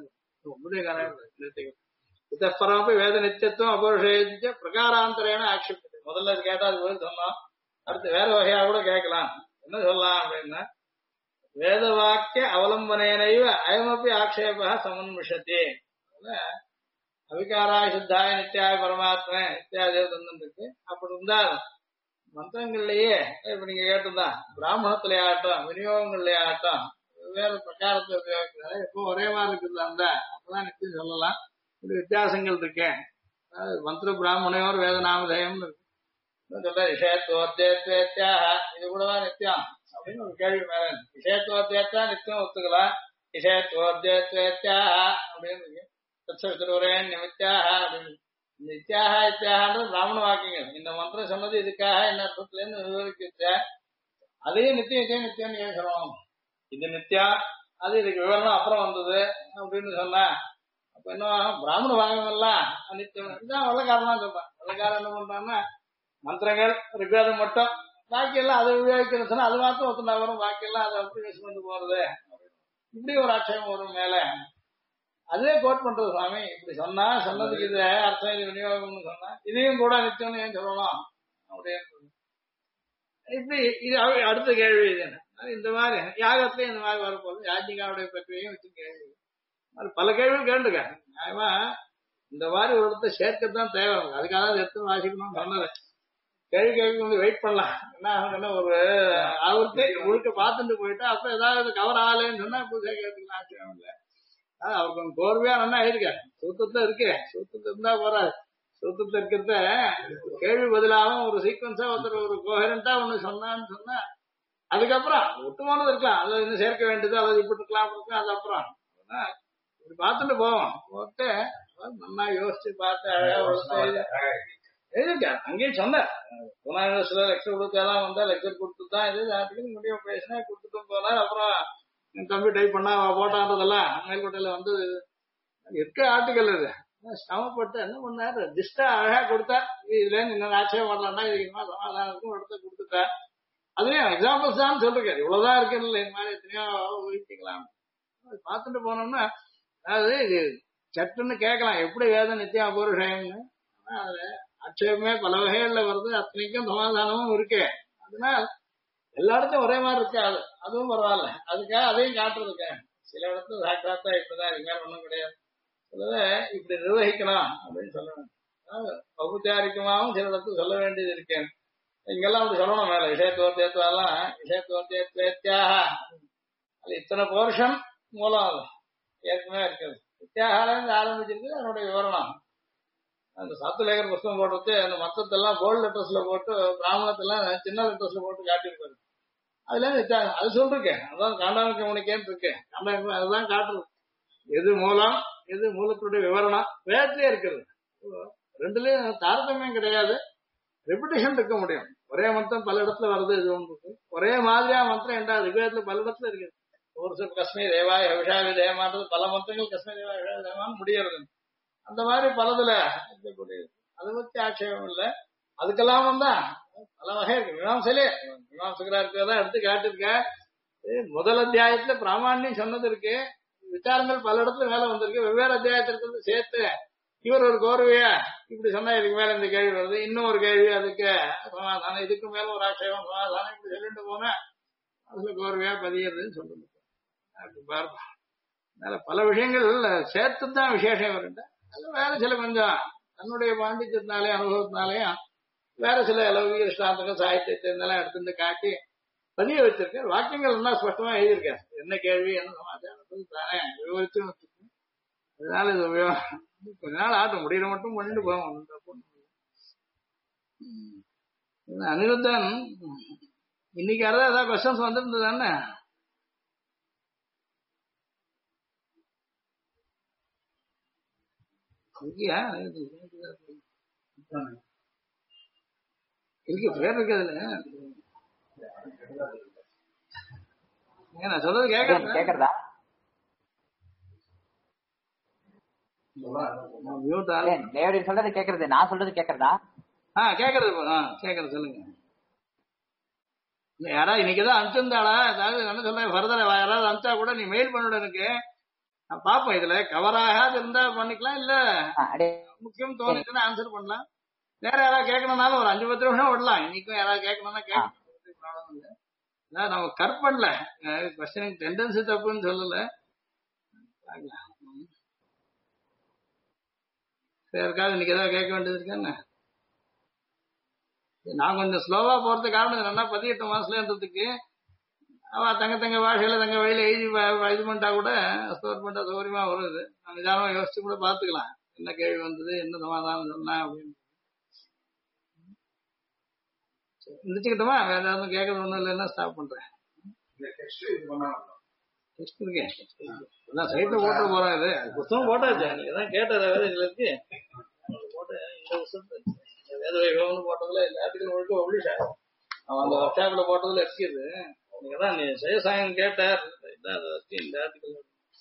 இதப்பரமப்ப வேத நித்தியத்துவம் அபௌருஷயத்துக்கு பிரகாராந்தரேன ஆக்ஷேபித்து. முதல்ல அது கேட்டா அது போய் சொன்னோம். அடுத்து வேற வகையா கூட கேட்கலாம். என்ன சொல்லலாம் அப்படின்னா வேத வாக்கிய அவலம்பனேனைவ அயமப்பி ஆக்ஷேப சமன்மிஷதி. அவிகாராய சுத்தாய நித்தியாய பரமாத்மா நித்தியாதேவ தந்துருக்கு. அப்படி இருந்தால் மந்திரங்கள்லயே இப்ப நீங்க கேட்டுதான் பிராமணத்திலே ஆகட்டும், விநியோகங்கள்லயே ஆகட்டும், வேற பிரகாரத்தை உபயோகிக்கிறாரு. எப்போ ஒரே மாதிரி இருக்குது அந்த அப்பதான் நிச்சயம் சொல்லலாம். இப்படி வித்தியாசங்கள் இருக்கேன். அதாவது மந்திர பிராமணையோர் வேதநாமதயம் சொல்ற விஷயத்துவத்தியாக இது கூடதான் நித்தியம் அப்படின்னு ஒரு கேள்வி மேல விஷயத்துவத்தியா நித்தியம் ஒத்துக்கலாம். விஷயத்துவத்தியாக அப்படின்னு இருக்கு. தத்சவித்துரேன் நிமித்தியாக அப்படின்னு நித்தியாக இத்தியாகன்றது பிராமண வாக்கியங்கள். இந்த மந்திரம் சொன்னது இதுக்காக என்ன அர்த்தத்துலேருந்து விவரிக்க அதையும் நித்தியம் இதே நித்தியம் ஏன் சொல்லணும்? இது நித்தியா அது இதுக்கு விவரணம் அப்புறம் வந்தது அப்படின்னு சொன்னா அப்ப என்ன பிராமண வாக்கியம் எல்லாம் நித்தியம் இதுதான் வெள்ளக்காரன் தான் சொல்றான். வெள்ளக்காரன் என்ன பண்றான்னா மந்திரங்கள் ரிக்வேதம் மட்டும் பாக்கி எல்லாம் அதை உபயோகிக்கிறது சொன்னா அது மாத்திரம் ஒத்துனா வரும். பாக்கி எல்லாம் அதை அப்படி யூஸ் பண்ணி போறது இப்படி ஒரு ஆட்சேபம் வரும் மேல. அதே கோட் பண்றது சுவாமி இப்படி சொன்னா சொன்னதுக்கு இது அர்த்தம் இது விநியோகம்னு சொன்னா இதையும் கூட நித்தியம்னு ஏன் சொல்லலாம் அப்படின்னு இப்படி இது அடுத்த கேள்வி இது என்ன இந்த மாதிரி யாகத்திலயும் இந்த மாதிரி வரப்போகுது. யாஜ்ஞிகாவுடைய பற்றியும் வச்சு கேள்வி பல கேள்விகள் கேட்டுருக்காங்க. நியாயமா இந்த மாதிரி ஒரு இடத்த சேர்க்கத்தான் தேவை. அதுக்காக எடுத்து வாசிக்கணும்னு சொன்னது. கேள்வி வந்து வெயிட் பண்ணலாம். என்ன ஆகுதுன்னா ஒரு அவருக்கு முழுக்க பார்த்துட்டு போயிட்டா அப்ப ஏதாவது கவர் ஆகலைன்னு சொன்னா புதுசாக கேட்டுக்கலாம். ஆச்சரியம் இல்லை. அவர் கொஞ்சம் கோர்வையா நல்லா இருக்காரு. சூத்திரத்துல இருக்கு. சூத்திரத்துல இருந்தா போறாரு. சூத்திரத்துல இருக்கிறத கேள்வி பதிலாகவும் ஒரு சீக்வன்ஸா ஒருத்தர் ஒரு கோஹரண்டா ஒண்ணு சொன்னான்னு சொன்னா அதுக்கப்புறம் ஒட்டுமானது இருக்கலாம். அதை இன்னும் சேர்க்க வேண்டியது அல்லது இப்படி இருக்கலாம் அது அப்புறம் இப்படி பார்த்துட்டு போவோம். போட்டு நல்லா யோசிச்சு பார்த்து அழகா எழுதிருக்காரு. அங்கேயும் சொன்னார் புனா யூனிவர்சிட்டியில லெக்சர் கொடுக்கலாம் வந்தா லெக்சர் கொடுத்துதான் இது நாட்டுக்கு முடியும் பேசினா கொடுத்துட்டும் போனார். அப்புறம் தம்பி டைப் பண்ணா போட்டான்றதெல்லாம் மேல்கோட்டையில வந்து இருக்க ஆர்டிக்கல் இது சிரமப்பட்டு என்ன பண்ணாரு ஜிஸ்டா அழகா கொடுத்தார். இதுல இருந்து இன்னொரு ஆட்சியம் வரலாம்னா இதுக்கு சமாதானத்துக்கும் இடத்த கொடுத்துட்டார். அதுலயும் எக்ஸாம்பிள்ஸ் தான் சொல்லிருக்காரு. இவ்வளவுதான் இருக்கு இல்லை இந்த மாதிரி எத்தனையோ ஊகிக்கலாம். பார்த்துட்டு போனோம்னா அதாவது இது சட்டுன்னு கேட்கலாம் எப்படி வேதம் நித்தியம் அபூர்வம்னு. அதுல ஆட்சேபமே பல வகைகள்ல வருது. அத்தனைக்கும் சமாதானமும் இருக்கு. அதனால எல்லா இடத்தையும் ஒரே மாதிரி இருக்காது. அதுவும் பரவாயில்ல. அதுக்காக அதையும் காட்டுறதுக்கு சில இடத்துல சாக்காத்தா இப்படிதான் இருக்கு வேற ஒன்றும் கிடையாது. இப்படி நிர்வகிக்கலாம் அப்படின்னு சொல்லணும். ஔபச்சாரிகமாகவும் சில இடத்துல சொல்ல வேண்டியது இருக்கேன். இங்கெல்லாம் அப்படி சொல்லணும். மேல விஷயத்துவத்தேத்வாலாம் விஷயத்துவத்தேத்யாக அது இத்தனை போர்ஷன் மூலம் ஏற்கனவே இருக்குது. வித்தியாகால இருந்து ஆரம்பிச்சிருக்கு. அதனுடைய விவரணம் அந்த சாத்துலேகர் புஸ்தகம் போட்டு அந்த மொத்தத்தெல்லாம் போல்ட் லெட்டர்ஸ்ல போட்டு பிராமணத்தெல்லாம் சின்ன லெட்டர்ஸ்ல போட்டு காட்டியிருப்பாரு. அதுல இருந்து அது சொல்லிருக்கேன். அதான் காண்டாமிக்க முனிக்கேன்னு இருக்கு. காண்டாமிக்க அதுதான் காட்டுறது. எது மூலம் எது மூலத்துடைய விவரணம் வேதத்திலே இருக்குது. ரெண்டுலயும் தாரதமியம் கிடையாது. ரெபிடேஷன் இருக்க முடியும். ஒரே மந்திரம் பல இடத்துல வருது. இது ஒன்று ஒரே மாதிரியா மந்திரம் என்றா ரிவேதத்துல பல இடத்துல இருக்குது. ஒரு சில கஸ்மீர் தேவாய் ஹவிஷாவி தேவான்றது பல மந்திரங்கள் கஸ்மீர் தேவாய் ஹவிஷாவி தேவான்னு முடியறது. அந்த மாதிரி பலதுல இருக்கக்கூடியது. அதை பத்தி ஆட்சேபம் இல்லை. அதுக்கெல்லாம் வந்தா பல வகை இருக்கு. மீமாம்சையிலே மீமாம்சகரா இருக்கிறதா எடுத்து காட்டிருக்க. முதல் அத்தியாயத்துல பிராமணியம் சொன்னது இருக்கு. விசாரங்கள் பல இடத்துல மேல வந்திருக்கு. வெவ்வேறு அத்தியாயத்திற்கு சேர்த்து இவர் ஒரு கோர்வையா இப்படி சொன்னா இதுக்கு மேல இந்த கேள்வி வருது. இன்னும் ஒரு கேள்வி அதுக்கு சமாதானம் இதுக்கு மேல ஒரு ஆட்சேபம் சமாதானம் இப்படி சொல்லிட்டு போனா அதுல கோர்வையா பதியறதுன்னு சொல்லுங்க. அப்படி பார்ப்போம். அதனால பல விஷயங்கள் சேர்த்துதான் விசேஷம் வருது. அது வேற சில கொஞ்சம் தன்னுடைய பாண்டித்யத்தினாலே அனுபவத்தினாலேயும் வேற சில லௌகிக இஷ்டாந்தங்கள் சாகித்யத்தை இருந்தாலும் எடுத்துட்டு காட்டி பதிய வச்சிருக்காரு. வாக்கியங்கள் என்ன ஸ்பஷ்டமா எழுதியிருக்காரு. என்ன கேள்வி என்ன சமாச்சாரம் தானே விவரிச்சு வச்சிருக்கேன். அதனால இது கொஞ்ச நாள் ஆட்டும் முடியல மட்டும் பண்ணிட்டு போவோம். அனிருத்தன் இன்னைக்கு யாராவது ஏதாவது கொஸ்டின்ஸ் வந்திருந்தது தானே? இருக்கு பேர் இருக்கு அதுல. நான் சொல்றது கேக்குறதா? சொல்றது கேக்குறது. நான் சொல்றது கேக்குறதா? கேக்குறது கேக்குறது சொல்லுங்க. யாராவது இன்னைக்குதான் அனுப்பிச்சிருந்தாளா? அதாவது என்ன சொல்றேன் ஃபர்தர் யாராவது அனுப்பிச்சா கூட நீ மெயில் பண்ணிவிட எனக்கு. நான் பாப்போம். இதுல கவர் ஆகாது இருந்தா பண்ணிக்கலாம். இல்ல முக்கியம் தோணுச்சுன்னா ஆன்சர் பண்ணலாம். வேற யாராவது கேட்கணும்னாலும் ஒரு 5-10 நிமிஷம் விடலாம். இன்னைக்கும் யாராவது கேட்கணும்னா கேட்கணும் இல்லை. நம்ம கற்பன்ல கொஸ்டினுக்கு டெண்டன்சி தப்புன்னு சொல்லல. யாருக்காவது இன்னைக்கு ஏதாவது கேட்க வேண்டியது இருக்கேன்னு நான் கொஞ்சம் ஸ்லோவா போறது காரணம் என்னன்னா 18 மாசம்ல இருந்ததுக்கு அவ தங்க பாஷையில தங்க வழியில எழுதி இது பண்ணிட்டா கூட ஸ்டோர் பண்ணிட்டா சௌகரியமா வருது. நிதானமா யோசிச்சு கூட பாத்துக்கலாம் என்ன கேள்வி வந்தது என்ன சமாதானம் சொன்னா அப்படின்னு. நினைச்சுக்கிட்டோமா வேற ஏதாவது கேட்கறது ஒண்ணும் இல்லைன்னா ஸ்டாப் பண்றேன். டெஸ்ட் இருக்கேன் அதான் சைட்ல போட்டு போறோம். இது புத்தகம் போட்டாச்சு நீங்க தான் கேட்டது வேதத்துல இருக்கு போட்டு இந்த புத்தகத்தை வேத வைபவம்னு போட்டதுல இந்த ஆர்டிகல் முழுக்க பப்ளிஷ் ஆகும். அவன் அந்த ஒர்க் ஷாப்ல போட்டதுல இருக்குது. நீங்க தான் நீ சேசாயம் கேட்டார் இதான் அதை வச்சு இந்த ஆர்டிகல்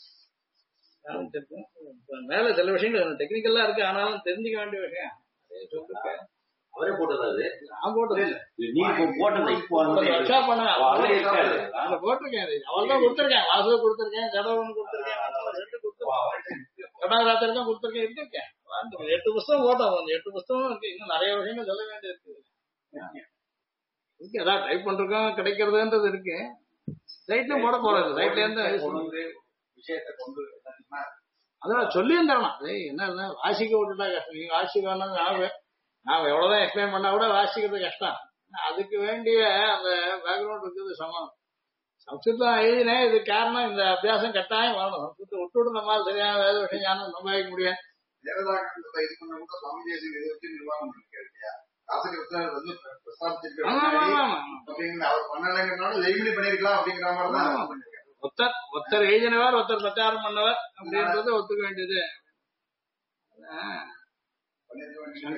மேல சில விஷயங்கள் டெக்னிக்கலா இருக்கு ஆனாலும் தெரிஞ்சுக்க வேண்டிய விஷயம் அதே சொல்லிருக்கேன். அவரே போட்டது நான் போட்டது நீ போட்டது இப்போ ஒர்க் ஷாப் பண்ண போட்டிருக்கேன். அவள் தான் கொடுத்துருக்கேன். வாசுவ கொடுத்துருக்கேன், ஜடவன் கொடுத்துருக்கேன், கடாராத்திரம் கொடுத்துருக்கேன். இருக்கேன் 8 புத்தகம் போட்டோம். அந்த 8 புத்தகம் இருக்கு. இன்னும் நிறைய விஷயங்கள் சொல்ல வேண்டியது இருக்கு. இருக்கு அதான் டைப் பண்றோம் கிடைக்கிறதுன்றது இருக்கு. சைட்லயும் போட போறது சைட்ல இருந்து விஷயத்தை கொண்டு அதான் சொல்லியும் தரணும். என்ன வாசிக்க விட்டுட்டா கஷ்டம். நீங்க வாசிக்க நான் எவ்வளவுதான் எக்ஸ்பிளைன் பண்ணா கூட வாசிக்கிறது கஷ்டம். அதுக்கு வேண்டிய அந்த பேக்ரவுண்ட் இருக்குது சமம். சம்ஸ்கிருதம் எழுதினேன் இது காரணம் இந்த அபியாசம் கட்டாயம் வரணும். சம்ஸ்கிருதத்தை விட்டு நம்மளால சரியான வேத விஷயம் ஞானம் சம்பாதிக்க முடியும். தேவதாக்கத்தை இது பண்ண கூட சுவாமி தேசியம் இதை வச்சு நிர்வாகம் பண்ணிருக்காரு இல்லையா? ராசகிருஷ்ணர் வந்து பிரஸ்தாபிச்சிருக்காரு அவர் பண்ணலைங்கிறனால லெய்மிலி பண்ணிருக்கலாம் அப்படிங்கிற மாதிரி தான் பண்ணிருக்காரு. ஒருத்தர் எழுதினவர் ஒருத்தர் பிரச்சாரம் பண்ணவர் அப்படின்றது ஒத்துக்க வேண்டியது.